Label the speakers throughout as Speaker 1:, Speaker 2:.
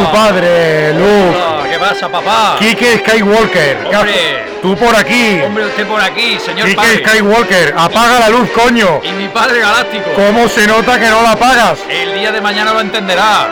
Speaker 1: tu padre, Luke.
Speaker 2: ¿Qué pasa, papá?
Speaker 1: Quique Skywalker.
Speaker 2: Hombre.
Speaker 1: Tú por aquí.
Speaker 2: Hombre, usted por aquí, señor
Speaker 1: Quique
Speaker 2: padre.
Speaker 1: Skywalker, apaga la luz, coño.
Speaker 2: Y mi padre galáctico.
Speaker 1: ¿Cómo se nota que no la apagas?
Speaker 2: El día de mañana lo entenderá.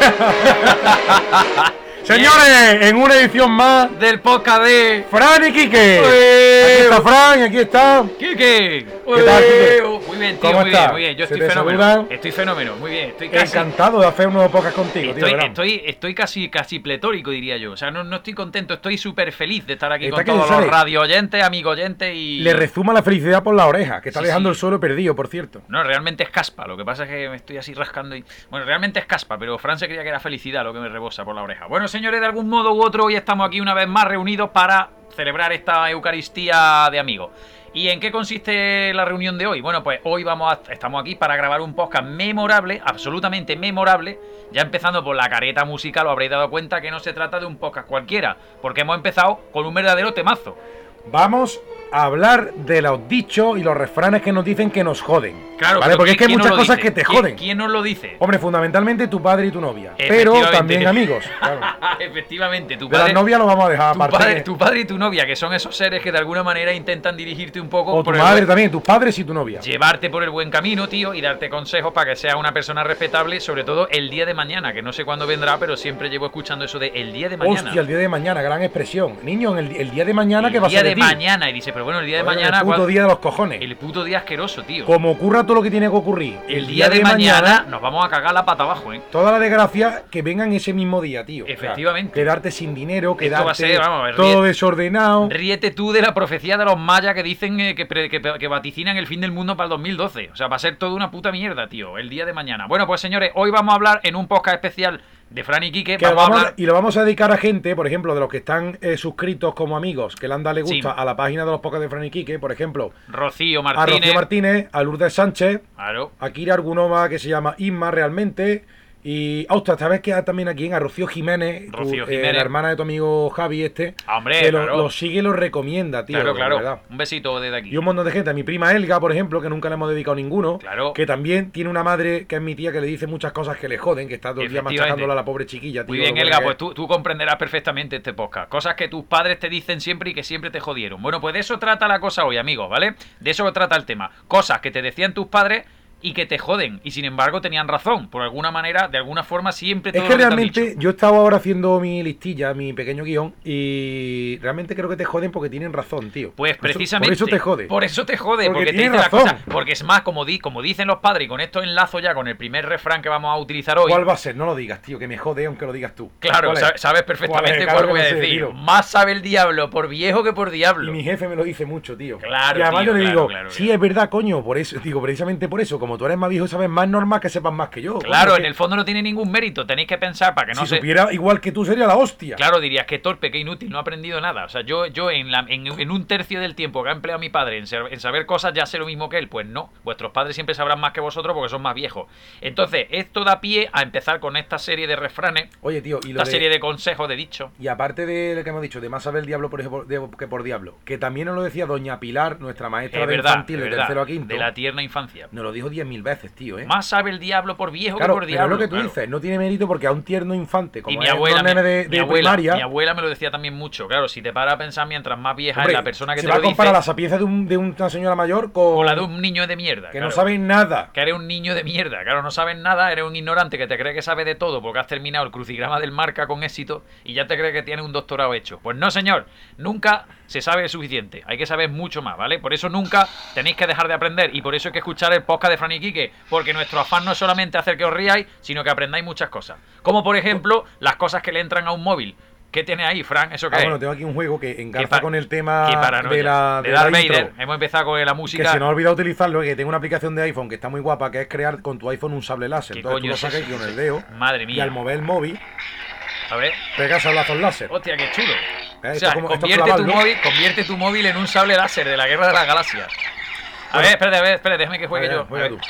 Speaker 1: Señores, en una edición más
Speaker 2: Del podcast de
Speaker 1: Fran y Quique.
Speaker 2: Ué.
Speaker 1: Aquí está Fran y aquí está.
Speaker 2: Quique.
Speaker 1: ¿Qué tal, Quique?
Speaker 2: Muy bien, tío,
Speaker 1: ¿Cómo
Speaker 2: muy bien,
Speaker 1: estás?
Speaker 2: muy bien. Yo
Speaker 1: ¿Se
Speaker 2: estoy
Speaker 1: te
Speaker 2: fenómeno.
Speaker 1: saludan?
Speaker 2: Estoy fenómeno, muy bien. Estoy casi.
Speaker 1: Encantado de hacer un nuevo podcast contigo, tío. verán.
Speaker 2: Estoy casi pletórico, diría yo. O sea, no estoy contento, estoy súper feliz de estar aquí
Speaker 1: Está
Speaker 2: con
Speaker 1: que
Speaker 2: todos
Speaker 1: sale.
Speaker 2: los radio oyentes, amigo oyentes y.
Speaker 1: Le rezuma la felicidad por la oreja, que está
Speaker 2: Sí,
Speaker 1: dejando
Speaker 2: sí.
Speaker 1: el suelo perdido, por cierto.
Speaker 2: No, realmente es caspa. Lo que pasa es que me estoy así rascando y. Bueno, realmente es caspa, pero Fran se creía que era felicidad lo que me rebosa por la oreja. Bueno, señores, de algún modo u otro, hoy estamos aquí una vez más reunidos para celebrar esta Eucaristía de amigos. ¿Y en qué consiste la reunión de hoy? Bueno, pues hoy estamos aquí para grabar un podcast memorable, absolutamente memorable. Ya empezando por la careta musical, os habréis dado cuenta que no se trata de un podcast cualquiera, porque hemos empezado con un verdadero temazo.
Speaker 1: Vamos a hablar de los dichos y los refranes que nos dicen que nos joden.
Speaker 2: Claro,
Speaker 1: ¿vale?
Speaker 2: pero
Speaker 1: Porque es que hay
Speaker 2: ¿quién
Speaker 1: muchas
Speaker 2: nos lo
Speaker 1: cosas
Speaker 2: dice?
Speaker 1: que te
Speaker 2: ¿Quién-
Speaker 1: joden.
Speaker 2: ¿Quién nos lo dice?
Speaker 1: Hombre, fundamentalmente tu padre y tu novia. Pero
Speaker 2: Efectivamente.
Speaker 1: también amigos. Claro.
Speaker 2: Efectivamente, tu
Speaker 1: De las
Speaker 2: padre,
Speaker 1: novias lo vamos a dejar aparte.
Speaker 2: tu padre y tu novia, que son esos seres que de alguna manera intentan dirigirte un poco
Speaker 1: O tu
Speaker 2: por el
Speaker 1: madre
Speaker 2: buen-
Speaker 1: también, tus padres y tu novia.
Speaker 2: llevarte por el buen camino, tío, y darte consejos para que seas una persona respetable, sobre todo el día de mañana, que no sé cuándo vendrá, pero siempre llevo escuchando eso de el día de mañana.
Speaker 1: Hostia, el día de mañana, gran expresión. Niño, en el día de mañana, ¿qué va a
Speaker 2: el día
Speaker 1: ser
Speaker 2: de
Speaker 1: de ti?
Speaker 2: mañana, y dice, pero bueno, el día de
Speaker 1: Joder,
Speaker 2: mañana,
Speaker 1: el puto día de los cojones.
Speaker 2: el puto día asqueroso, tío.
Speaker 1: Como ocurra todo lo que tiene que ocurrir.
Speaker 2: El día de mañana nos vamos a cagar la pata abajo, ¿eh?
Speaker 1: Toda la desgracia que vengan ese mismo día, tío.
Speaker 2: Efectivamente.
Speaker 1: O sea, quedarte sin dinero,
Speaker 2: Esto va a
Speaker 1: quedarte
Speaker 2: ser, vamos,
Speaker 1: todo desordenado.
Speaker 2: Ríete tú de la profecía de los mayas que dicen que vaticinan el fin del mundo para el 2012. O sea, va a ser toda una puta mierda, tío, el día de mañana. Bueno, pues señores, hoy vamos a hablar en un podcast especial de Fran y Quique.
Speaker 1: Que
Speaker 2: Vamos a hablar...
Speaker 1: y lo vamos a dedicar a gente, por ejemplo, de los que están suscritos como amigos, que le han dado le gusta
Speaker 2: Sí.
Speaker 1: a la página de los podcasts de Fran y Quique, por ejemplo,
Speaker 2: Rocío
Speaker 1: a
Speaker 2: Martínez.
Speaker 1: Rocío Martínez, a Lourdes Sánchez,
Speaker 2: Claro.
Speaker 1: a Kira Argunova, que se llama Isma realmente, y ostras, ¿sabes que también aquí a Rocío Jiménez,
Speaker 2: Rocío Jiménez.
Speaker 1: la hermana de tu amigo Javi
Speaker 2: Hombre,
Speaker 1: que
Speaker 2: claro.
Speaker 1: lo sigue y lo recomienda, tío,
Speaker 2: Claro,
Speaker 1: de
Speaker 2: claro.
Speaker 1: verdad.
Speaker 2: Un besito desde aquí.
Speaker 1: Y un montón de gente, a mi prima Elga, por ejemplo, que nunca le hemos dedicado ninguno,
Speaker 2: Claro.
Speaker 1: que también tiene una madre, que es mi tía, que le dice muchas cosas que le joden, que está todo el día
Speaker 2: Efectivamente.
Speaker 1: machacándola a la pobre chiquilla, tío.
Speaker 2: Muy bien,
Speaker 1: lo buena
Speaker 2: Elga,
Speaker 1: que
Speaker 2: pues
Speaker 1: es.
Speaker 2: tú comprenderás perfectamente este podcast. Cosas que tus padres te dicen siempre y que siempre te jodieron. Bueno, pues de eso trata la cosa hoy, amigos, ¿vale? De eso trata el tema. Cosas que te decían tus padres y que te joden. Y sin embargo tenían razón. Por alguna manera, de alguna forma, siempre todo
Speaker 1: Es que
Speaker 2: lo te han
Speaker 1: realmente
Speaker 2: dicho.
Speaker 1: yo estaba ahora haciendo mi listilla, mi pequeño guión, y realmente creo que te joden porque tienen razón, tío.
Speaker 2: Pues
Speaker 1: Por eso-
Speaker 2: precisamente.
Speaker 1: Por eso te jode.
Speaker 2: Por eso te jode,
Speaker 1: Porque
Speaker 2: porque te
Speaker 1: tiene
Speaker 2: dice las
Speaker 1: razón.
Speaker 2: cosas. Porque es más, como dicen los padres, y con esto enlazo ya con el primer refrán que vamos a utilizar hoy.
Speaker 1: ¿Cuál va a ser? No lo digas, tío, que me jode aunque lo digas tú.
Speaker 2: Claro,
Speaker 1: ¿Cuál es?
Speaker 2: sabes perfectamente
Speaker 1: ¿Cuál es?
Speaker 2: cuál
Speaker 1: Claro
Speaker 2: voy a
Speaker 1: que lo sé,
Speaker 2: decir.
Speaker 1: tío.
Speaker 2: Más sabe el diablo por viejo que por
Speaker 1: Y
Speaker 2: diablo.
Speaker 1: mi jefe me lo dice mucho, tío.
Speaker 2: Claro,
Speaker 1: Y además
Speaker 2: tío,
Speaker 1: yo le
Speaker 2: claro,
Speaker 1: digo,
Speaker 2: claro,
Speaker 1: sí,
Speaker 2: claro.
Speaker 1: es verdad, coño, por eso, digo, precisamente por eso, como tú eres más viejo y sabes más, normal que sepas más que yo.
Speaker 2: Claro,
Speaker 1: coño,
Speaker 2: en
Speaker 1: que
Speaker 2: el fondo no tiene ningún mérito. Tenéis que pensar para que no
Speaker 1: si
Speaker 2: se.
Speaker 1: supiera igual que tú sería la hostia.
Speaker 2: Claro, dirías que torpe, que inútil, no ha aprendido nada. O sea, yo en un tercio del tiempo que ha empleado mi padre en saber cosas ya sé lo mismo que él. Pues no, vuestros padres siempre sabrán más que vosotros porque son más viejos. Entonces, esto da pie a empezar con esta serie de refranes,
Speaker 1: Oye, tío, y lo
Speaker 2: esta
Speaker 1: de...
Speaker 2: serie de consejos, de dichos.
Speaker 1: Y aparte de lo que hemos dicho, de más saber el diablo que por diablo, que también nos lo decía doña Pilar, nuestra maestra
Speaker 2: Es
Speaker 1: de
Speaker 2: verdad,
Speaker 1: infantil
Speaker 2: es
Speaker 1: de
Speaker 2: verdad,
Speaker 1: tercero a quinto,
Speaker 2: de la tierna infancia.
Speaker 1: nos lo dijo 10.000 veces, tío, ¿eh?
Speaker 2: Más sabe el diablo por viejo
Speaker 1: Claro,
Speaker 2: que por
Speaker 1: pero
Speaker 2: diablo.
Speaker 1: es lo que tú
Speaker 2: claro.
Speaker 1: dices, no tiene mérito porque a un tierno infante, como
Speaker 2: Y mi
Speaker 1: es
Speaker 2: abuela,
Speaker 1: un nene de primaria,
Speaker 2: mi abuela me lo decía también mucho. Claro, si te paras a pensar, mientras más vieja
Speaker 1: hombre,
Speaker 2: es la persona que
Speaker 1: se
Speaker 2: te
Speaker 1: va
Speaker 2: lo
Speaker 1: a comparar
Speaker 2: dice,
Speaker 1: la sapiencia de una señora mayor
Speaker 2: con la de un niño de mierda.
Speaker 1: que
Speaker 2: claro.
Speaker 1: no sabe nada.
Speaker 2: Que eres un niño de mierda, claro, no sabes nada, eres un ignorante que te cree que sabe de todo porque has terminado el crucigrama del Marca con éxito y ya te cree que tienes un doctorado hecho. Pues no, señor, nunca se sabe suficiente, hay que saber mucho más, ¿vale? Por eso nunca tenéis que dejar de aprender y por eso hay que escuchar el podcast de Fran y Quique, porque nuestro afán no es solamente hacer que os riáis, sino que aprendáis muchas cosas. Como por ejemplo, las cosas que le entran a un móvil. ¿Qué tiene ahí, Fran? ¿Eso qué es?
Speaker 1: Bueno, tengo aquí un juego que engarza
Speaker 2: pa-
Speaker 1: con el tema
Speaker 2: Qué paranoia.
Speaker 1: de la
Speaker 2: Darth
Speaker 1: intro,
Speaker 2: Vader. Hemos empezado con la música.
Speaker 1: que se nos ha olvidado utilizarlo, que tengo una aplicación de iPhone que está muy guapa, que es crear con tu iPhone un sable láser.
Speaker 2: ¿Qué
Speaker 1: Entonces tú
Speaker 2: coño
Speaker 1: lo
Speaker 2: es
Speaker 1: sacas
Speaker 2: eso?
Speaker 1: y con el dedo,
Speaker 2: Madre
Speaker 1: y
Speaker 2: mía.
Speaker 1: al mover el móvil,
Speaker 2: A ver.
Speaker 1: pegas sablazos láser.
Speaker 2: Hostia, qué chulo. O
Speaker 1: Esto
Speaker 2: sea,
Speaker 1: es como- esto es
Speaker 2: convierte
Speaker 1: clavar,
Speaker 2: tu
Speaker 1: ¿no?
Speaker 2: convierte tu móvil en un sable láser de la Guerra de las Galaxias. A
Speaker 1: Bueno.
Speaker 2: ver, espérate, déjame que juegue yo.
Speaker 1: Juega
Speaker 2: A ver.
Speaker 1: tú.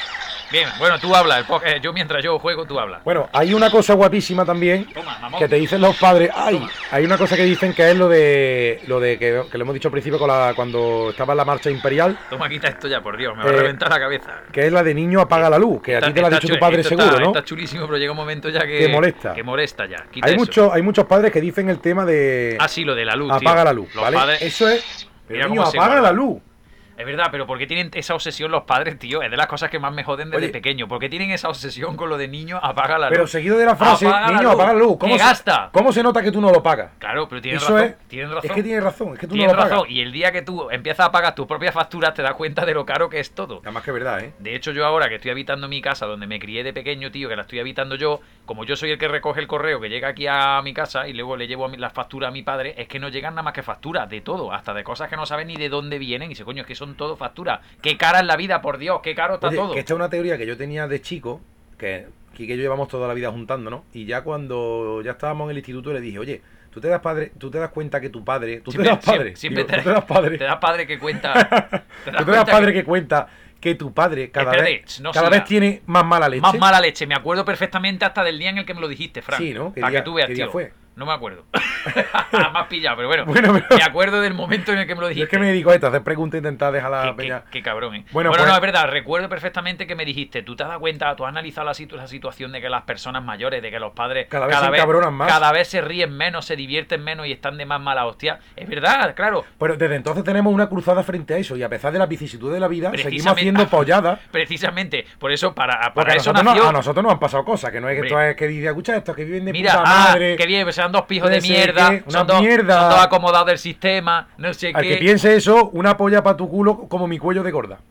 Speaker 2: Bien, bueno, tú hablas. Yo mientras yo juego, tú hablas.
Speaker 1: Bueno, hay una cosa guapísima también
Speaker 2: Toma, mamón.
Speaker 1: que te dicen los padres. ¡Ay! Hay una cosa que dicen que es lo de que lo hemos dicho al principio cuando estaba en la marcha imperial,
Speaker 2: Toma, quita esto ya, por Dios, me va a reventar la cabeza.
Speaker 1: que es la de niño apaga la luz, que a ti te lo ha dicho tu padre seguro, ¿no?
Speaker 2: Está chulísimo, pero llega un momento ya que
Speaker 1: molesta.
Speaker 2: Que molesta ya. Quita
Speaker 1: Hay
Speaker 2: eso.
Speaker 1: hay muchos padres que dicen el tema de
Speaker 2: Ah, sí, lo de la luz.
Speaker 1: apaga
Speaker 2: tío.
Speaker 1: la luz,
Speaker 2: Los
Speaker 1: ¿vale?
Speaker 2: padres-
Speaker 1: Eso es.
Speaker 2: Mira
Speaker 1: Pero niño,
Speaker 2: cómo se
Speaker 1: apaga
Speaker 2: guarda.
Speaker 1: la luz.
Speaker 2: Es verdad, pero ¿por qué tienen esa obsesión los padres, tío? Es de las cosas que más me joden desde
Speaker 1: Oye.
Speaker 2: pequeño. ¿Por qué tienen esa obsesión con lo de niño apaga la luz?
Speaker 1: Pero seguido de la frase,
Speaker 2: Apaga la
Speaker 1: niño,
Speaker 2: luz,
Speaker 1: apaga la luz.
Speaker 2: que gasta.
Speaker 1: ¿Cómo se nota que tú no lo pagas?
Speaker 2: Claro, pero tienen
Speaker 1: Eso
Speaker 2: razón.
Speaker 1: es.
Speaker 2: Tienen razón.
Speaker 1: Es que tienes razón, es que tú
Speaker 2: Tienes
Speaker 1: no lo
Speaker 2: razón.
Speaker 1: pagas.
Speaker 2: Y el día que tú empiezas a pagar tus propias facturas, te das cuenta de lo caro que es todo.
Speaker 1: Además que es verdad, ¿eh?
Speaker 2: De hecho, yo ahora que estoy habitando mi casa, donde me crié de pequeño, tío, que la estoy habitando yo, como yo soy el que recoge el correo que llega aquí a mi casa y luego le llevo las facturas a mi padre, es que no llegan nada más que facturas, de todo, hasta de cosas que no saben ni de dónde vienen. Y dice, coño, es que son todo facturas. Qué cara es la vida, por Dios, qué caro está
Speaker 1: Oye,
Speaker 2: todo.
Speaker 1: que esta es una teoría que yo tenía de chico, que Quique y yo llevamos toda la vida juntándonos, y ya cuando ya estábamos en el instituto le dije, oye, tú te das cuenta que tu padre, tú te das padre,
Speaker 2: Siempre
Speaker 1: digo, tú te das padre,
Speaker 2: te das padre que cuenta.
Speaker 1: tú te das padre que cuenta que tu padre cada
Speaker 2: Espérate,
Speaker 1: vez,
Speaker 2: no
Speaker 1: cada
Speaker 2: siga.
Speaker 1: vez tiene más mala leche.
Speaker 2: Más mala leche. Me acuerdo perfectamente hasta del día en el que me lo dijiste, Frank.
Speaker 1: Sí, ¿no? ¿Qué
Speaker 2: Para
Speaker 1: día-
Speaker 2: que tú veas,
Speaker 1: qué día
Speaker 2: tío.
Speaker 1: fue?
Speaker 2: No me acuerdo. Más pillado, pero bueno.
Speaker 1: Bueno, pero-
Speaker 2: Me acuerdo del momento en el que me lo
Speaker 1: Yo
Speaker 2: dijiste.
Speaker 1: es que me dedico a esto, a hacer preguntas e intentar dejar la
Speaker 2: Qué
Speaker 1: peña.
Speaker 2: cabrón, ¿eh?
Speaker 1: Bueno,
Speaker 2: Bueno,
Speaker 1: pues-
Speaker 2: no, es verdad, recuerdo perfectamente que me dijiste, tú te has dado cuenta, tú has analizado la situación de que las personas mayores, de que los padres
Speaker 1: Cada vez se encabronan más.
Speaker 2: cada vez se ríen menos, se divierten menos y están de más mala hostia. Es verdad, claro.
Speaker 1: Pero desde entonces tenemos una cruzada frente a eso, y a pesar de las vicisitudes de la vida, seguimos
Speaker 2: Precisamente-
Speaker 1: haciendo polladas.
Speaker 2: Precisamente, por eso, para
Speaker 1: Porque
Speaker 2: eso
Speaker 1: a
Speaker 2: nació.
Speaker 1: nosotros nos han pasado cosas, que no es que
Speaker 2: Hombre.
Speaker 1: esto es que dice, escucha esto, que viven de
Speaker 2: Mira,
Speaker 1: puta madre.
Speaker 2: que bien, pues eran dos pijos de
Speaker 1: no sé
Speaker 2: mierda,
Speaker 1: qué, una
Speaker 2: son dos
Speaker 1: mierda.
Speaker 2: acomodados del sistema, no sé
Speaker 1: Al
Speaker 2: qué.
Speaker 1: que piense eso, una polla para tu culo como mi cuello de gorda.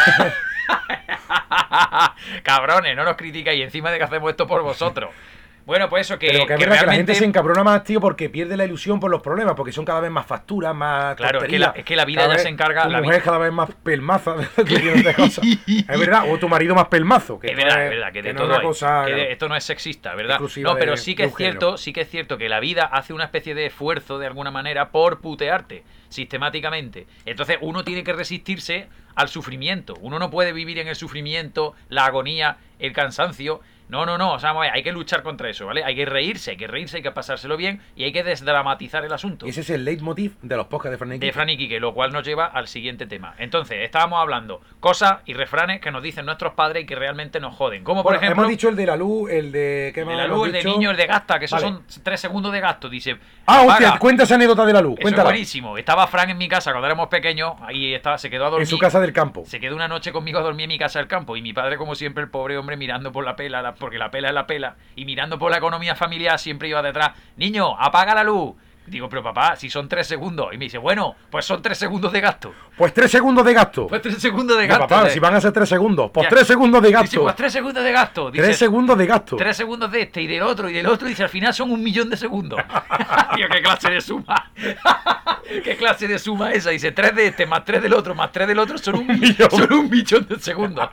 Speaker 2: Cabrones, no nos criticáis encima de que hacemos esto por vosotros. Bueno, pues eso, que,
Speaker 1: Pero que es
Speaker 2: que
Speaker 1: verdad que la gente
Speaker 2: realmente...
Speaker 1: se encabrona más, tío, porque pierde la ilusión por los problemas, porque son cada vez más facturas, más
Speaker 2: Claro,
Speaker 1: tonterías.
Speaker 2: es que la vida
Speaker 1: Cada
Speaker 2: ya
Speaker 1: vez
Speaker 2: se encarga-
Speaker 1: Tu
Speaker 2: la
Speaker 1: mujer
Speaker 2: vida-
Speaker 1: cada vez más pelmaza de cosas. Es verdad, o tu marido más pelmazo. Que
Speaker 2: Es
Speaker 1: esto
Speaker 2: verdad, que de
Speaker 1: no
Speaker 2: todo
Speaker 1: es una
Speaker 2: hay,
Speaker 1: cosa,
Speaker 2: que
Speaker 1: claro.
Speaker 2: esto no es sexista, ¿verdad?
Speaker 1: Exclusiva
Speaker 2: No, pero
Speaker 1: de-
Speaker 2: sí que
Speaker 1: de
Speaker 2: es
Speaker 1: un género.
Speaker 2: cierto que la vida hace una especie de esfuerzo de alguna manera por putearte sistemáticamente. Entonces uno tiene que resistirse al sufrimiento. Uno no puede vivir en el sufrimiento, la agonía, el cansancio. No, o sea, vamos a ver, hay que luchar contra eso, ¿vale? Hay que reírse, hay que pasárselo bien y hay que desdramatizar el asunto.
Speaker 1: Y ese es el leitmotiv de los podcasts de Fran
Speaker 2: De Fran y Quique, lo cual nos lleva al siguiente tema. Entonces, estábamos hablando cosas y refranes que nos dicen nuestros padres y que realmente nos joden. Como por
Speaker 1: Bueno,
Speaker 2: ejemplo,
Speaker 1: hemos dicho el de la luz, el de... ¿qué
Speaker 2: el de
Speaker 1: más
Speaker 2: la
Speaker 1: hemos
Speaker 2: luz, el de
Speaker 1: dicho?
Speaker 2: niño, el de gasta, que esos
Speaker 1: Vale.
Speaker 2: son 3 segundos de gasto. Dice,
Speaker 1: Ah, hostia,
Speaker 2: apaga.
Speaker 1: cuenta esa anécdota de la luz,
Speaker 2: Eso es
Speaker 1: cuéntala.
Speaker 2: buenísimo. Estaba Fran en mi casa cuando éramos pequeños, ahí se quedó a dormir.
Speaker 1: En su casa del campo.
Speaker 2: Se quedó una noche conmigo a dormir en mi casa del campo y mi padre, como siempre, el pobre hombre mirando por la pela, porque la pela es la pela, y mirando por la economía familiar siempre iba detrás. Niño, apaga la luz. Digo, pero papá, si son 3 segundos. Y me dice, bueno, pues son 3 segundos de gasto.
Speaker 1: Pues 3 segundos de gasto.
Speaker 2: Pues 3 segundos de
Speaker 1: Digo,
Speaker 2: gasto.
Speaker 1: papá,
Speaker 2: ¿sabes?
Speaker 1: si van a ser 3 segundos, pues
Speaker 2: Ya.
Speaker 1: 3 segundos de
Speaker 2: Dice,
Speaker 1: gasto.
Speaker 2: pues 3 segundos de gasto. Dice,
Speaker 1: 3 segundos de gasto.
Speaker 2: 3 segundos de este y del otro y del otro. Dice, al final son 1.000.000 de segundos. Tío, qué clase de suma. Qué clase de suma esa. Dice, 3 de este más 3 del otro más 3 del otro son un
Speaker 1: millón.
Speaker 2: son 1.000.000 de segundos.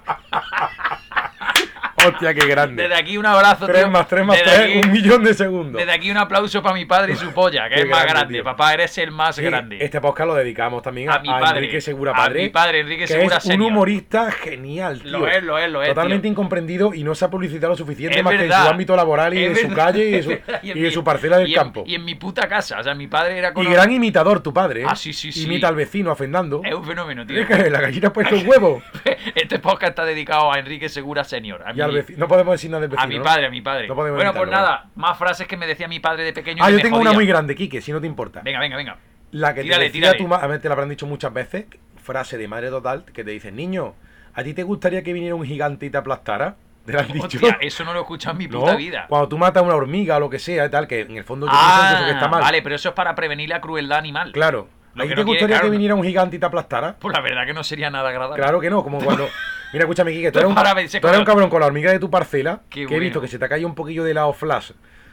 Speaker 1: Hostia, qué grande.
Speaker 2: Desde aquí un abrazo,
Speaker 1: 3
Speaker 2: tío.
Speaker 1: más 3 más
Speaker 2: Desde
Speaker 1: 3,
Speaker 2: aquí-
Speaker 1: 1.000.000 de segundos.
Speaker 2: Desde aquí un aplauso para mi padre y su polla, que
Speaker 1: Qué
Speaker 2: es más
Speaker 1: grande,
Speaker 2: grande.
Speaker 1: tío.
Speaker 2: Papá, eres el más
Speaker 1: Sí,
Speaker 2: grande.
Speaker 1: este podcast lo dedicamos también
Speaker 2: A mi padre.
Speaker 1: Enrique Segura
Speaker 2: A
Speaker 1: Padre.
Speaker 2: mi padre, Enrique
Speaker 1: que
Speaker 2: Segura
Speaker 1: es un
Speaker 2: senior.
Speaker 1: humorista genial, tío.
Speaker 2: Lo es,
Speaker 1: Totalmente
Speaker 2: tío.
Speaker 1: incomprendido y no se ha publicitado lo suficiente
Speaker 2: Es
Speaker 1: más que en
Speaker 2: verdad.
Speaker 1: su ámbito laboral y
Speaker 2: Es
Speaker 1: de su
Speaker 2: verdad.
Speaker 1: calle y de
Speaker 2: Es
Speaker 1: su,
Speaker 2: verdad.
Speaker 1: y
Speaker 2: en
Speaker 1: de
Speaker 2: mi-
Speaker 1: su parcela del
Speaker 2: y en-
Speaker 1: campo.
Speaker 2: Y en mi puta casa. O sea, mi padre era
Speaker 1: Y
Speaker 2: con
Speaker 1: gran imitador tu padre, ¿eh?
Speaker 2: Ah, sí, sí, sí.
Speaker 1: Imita al vecino, a Fernando.
Speaker 2: Es un fenómeno, tío.
Speaker 1: Es que la gallina ha puesto un huevo.
Speaker 2: Este podcast está dedicado a Enrique Segura Senior. A
Speaker 1: Y al
Speaker 2: mi-
Speaker 1: vecino. No podemos decir nada del vecino.
Speaker 2: A mi
Speaker 1: ¿no?
Speaker 2: padre, a mi padre.
Speaker 1: No podemos
Speaker 2: Bueno, pues
Speaker 1: evitarlo,
Speaker 2: nada, más frases que me decía mi padre de pequeño.
Speaker 1: Ah,
Speaker 2: que
Speaker 1: yo
Speaker 2: me
Speaker 1: tengo una
Speaker 2: jodían.
Speaker 1: muy grande, Quique, si no te importa.
Speaker 2: Venga, venga, venga.
Speaker 1: La que
Speaker 2: Tírale,
Speaker 1: te decía
Speaker 2: tírale.
Speaker 1: tu madre, a ver, te la habrán dicho muchas veces, frase de madre total, que te dicen, niño, ¿a ti te gustaría que viniera un gigante y te aplastara? ¿Te lo han dicho?
Speaker 2: Hostia, eso no lo he escuchado en mi
Speaker 1: ¿No?
Speaker 2: puta vida.
Speaker 1: Cuando tú matas a una hormiga o lo que sea, tal, que en el fondo yo pienso eso que está mal.
Speaker 2: Vale, pero eso es para prevenir la crueldad animal.
Speaker 1: Claro.
Speaker 2: Lo
Speaker 1: ¿A ti
Speaker 2: que
Speaker 1: te
Speaker 2: no quiere,
Speaker 1: gustaría
Speaker 2: claro,
Speaker 1: que viniera un gigante y te aplastara?
Speaker 2: Pues la verdad que no sería nada agradable.
Speaker 1: Claro que no, como cuando... Mira, escúchame, Quique, tú eres
Speaker 2: Para ver,
Speaker 1: tú eres un cabrón con la hormiga de tu parcela,
Speaker 2: Qué
Speaker 1: que he visto
Speaker 2: bueno.
Speaker 1: que se te ha caído un poquillo de lado flash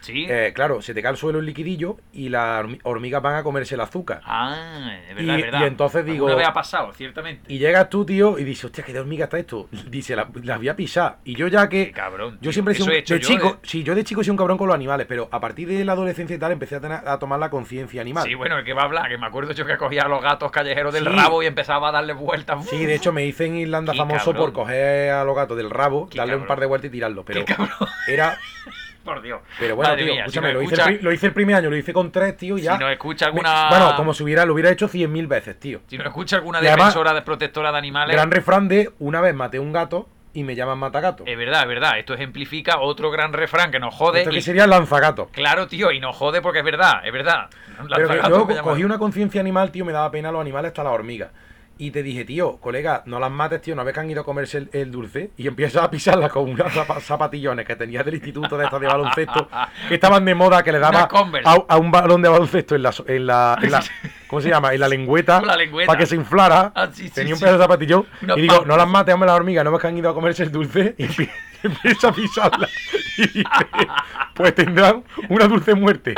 Speaker 2: Sí.
Speaker 1: Claro, se te cae al suelo el liquidillo y las hormigas van a comerse el azúcar.
Speaker 2: Ah, es verdad,
Speaker 1: Y-
Speaker 2: es verdad.
Speaker 1: y entonces digo-
Speaker 2: Alguna vez ha pasado, ciertamente.
Speaker 1: Y llegas tú, tío, y dices, hostia, ¿qué de hormiga está esto? Dice, las voy a pisar. Y yo ya que...
Speaker 2: Qué cabrón,
Speaker 1: Yo
Speaker 2: tío.
Speaker 1: siempre he sido
Speaker 2: Eso he
Speaker 1: un...
Speaker 2: hecho
Speaker 1: De
Speaker 2: yo,
Speaker 1: chico,
Speaker 2: ¿eh?
Speaker 1: sí, yo de chico he sido un cabrón con los animales, pero a partir de la adolescencia y tal empecé a tomar la conciencia animal.
Speaker 2: Sí, bueno, el que va a hablar, que me acuerdo yo que cogía a los gatos callejeros del
Speaker 1: Sí.
Speaker 2: rabo y empezaba a darle vueltas.
Speaker 1: Sí, de hecho me hice en Irlanda
Speaker 2: Qué
Speaker 1: famoso
Speaker 2: cabrón.
Speaker 1: por coger a los gatos del rabo,
Speaker 2: Qué
Speaker 1: darle un
Speaker 2: cabrón.
Speaker 1: par de vueltas y tirarlos. Pero
Speaker 2: Qué cabrón.
Speaker 1: era...
Speaker 2: Por Dios.
Speaker 1: Pero bueno,
Speaker 2: Madre
Speaker 1: tío,
Speaker 2: mía,
Speaker 1: escúchame,
Speaker 2: si nos
Speaker 1: lo
Speaker 2: escucha,
Speaker 1: lo hice el primer año, lo hice con 3, tío, y ya.
Speaker 2: si nos escucha
Speaker 1: Me-
Speaker 2: alguna...
Speaker 1: Bueno, como si lo hubiera hecho 100.000 veces, tío.
Speaker 2: Si nos escucha alguna
Speaker 1: Y además,
Speaker 2: defensora de protectora de animales...
Speaker 1: Gran refrán de una vez maté un gato y me llaman matagato.
Speaker 2: Es verdad, es verdad. Esto ejemplifica otro gran refrán que nos jode.
Speaker 1: Esto que
Speaker 2: y-
Speaker 1: sería lanzagato.
Speaker 2: Claro, tío, y nos jode porque es verdad, es verdad.
Speaker 1: Pero que
Speaker 2: Lanzagato
Speaker 1: yo
Speaker 2: me llama-
Speaker 1: cogí una conciencia animal, tío, me daba pena los animales hasta las hormigas. Y te dije, tío, colega, no las mates, tío, una vez que han ido a comerse el dulce y empiezas a pisarlas con unos zapatillones que tenías del instituto de estas de baloncesto que estaban de moda, que le daba
Speaker 2: Unas Converse.
Speaker 1: a un balón de baloncesto en la ¿cómo se llama? En la lengüeta,
Speaker 2: La lengüeta.
Speaker 1: para que se inflara.
Speaker 2: Ah, sí, sí,
Speaker 1: Tenía un
Speaker 2: sí.
Speaker 1: pedazo de zapatillo
Speaker 2: Unos
Speaker 1: y digo,
Speaker 2: Pampers.
Speaker 1: no las mates, hombre, las hormigas, no ves que han ido a comerse el dulce y empieza a pisarlas y dice, pues tendrán una dulce muerte.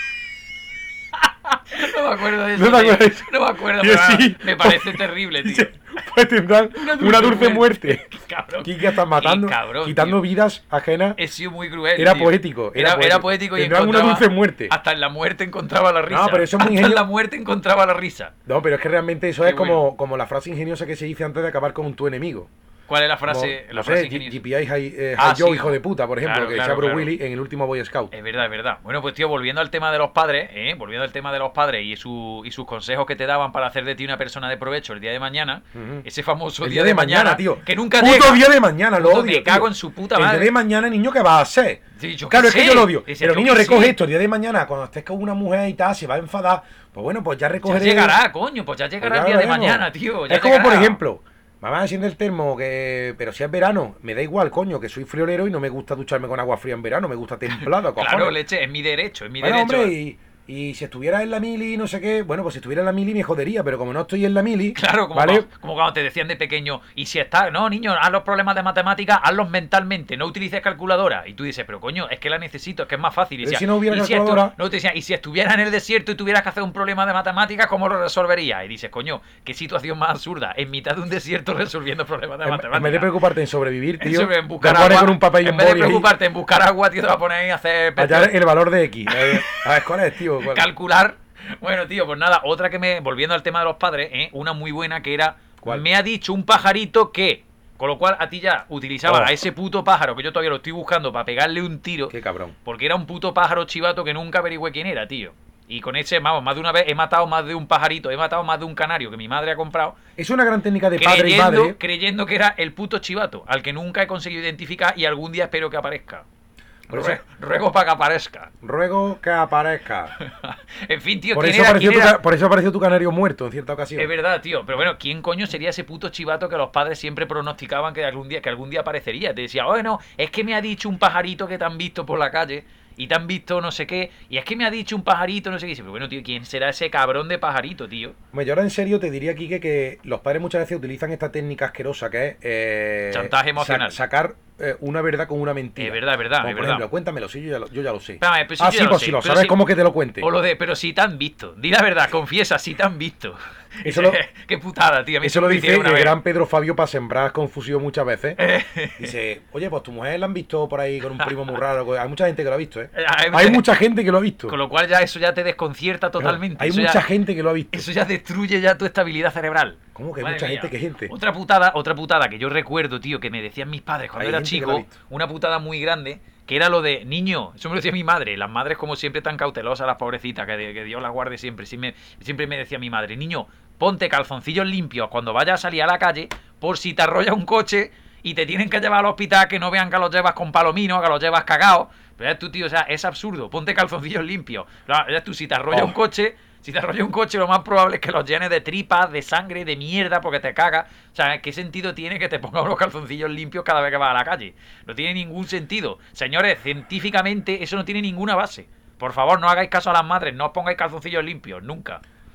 Speaker 2: No me acuerdo de eso.
Speaker 1: ¿No te
Speaker 2: tío.
Speaker 1: acuerdas?
Speaker 2: No me acuerdo,
Speaker 1: Tío,
Speaker 2: pero
Speaker 1: sí.
Speaker 2: me parece terrible, tío.
Speaker 1: Dice, pues tendrán una dulce muerte.
Speaker 2: Cabrón.
Speaker 1: Kike está matando,
Speaker 2: Qué cabrón,
Speaker 1: quitando
Speaker 2: tío.
Speaker 1: vidas ajenas.
Speaker 2: He sido muy cruel.
Speaker 1: Era
Speaker 2: tío.
Speaker 1: poético,
Speaker 2: Era poético y
Speaker 1: Tendrán una
Speaker 2: encontraba-
Speaker 1: dulce muerte.
Speaker 2: Hasta en la muerte encontraba la risa.
Speaker 1: No, pero eso es muy
Speaker 2: Hasta en
Speaker 1: ingenio-
Speaker 2: la muerte encontraba la risa.
Speaker 1: No, pero es que realmente eso
Speaker 2: Qué
Speaker 1: es como,
Speaker 2: bueno.
Speaker 1: como la frase ingeniosa que se dice antes de acabar con tu enemigo.
Speaker 2: ¿Cuál es la
Speaker 1: Como,
Speaker 2: frase?
Speaker 1: no
Speaker 2: La
Speaker 1: sé,
Speaker 2: frase ingeniosa?
Speaker 1: GPI
Speaker 2: Ah,
Speaker 1: Joe,
Speaker 2: sí.
Speaker 1: hijo de puta, por ejemplo,
Speaker 2: Claro,
Speaker 1: que
Speaker 2: claro,
Speaker 1: decía Bruce
Speaker 2: claro.
Speaker 1: Willis en el último Boy Scout.
Speaker 2: Es verdad, es verdad. Bueno, pues tío, volviendo al tema de los padres, volviendo al tema de los padres y sus consejos que te daban para hacer de ti una persona de provecho el día de mañana,
Speaker 1: Ujú.
Speaker 2: ese famoso
Speaker 1: El
Speaker 2: día de mañana,
Speaker 1: tío.
Speaker 2: que nunca
Speaker 1: Puto
Speaker 2: llega.
Speaker 1: día de mañana, lo
Speaker 2: Puto
Speaker 1: odio.
Speaker 2: me cago
Speaker 1: tío.
Speaker 2: en su puta
Speaker 1: El
Speaker 2: madre.
Speaker 1: día de mañana, niño, ¿qué vas a hacer?
Speaker 2: Sí, yo
Speaker 1: Claro,
Speaker 2: qué
Speaker 1: es que
Speaker 2: sé.
Speaker 1: yo lo odio.
Speaker 2: Dice,
Speaker 1: Pero
Speaker 2: yo
Speaker 1: niño,
Speaker 2: qué
Speaker 1: recoge
Speaker 2: sé.
Speaker 1: esto el día de mañana, cuando estés con una mujer y tal, se va a enfadar. Pues bueno, pues ya
Speaker 2: Ya
Speaker 1: recogeré.
Speaker 2: llegará, coño, pues ya
Speaker 1: Pues
Speaker 2: llegará
Speaker 1: ya
Speaker 2: el día
Speaker 1: lo
Speaker 2: de
Speaker 1: veremos.
Speaker 2: mañana, tío. Ya
Speaker 1: Es como, por
Speaker 2: llegará.
Speaker 1: ejemplo, mamá enciende el termo, pero si es verano, me da igual, coño, que soy friolero y no me gusta ducharme con agua fría en verano, me gusta templado, cojones.
Speaker 2: Claro, leche, es mi derecho, es mi
Speaker 1: Bueno,
Speaker 2: derecho.
Speaker 1: hombre, y si estuviera en la mili, no sé qué, bueno, pues si estuviera en la mili me jodería, pero como no estoy en la mili,
Speaker 2: Claro, como,
Speaker 1: ¿vale?
Speaker 2: como cuando te decían de pequeño, y si estás, no, niño, haz los problemas de matemáticas, hazlos mentalmente, no utilices calculadora. Y tú dices, pero coño, es que la necesito, es que es más fácil. Y
Speaker 1: Pero
Speaker 2: decía,
Speaker 1: si no hubiera
Speaker 2: "¿Y
Speaker 1: calculadora?".
Speaker 2: no, te decía, y si estuviera en el desierto y tuvieras que hacer un problema de matemáticas, ¿cómo lo resolverías? Y dices, coño, qué situación más absurda, en mitad de un desierto resolviendo problemas de matemáticas.
Speaker 1: En vez de preocuparte en sobrevivir, tío,
Speaker 2: Eso, en
Speaker 1: te
Speaker 2: buscar
Speaker 1: pones
Speaker 2: agua,
Speaker 1: con un papel y
Speaker 2: en
Speaker 1: un
Speaker 2: vez de
Speaker 1: boli ahí,
Speaker 2: preocuparte en buscar agua, tío, te vas a poner ahí a hacer
Speaker 1: hallar el valor de X. A ver, ¿cuál es, tío? ¿Cuál?
Speaker 2: calcular. Bueno, tío, pues nada, otra que volviendo al tema de los padres, una muy buena que era,
Speaker 1: ¿Cuál?
Speaker 2: me ha dicho un pajarito que, con lo cual a ti ya utilizaba
Speaker 1: Oh.
Speaker 2: a ese puto pájaro, que yo todavía lo estoy buscando para pegarle un tiro,
Speaker 1: Qué cabrón.
Speaker 2: porque era un puto pájaro chivato que nunca averigüé quién era, tío. Y con ese, vamos, más de una vez he matado más de un pajarito, he matado más de un canario que mi madre ha comprado,
Speaker 1: Es una gran técnica de padre y madre.
Speaker 2: creyendo que era el puto chivato, al que nunca he conseguido identificar y algún día espero que aparezca.
Speaker 1: Por eso-
Speaker 2: Ruego para que aparezca.
Speaker 1: Ruego que aparezca.
Speaker 2: En fin, tío,
Speaker 1: Por
Speaker 2: ¿quién
Speaker 1: eso,
Speaker 2: era?
Speaker 1: apareció
Speaker 2: ¿Quién
Speaker 1: tu,
Speaker 2: era?
Speaker 1: por eso apareció tu canario muerto en cierta ocasión.
Speaker 2: Es verdad, tío. Pero bueno, ¿quién coño sería ese puto chivato que los padres siempre pronosticaban que algún día aparecería? Te decía, bueno, es que me ha dicho un pajarito que te han visto por la calle y te han visto no sé qué, y es que me ha dicho un pajarito no sé qué. Y dice, pero bueno, tío, ¿quién será ese cabrón de pajarito, tío?
Speaker 1: Hombre, yo ahora en serio te diría, Quique, que los padres muchas veces utilizan esta técnica asquerosa que es...
Speaker 2: Chantaje emocional.
Speaker 1: Sacar una verdad con una mentira.
Speaker 2: Es verdad, es verdad,
Speaker 1: Como,
Speaker 2: es
Speaker 1: por
Speaker 2: verdad.
Speaker 1: ejemplo, cuéntamelo, si yo ya lo sé.
Speaker 2: Espérame, pero si yo
Speaker 1: Sí,
Speaker 2: ya lo
Speaker 1: pues
Speaker 2: sé,
Speaker 1: si lo
Speaker 2: pero
Speaker 1: sabes,
Speaker 2: si-
Speaker 1: ¿cómo que te lo cuente?
Speaker 2: O lo de, pero si te han visto. Di la verdad, confiesa, si te han visto.
Speaker 1: Eso lo-
Speaker 2: Qué putada, tío. A mí
Speaker 1: Eso lo
Speaker 2: me
Speaker 1: dice
Speaker 2: hicieron
Speaker 1: el
Speaker 2: una vez.
Speaker 1: gran Pedro Fabio para sembrar confusión muchas veces. Dice, oye, pues tu mujer la han visto por ahí con un primo muy raro. Hay mucha gente que lo ha visto, ¿eh? Hay mucha gente que lo ha visto.
Speaker 2: Con lo cual ya eso ya te desconcierta totalmente.
Speaker 1: Hay
Speaker 2: Eso
Speaker 1: mucha
Speaker 2: ya-
Speaker 1: gente que lo ha visto.
Speaker 2: Eso ya destruye ya tu estabilidad cerebral.
Speaker 1: ¿Cómo que hay
Speaker 2: Madre
Speaker 1: mucha
Speaker 2: mía.
Speaker 1: gente? ¿Qué gente?
Speaker 2: Otra putada que yo recuerdo, tío, que me decían mis padres cuando
Speaker 1: Hay
Speaker 2: era
Speaker 1: gente que lo ha
Speaker 2: chico,
Speaker 1: visto.
Speaker 2: una putada muy grande, que era lo de, niño, eso me lo decía mi madre, las madres como siempre tan cautelosas, las pobrecitas, que Dios las guarde siempre, siempre me decía mi madre, niño, ponte calzoncillos limpios cuando vayas a salir a la calle, por si te arrolla un coche y te tienen que llevar al hospital, que no vean que los llevas con palomino, que los llevas cagados. Pero ya tú, tío, o sea, es absurdo, ponte calzoncillos limpios. Claro, ya tú, si te arrolla un coche... Si te arrolla un coche, lo más probable es que los llenes de tripas, de sangre, de mierda, porque te caga. O sea, ¿qué sentido tiene que te pongas unos calzoncillos limpios cada vez que vas a la calle? No tiene ningún sentido. Señores, científicamente eso no tiene ninguna base. Por favor, no hagáis caso a las madres, no os pongáis calzoncillos limpios, nunca.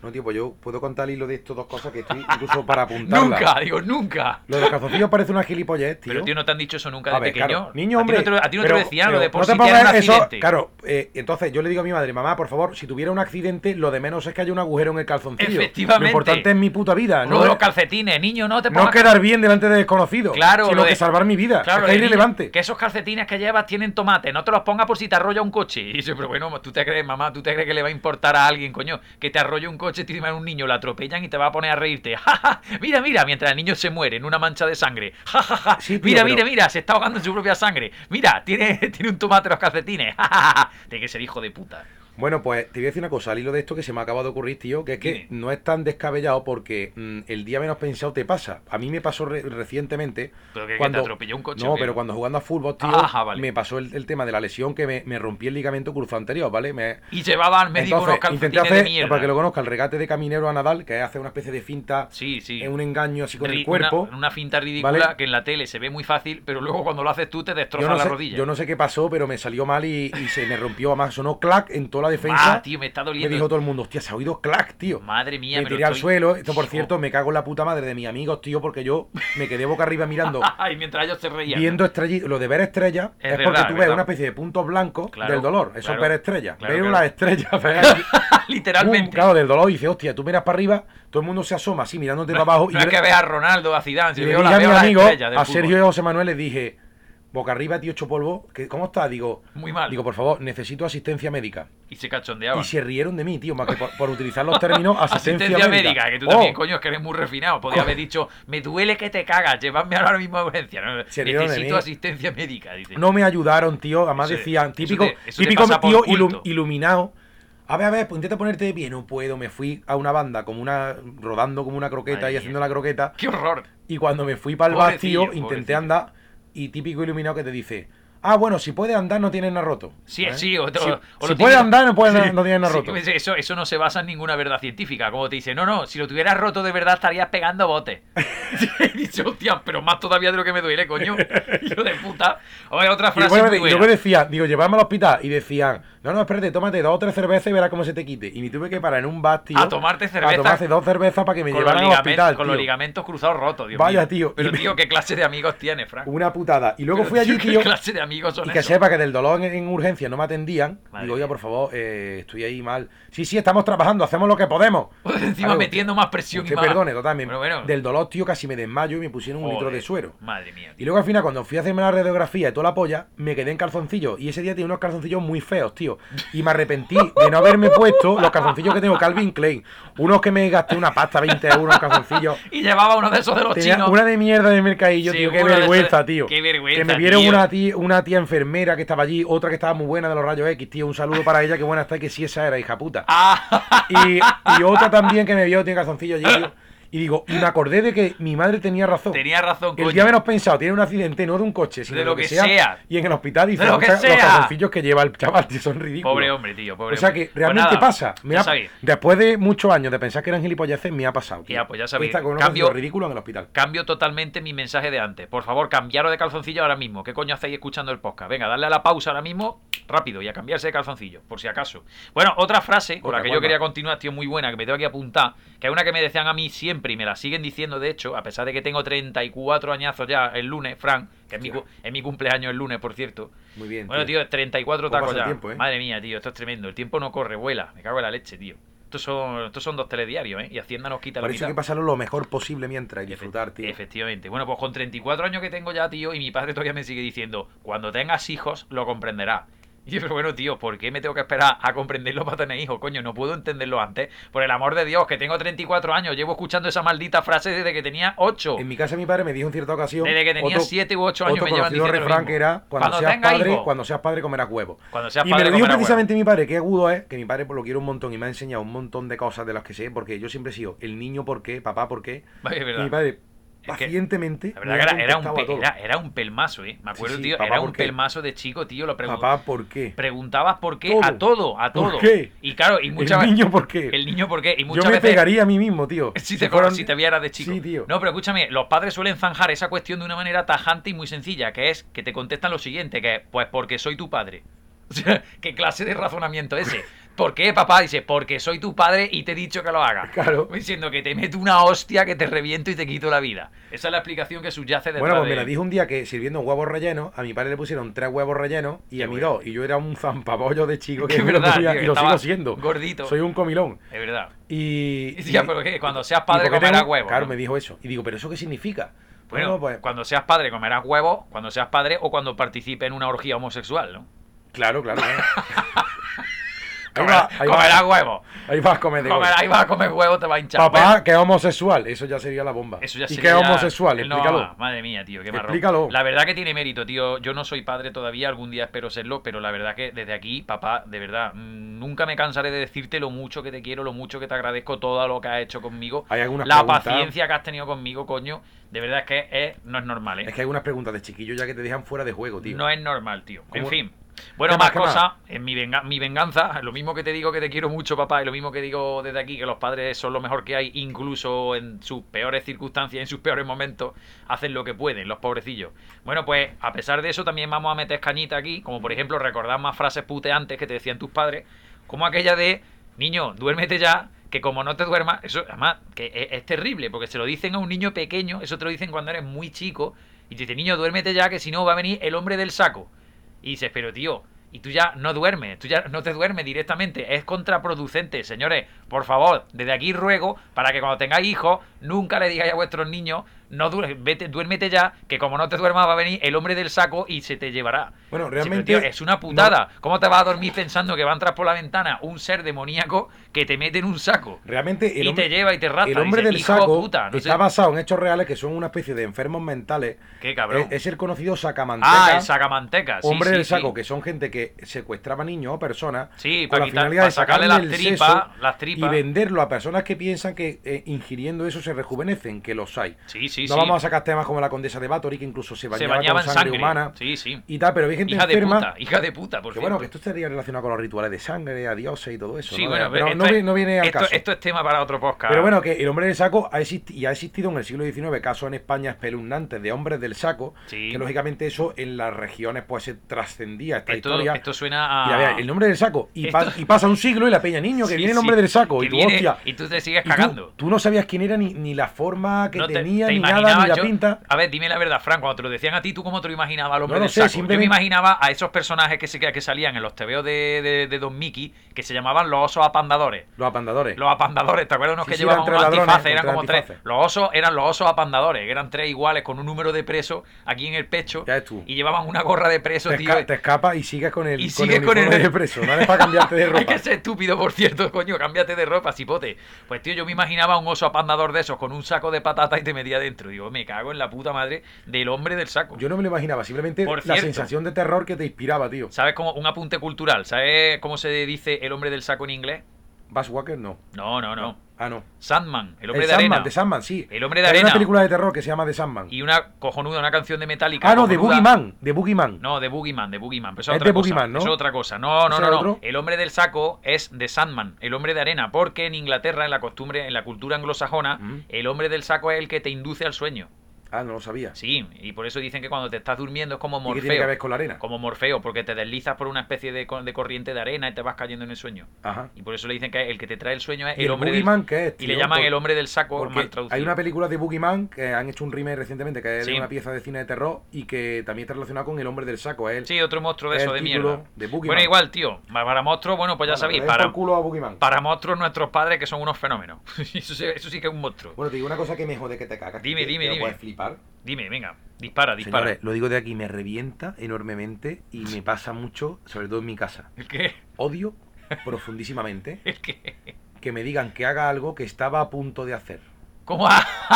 Speaker 1: No, tío, pues yo puedo contar el hilo de estas dos cosas que estoy incluso para apuntarlas.
Speaker 2: Nunca, digo, nunca.
Speaker 1: Lo de los calzoncillos parece una gilipollez, tío.
Speaker 2: Pero tío, ¿no te han dicho eso nunca de
Speaker 1: A ver,
Speaker 2: pequeño?
Speaker 1: claro, niño, hombre,
Speaker 2: a ti no te lo decían, lo de por
Speaker 1: no
Speaker 2: si
Speaker 1: te
Speaker 2: te era un
Speaker 1: pongas eso,
Speaker 2: accidente.
Speaker 1: claro, entonces yo le digo a mi madre, mamá, por favor, si tuviera un accidente, lo de menos es que haya un agujero en el calzoncillo.
Speaker 2: Efectivamente.
Speaker 1: Lo importante es mi puta vida,
Speaker 2: Uno
Speaker 1: no
Speaker 2: de
Speaker 1: es,
Speaker 2: los calcetines, niño, no te
Speaker 1: no
Speaker 2: pongas...
Speaker 1: quedar bien delante de desconocidos,
Speaker 2: Claro,
Speaker 1: sino
Speaker 2: lo de-
Speaker 1: que salvar mi vida.
Speaker 2: Claro,
Speaker 1: es que es
Speaker 2: niño,
Speaker 1: irrelevante.
Speaker 2: que esos calcetines que llevas tienen tomate, no te los pongas por si te arrolla un coche. Y dice, pero bueno, ¿tú te crees, mamá? ¿Tú te crees que le va a importar a alguien, coño? Que te arrolle un coche, te encima de un niño, lo atropellan y te va a poner a reírte. ¡Ja, ja! Mira, mira, mientras el niño se muere en una mancha de sangre. ¡Ja, ja, ja!
Speaker 1: Sí, tío,
Speaker 2: Mira,
Speaker 1: pero-
Speaker 2: mira, mira, se está ahogando en su propia sangre. Mira, tiene un tomate en los calcetines. ¡Ja, ja, ja! Tiene que ser hijo de puta.
Speaker 1: Bueno, pues te voy a decir una cosa, al hilo de esto que se me acaba de ocurrir, tío, que es que
Speaker 2: Dime.
Speaker 1: no es tan descabellado porque el día menos pensado te pasa. A mí me pasó recientemente.
Speaker 2: ¿Pero que
Speaker 1: cuando
Speaker 2: te atropelló un coche?
Speaker 1: No,
Speaker 2: o qué?
Speaker 1: pero cuando jugando a fútbol, tío,
Speaker 2: Ah, vale.
Speaker 1: me pasó el tema de la lesión que me rompí el ligamento cruzado anterior, ¿vale?
Speaker 2: Y llevaba al médico unos
Speaker 1: Entonces, intenté
Speaker 2: calcetines de
Speaker 1: hacer,
Speaker 2: mierda.
Speaker 1: para que lo conozca, el regate de caminero a Nadal, que es hacer una especie de finta,
Speaker 2: Sí, sí.
Speaker 1: un engaño así con el
Speaker 2: Ri-
Speaker 1: cuerpo.
Speaker 2: Una finta ridícula
Speaker 1: ¿vale?
Speaker 2: que en la tele se ve muy fácil, pero luego cuando lo haces tú te
Speaker 1: Yo
Speaker 2: destrozas
Speaker 1: no,
Speaker 2: la
Speaker 1: sé,
Speaker 2: rodilla.
Speaker 1: yo no sé qué pasó, pero me salió mal y se me rompió. Además, sonó clac en toda la defensa.
Speaker 2: Ah, tío, me está
Speaker 1: Me
Speaker 2: doliendo.
Speaker 1: dijo todo el mundo, hostia, se ha oído clac, tío.
Speaker 2: Madre mía,
Speaker 1: Me
Speaker 2: me lo
Speaker 1: tiré al
Speaker 2: estoy-
Speaker 1: suelo. Esto, por
Speaker 2: Hijo.
Speaker 1: cierto, me cago en la puta madre de mis amigos, tío, porque yo me quedé boca arriba mirando,
Speaker 2: Ay, mientras ellos se reían.
Speaker 1: viendo estrellas. Lo de ver estrellas
Speaker 2: Es
Speaker 1: es,
Speaker 2: verdad,
Speaker 1: porque
Speaker 2: es
Speaker 1: tú ves
Speaker 2: verdad.
Speaker 1: una especie de puntos blancos
Speaker 2: Claro,
Speaker 1: del dolor. Eso
Speaker 2: claro,
Speaker 1: es ver estrellas.
Speaker 2: claro,
Speaker 1: Ver
Speaker 2: claro.
Speaker 1: las estrellas. ver-
Speaker 2: Literalmente.
Speaker 1: Claro, del dolor. Y dice, hostia, tú miras para arriba, todo el mundo se asoma así, mirándote para abajo.
Speaker 2: No es que veas a Ronaldo o a Zidane,
Speaker 1: Y
Speaker 2: si
Speaker 1: le
Speaker 2: veo,
Speaker 1: dije
Speaker 2: la,
Speaker 1: a mi
Speaker 2: veo las
Speaker 1: amigo,
Speaker 2: estrellas del
Speaker 1: a
Speaker 2: fútbol.
Speaker 1: Sergio y a José Manuel, les dije, boca arriba, tío Ocho Polvo, ¿cómo estás? Digo,
Speaker 2: Muy mal.
Speaker 1: Digo, por favor, necesito asistencia médica.
Speaker 2: Y se cachondeaban.
Speaker 1: Y se rieron de mí, tío, más que por utilizar los términos asistencia,
Speaker 2: médica, que tú
Speaker 1: Oh,
Speaker 2: también, coño, es que eres muy refinado. Podía haber dicho, me duele que te cagas, llévame ahora mismo a urgencia. No,
Speaker 1: Se rieron de
Speaker 2: necesito
Speaker 1: mí.
Speaker 2: asistencia médica, dice.
Speaker 1: No me ayudaron, tío. Además
Speaker 2: Eso-
Speaker 1: decían,
Speaker 2: eso
Speaker 1: típico,
Speaker 2: eso te
Speaker 1: típico
Speaker 2: pasa por
Speaker 1: tío
Speaker 2: culto.
Speaker 1: iluminado. A ver, pues intenta ponerte de pie. No puedo. Me fui a una banda como rodando como una croqueta
Speaker 2: Madre
Speaker 1: y
Speaker 2: mía.
Speaker 1: haciendo la croqueta.
Speaker 2: ¡Qué horror!
Speaker 1: Y cuando me fui para el
Speaker 2: Pobrecillo,
Speaker 1: vacío, intenté
Speaker 2: pobrecillo.
Speaker 1: andar. Y típico iluminado que te dice, ah, bueno, si puedes andar no tienes nada roto.
Speaker 2: Sí,
Speaker 1: ¿Eh?
Speaker 2: sí, o
Speaker 1: Si,
Speaker 2: lo
Speaker 1: si
Speaker 2: típico-
Speaker 1: puedes andar no
Speaker 2: Sí,
Speaker 1: tienes nada
Speaker 2: sí,
Speaker 1: roto.
Speaker 2: eso no se basa en ninguna verdad científica. Como te dice, no, si lo tuvieras roto de verdad estarías pegando botes. He dicho, hostia, pero más todavía de lo que me duele, coño. Hijo de puta. Oye, otra
Speaker 1: Y
Speaker 2: frase
Speaker 1: luego,
Speaker 2: muy
Speaker 1: y
Speaker 2: buena.
Speaker 1: luego decía, digo, llevarme al hospital. Y decían, no, espérate, tómate 2 o 3 cervezas y verás cómo se te quite. Y me tuve que parar en un bar, tío.
Speaker 2: A tomarte cerveza.
Speaker 1: A tomarse 2 cervezas para que me
Speaker 2: Con
Speaker 1: llevaran al hospital.
Speaker 2: con los
Speaker 1: tío.
Speaker 2: ligamentos cruzados rotos, Dios
Speaker 1: Vaya,
Speaker 2: mío.
Speaker 1: tío.
Speaker 2: Pero,
Speaker 1: Y me-
Speaker 2: tío, ¿qué clase de amigos tienes, Frank?
Speaker 1: Una putada. Y luego
Speaker 2: Pero,
Speaker 1: fui allí,
Speaker 2: ¿qué
Speaker 1: tío.
Speaker 2: clase de amigos son
Speaker 1: Y que
Speaker 2: esos?
Speaker 1: sepa que del dolor en urgencia no me atendían.
Speaker 2: Madre
Speaker 1: Digo, oiga,
Speaker 2: mía.
Speaker 1: por favor, estoy ahí mal. Sí, estamos trabajando, hacemos lo que podemos.
Speaker 2: Encima
Speaker 1: Claro,
Speaker 2: metiendo más presión
Speaker 1: Usted
Speaker 2: y más.
Speaker 1: perdone, totalmente.
Speaker 2: Pero bueno.
Speaker 1: Del dolor, tío, casi me desmayo y me pusieron un litro
Speaker 2: Joder,
Speaker 1: de suero.
Speaker 2: Madre mía.
Speaker 1: Y
Speaker 2: tío.
Speaker 1: luego al final, cuando fui a hacerme la radiografía y toda la polla, me quedé en calzoncillos. Y ese día tenía unos calzoncillos muy feos, tío. Y me arrepentí de no haberme puesto los calzoncillos que tengo Calvin Klein. Unos que me gasté una pasta, 20 euros, calzoncillos.
Speaker 2: Y llevaba uno de esos de los
Speaker 1: Tenía
Speaker 2: chinos.
Speaker 1: una de mierda de mercadillo, tío. Qué
Speaker 2: Seguro de
Speaker 1: vergüenza,
Speaker 2: eso-
Speaker 1: tío.
Speaker 2: qué vergüenza,
Speaker 1: Que me vieron
Speaker 2: tío.
Speaker 1: una tía enfermera que estaba allí, otra que estaba muy buena de los rayos X, tío. Un saludo para ella, que buena está, que sí esa era, hija puta.
Speaker 2: Ah,
Speaker 1: Y otra también que me vio, tiene calzoncillo allí, tío. Y digo, y me acordé de que mi madre tenía razón.
Speaker 2: tenía razón,
Speaker 1: El
Speaker 2: coño.
Speaker 1: día menos pensado, tiene un accidente, no de un coche, sino
Speaker 2: De
Speaker 1: de
Speaker 2: lo que sea.
Speaker 1: Y en el hospital dice,
Speaker 2: De lo que
Speaker 1: los
Speaker 2: sea.
Speaker 1: calzoncillos que lleva el chaval, tío, son ridículos.
Speaker 2: Pobre hombre, tío, pobre
Speaker 1: O sea
Speaker 2: hombre.
Speaker 1: que realmente
Speaker 2: Pues nada,
Speaker 1: pasa.
Speaker 2: ya sabéis.
Speaker 1: Después de muchos años de pensar que eran gilipolleces, me ha pasado. Tío.
Speaker 2: Ya, pues ya sabéis.
Speaker 1: Esta con unos
Speaker 2: Cambio-
Speaker 1: calzoncillos ridículos en el hospital.
Speaker 2: Cambio totalmente mi mensaje de antes. Por favor, cambiaros de calzoncillo ahora mismo. ¿Qué coño hacéis escuchando el podcast? Venga, darle a la pausa ahora mismo, rápido, y a cambiarse de calzoncillo, por si acaso. Bueno, otra frase con
Speaker 1: Otra,
Speaker 2: la que yo
Speaker 1: ¿cuál
Speaker 2: quería
Speaker 1: más?
Speaker 2: continuar, tío, muy buena, que me tengo aquí apuntar, que es una que me decían a mí siempre y me la siguen diciendo, de hecho, a pesar de que tengo 34 añazos ya el lunes, Frank, que es mi cumpleaños el lunes, por cierto.
Speaker 1: Muy bien.
Speaker 2: Bueno, tío, 34
Speaker 1: ¿Cómo
Speaker 2: tacos
Speaker 1: pasa el
Speaker 2: ya.
Speaker 1: tiempo, eh?
Speaker 2: Madre mía, tío, esto es tremendo. El tiempo no corre, vuela. Me cago en la leche, tío. Estos son 2 telediarios, ¿eh? Y Hacienda nos quita
Speaker 1: Por
Speaker 2: la
Speaker 1: eso hay
Speaker 2: mitad.
Speaker 1: que pasarlo lo mejor posible mientras y disfrutar, tío.
Speaker 2: Efectivamente. Bueno, pues con 34 años que tengo ya, tío, y mi padre todavía me sigue diciendo, cuando tengas hijos lo comprenderás. Y yo, pero bueno, tío, ¿por qué me tengo que esperar a comprenderlo para tener hijos? Coño, no puedo entenderlo antes. Por el amor de Dios, que tengo 34 años, llevo escuchando esa maldita frase desde que tenía 8.
Speaker 1: En mi casa mi padre me dijo en cierta ocasión.
Speaker 2: Desde que tenía 7 u 8 años
Speaker 1: otro
Speaker 2: me llevan
Speaker 1: conocido
Speaker 2: diciendo lo
Speaker 1: refrán
Speaker 2: mismo.
Speaker 1: que era
Speaker 2: Cuando tenga hijos.
Speaker 1: cuando seas padre comerás huevos.
Speaker 2: Cuando seas
Speaker 1: Y
Speaker 2: padre
Speaker 1: me lo dijo
Speaker 2: comerás
Speaker 1: precisamente mi padre, qué agudo es, que mi padre pues, lo quiero un montón y me ha enseñado un montón de cosas de las que sé, porque yo siempre he sido el niño por qué, papá por qué.
Speaker 2: huevos. Es verdad.
Speaker 1: Y mi padre
Speaker 2: Es que
Speaker 1: pacientemente
Speaker 2: La verdad
Speaker 1: me ha
Speaker 2: que era un,
Speaker 1: contestado a todo.
Speaker 2: era un pelmazo, ¿eh? Me acuerdo,
Speaker 1: Sí,
Speaker 2: tío,
Speaker 1: papá,
Speaker 2: era
Speaker 1: ¿por
Speaker 2: un
Speaker 1: qué?
Speaker 2: pelmazo de chico, tío. Lo
Speaker 1: Papá, ¿por qué?
Speaker 2: preguntabas por qué
Speaker 1: Todo.
Speaker 2: a todo, a todo.
Speaker 1: ¿Por qué?
Speaker 2: Y claro, y muchas
Speaker 1: El
Speaker 2: veces.
Speaker 1: niño, ¿por qué?
Speaker 2: El niño, ¿por qué? Y
Speaker 1: Yo
Speaker 2: muchas
Speaker 1: me
Speaker 2: veces.
Speaker 1: pegaría a mí mismo, tío.
Speaker 2: Si
Speaker 1: fueran-
Speaker 2: te vieras de chico.
Speaker 1: Sí, tío.
Speaker 2: No, pero escúchame, los padres suelen zanjar esa cuestión de una manera tajante y muy sencilla, que es que te contestan lo siguiente, que es, pues porque soy tu padre. O sea, ¿qué clase de razonamiento ese? ¿Por qué, papá? Dice, porque soy tu padre y te he dicho que lo hagas.
Speaker 1: Claro.
Speaker 2: Diciendo que te meto una hostia que te reviento y te quito la vida. Esa es la explicación que subyace detrás
Speaker 1: Bueno, pues
Speaker 2: de...
Speaker 1: me la dijo un día que sirviendo huevos rellenos, a mi padre le pusieron 3 huevos rellenos y
Speaker 2: Qué
Speaker 1: a mí
Speaker 2: bueno.
Speaker 1: 2. Y yo era un zampabollo de chico que
Speaker 2: Es
Speaker 1: me lo
Speaker 2: verdad,
Speaker 1: comía,
Speaker 2: tío,
Speaker 1: y lo
Speaker 2: estaba
Speaker 1: sigo siendo.
Speaker 2: gordito.
Speaker 1: Soy un comilón.
Speaker 2: Es verdad.
Speaker 1: Y
Speaker 2: Ya, pero ¿qué? Cuando seas padre
Speaker 1: ¿y por qué
Speaker 2: comerás
Speaker 1: tengo?
Speaker 2: huevos.
Speaker 1: Claro,
Speaker 2: ¿no?
Speaker 1: me dijo eso. Y digo, ¿pero eso qué significa?
Speaker 2: Bueno,
Speaker 1: pues
Speaker 2: cuando seas padre comerás huevos, cuando seas padre o cuando participe en una orgía homosexual, ¿no?
Speaker 1: claro. Ahí va,
Speaker 2: Comerás huevos.
Speaker 1: ahí vas a comer de huevo.
Speaker 2: Ahí vas a comer huevos, te va a hinchar.
Speaker 1: Papá, que es homosexual. Eso ya sería la bomba.
Speaker 2: Eso ya
Speaker 1: ¿Y
Speaker 2: sería
Speaker 1: qué es
Speaker 2: ya-
Speaker 1: homosexual?
Speaker 2: él no
Speaker 1: Explícalo.
Speaker 2: va más. Madre mía, tío, qué marrón.
Speaker 1: Explícalo.
Speaker 2: La verdad que tiene mérito, tío. Yo no soy padre todavía, algún día espero serlo, pero la verdad que desde aquí, papá, de verdad, nunca me cansaré de decirte lo mucho que te quiero, lo mucho que te agradezco todo lo que has hecho conmigo.
Speaker 1: Hay algunas
Speaker 2: La
Speaker 1: preguntas-
Speaker 2: paciencia que has tenido conmigo, coño. De verdad es que no es normal, ¿eh?
Speaker 1: Es que hay unas preguntas de chiquillos ya que te dejan fuera de juego, tío.
Speaker 2: No es normal, tío. En
Speaker 1: ¿Cómo?
Speaker 2: fin. Bueno,
Speaker 1: ¿Qué
Speaker 2: más
Speaker 1: más, qué más?
Speaker 2: cosas. En mi venganza, lo mismo que te digo que te quiero mucho, papá, y lo mismo que digo desde aquí, que los padres son lo mejor que hay, incluso en sus peores circunstancias, en sus peores momentos, hacen lo que pueden, los pobrecillos. Bueno, pues a pesar de eso, también vamos a meter cañita aquí, como por ejemplo recordar más frases puteantes que te decían tus padres, como aquella de, niño, duérmete ya, que como no te duermas, eso además que es terrible, porque se lo dicen a un niño pequeño, eso te lo dicen cuando eres muy chico, y te dicen, niño, duérmete ya, que si no va a venir el hombre del saco. Y dices, pero tío, y tú ya no duermes, tú ya no te duermes directamente, es contraproducente, señores, por favor, desde aquí ruego para que cuando tengáis hijos, nunca le digáis a vuestros niños, no duérmete ya, que como no te duermas va a venir el hombre del saco y se te llevará.
Speaker 1: Bueno,
Speaker 2: Sí, pero,
Speaker 1: realmente...
Speaker 2: tío, es una putada. ¿Cómo te vas a dormir pensando que va a entrar por la ventana un ser demoníaco que te mete en un saco?
Speaker 1: Realmente
Speaker 2: Y te lleva y te rata.
Speaker 1: el hombre
Speaker 2: Dices,
Speaker 1: del
Speaker 2: hijo de
Speaker 1: saco
Speaker 2: puta, no
Speaker 1: está
Speaker 2: sé.
Speaker 1: basado en hechos reales que son una especie de enfermos mentales.
Speaker 2: Qué cabrón.
Speaker 1: Es el conocido sacamanteca.
Speaker 2: Ah, el sacamanteca. Sí,
Speaker 1: Hombre
Speaker 2: sí,
Speaker 1: del
Speaker 2: sí.
Speaker 1: saco, que son gente que secuestraba niños o personas
Speaker 2: Sí,
Speaker 1: con
Speaker 2: para
Speaker 1: la finalidad de
Speaker 2: sacarle
Speaker 1: sacarle
Speaker 2: las
Speaker 1: el
Speaker 2: tripas,
Speaker 1: seso
Speaker 2: las
Speaker 1: y
Speaker 2: tripas.
Speaker 1: venderlo a personas que piensan que ingiriendo eso se rejuvenecen, que los hay.
Speaker 2: Sí, sí,
Speaker 1: No
Speaker 2: sí.
Speaker 1: vamos a sacar temas como la condesa de Bathory, que incluso se
Speaker 2: Se
Speaker 1: bañaba,
Speaker 2: bañaba
Speaker 1: con
Speaker 2: en
Speaker 1: sangre,
Speaker 2: sangre.
Speaker 1: humana
Speaker 2: Sí, sí.
Speaker 1: y tal, pero hay gente
Speaker 2: Hija de
Speaker 1: enferma.
Speaker 2: puta, hija de puta, por
Speaker 1: Que
Speaker 2: cierto.
Speaker 1: bueno, que esto estaría relacionado con los rituales de sangre, a dioses y todo eso.
Speaker 2: Sí,
Speaker 1: ¿no?
Speaker 2: bueno,
Speaker 1: pero
Speaker 2: esto
Speaker 1: no viene al caso.
Speaker 2: esto es tema para otro podcast.
Speaker 1: Pero bueno, que el hombre del saco ha existido en el siglo XIX casos en España espeluznantes de hombres del saco,
Speaker 2: Sí.
Speaker 1: que lógicamente eso en las regiones pues se trascendía esta
Speaker 2: esto,
Speaker 1: historia.
Speaker 2: esto suena a...
Speaker 1: Y a ver, el nombre del saco. Y,
Speaker 2: Esto-
Speaker 1: y pasa un siglo y la peña, niño, que
Speaker 2: Sí,
Speaker 1: viene el
Speaker 2: sí,
Speaker 1: hombre del saco.
Speaker 2: que
Speaker 1: Y tú,
Speaker 2: viene
Speaker 1: hostia.
Speaker 2: y tú te sigues
Speaker 1: y
Speaker 2: cagando.
Speaker 1: tú no sabías quién era ni la forma que
Speaker 2: No
Speaker 1: tenía,
Speaker 2: te
Speaker 1: ni nada,
Speaker 2: imaginabas
Speaker 1: ni la
Speaker 2: yo-
Speaker 1: pinta.
Speaker 2: A ver, dime la verdad, Frank, cuando te lo decían a ti, ¿tú cómo te lo imaginabas al hombre
Speaker 1: No lo
Speaker 2: del
Speaker 1: sé,
Speaker 2: saco? Yo me
Speaker 1: simplemente-
Speaker 2: imaginaba a esos personajes que salían en los tebeos de Don Mickey, que se llamaban los osos apandadores.
Speaker 1: Los apandadores.
Speaker 2: Los apandadores, ¿te acuerdas? Unos
Speaker 1: Sí,
Speaker 2: que
Speaker 1: sí,
Speaker 2: llevaban
Speaker 1: eran
Speaker 2: unos
Speaker 1: tres ladrones,
Speaker 2: antifaces, eran
Speaker 1: con
Speaker 2: como
Speaker 1: tres
Speaker 2: tres.
Speaker 1: antifaces.
Speaker 2: Los osos eran los osos apandadores, que eran tres iguales con un número de presos aquí en el pecho.
Speaker 1: Ya ves tú.
Speaker 2: Y llevaban una gorra de preso,
Speaker 1: te,
Speaker 2: tío.
Speaker 1: te escapas y sigues con el,
Speaker 2: Y
Speaker 1: con
Speaker 2: sigues
Speaker 1: el
Speaker 2: con
Speaker 1: uniforme
Speaker 2: el-
Speaker 1: de preso. No es para cambiarte de ropa.
Speaker 2: Hay que ser estúpido, por cierto, coño, cámbiate de ropa, cipote. Pues tío, yo me imaginaba un oso apandador de esos con un saco de patata y te metía dentro. Digo, me cago en la puta madre del hombre del saco.
Speaker 1: Yo no me lo imaginaba, simplemente
Speaker 2: Por
Speaker 1: la
Speaker 2: cierto.
Speaker 1: sensación de terror que te inspiraba, tío.
Speaker 2: ¿Sabes cómo? Un apunte cultural. ¿Sabes cómo se dice el hombre del saco en inglés?
Speaker 1: Buzz Walker no.
Speaker 2: No, no, no.
Speaker 1: Ah, no.
Speaker 2: Sandman, el hombre
Speaker 1: El
Speaker 2: de
Speaker 1: Sandman,
Speaker 2: arena.
Speaker 1: de Sandman, sí.
Speaker 2: El hombre de
Speaker 1: Hay
Speaker 2: arena.
Speaker 1: una película de terror que se llama The Sandman.
Speaker 2: Y una cojonuda, una canción de Metallica.
Speaker 1: Ah, no, de
Speaker 2: cojonuda.
Speaker 1: Boogeyman. De Boogeyman.
Speaker 2: No, de Boogeyman, de Boogeyman. Pero eso
Speaker 1: Es
Speaker 2: otra
Speaker 1: de
Speaker 2: cosa.
Speaker 1: Boogeyman, ¿no?
Speaker 2: Eso es otra cosa. No, no,
Speaker 1: ¿Ese
Speaker 2: no,
Speaker 1: es
Speaker 2: no.
Speaker 1: otro?
Speaker 2: El hombre del saco es de Sandman, el hombre de arena, porque en Inglaterra, en la costumbre, en la cultura anglosajona, el hombre del saco es el que te induce al sueño.
Speaker 1: Ah, no lo sabía.
Speaker 2: Sí, y por eso dicen que cuando te estás durmiendo es como
Speaker 1: ¿Y qué
Speaker 2: Morfeo.
Speaker 1: tiene que ver con la arena?
Speaker 2: Como Morfeo, porque te deslizas por una especie de corriente de arena y te vas cayendo en el sueño.
Speaker 1: Ajá.
Speaker 2: Y por eso le dicen que el que te trae el sueño es
Speaker 1: ¿Y
Speaker 2: el
Speaker 1: el
Speaker 2: hombre
Speaker 1: Boogeyman
Speaker 2: del...
Speaker 1: qué es,
Speaker 2: Y le
Speaker 1: tío?
Speaker 2: llaman
Speaker 1: Por-
Speaker 2: el hombre del saco
Speaker 1: Porque
Speaker 2: mal traducido.
Speaker 1: hay una película de Boogeyman que han hecho un remake recientemente, que es de
Speaker 2: Sí.
Speaker 1: una pieza de cine de terror y que también está relacionado con el hombre del saco. Es
Speaker 2: Sí, otro monstruo de
Speaker 1: es
Speaker 2: eso,
Speaker 1: el
Speaker 2: de
Speaker 1: título
Speaker 2: mierda.
Speaker 1: de Boogeyman.
Speaker 2: Bueno, igual, tío. Para monstruos, bueno, pues ya sabéis.
Speaker 1: Le den
Speaker 2: Para,
Speaker 1: por culo a Boogeyman.
Speaker 2: para monstruos nuestros padres que son unos fenómenos. Eso sí que es un monstruo.
Speaker 1: Bueno, te digo una cosa que me jode que te cagas.
Speaker 2: Dime,
Speaker 1: que
Speaker 2: dime,
Speaker 1: lo
Speaker 2: dime.
Speaker 1: puedes flipar.
Speaker 2: Dime, venga. Dispara.
Speaker 1: Señores, lo digo de aquí, me revienta enormemente y me pasa mucho, sobre todo en mi casa.
Speaker 2: ¿El qué?
Speaker 1: Odio profundísimamente
Speaker 2: ¿El qué?
Speaker 1: que me digan que haga algo que estaba a punto de hacer.
Speaker 2: ¿Cómo?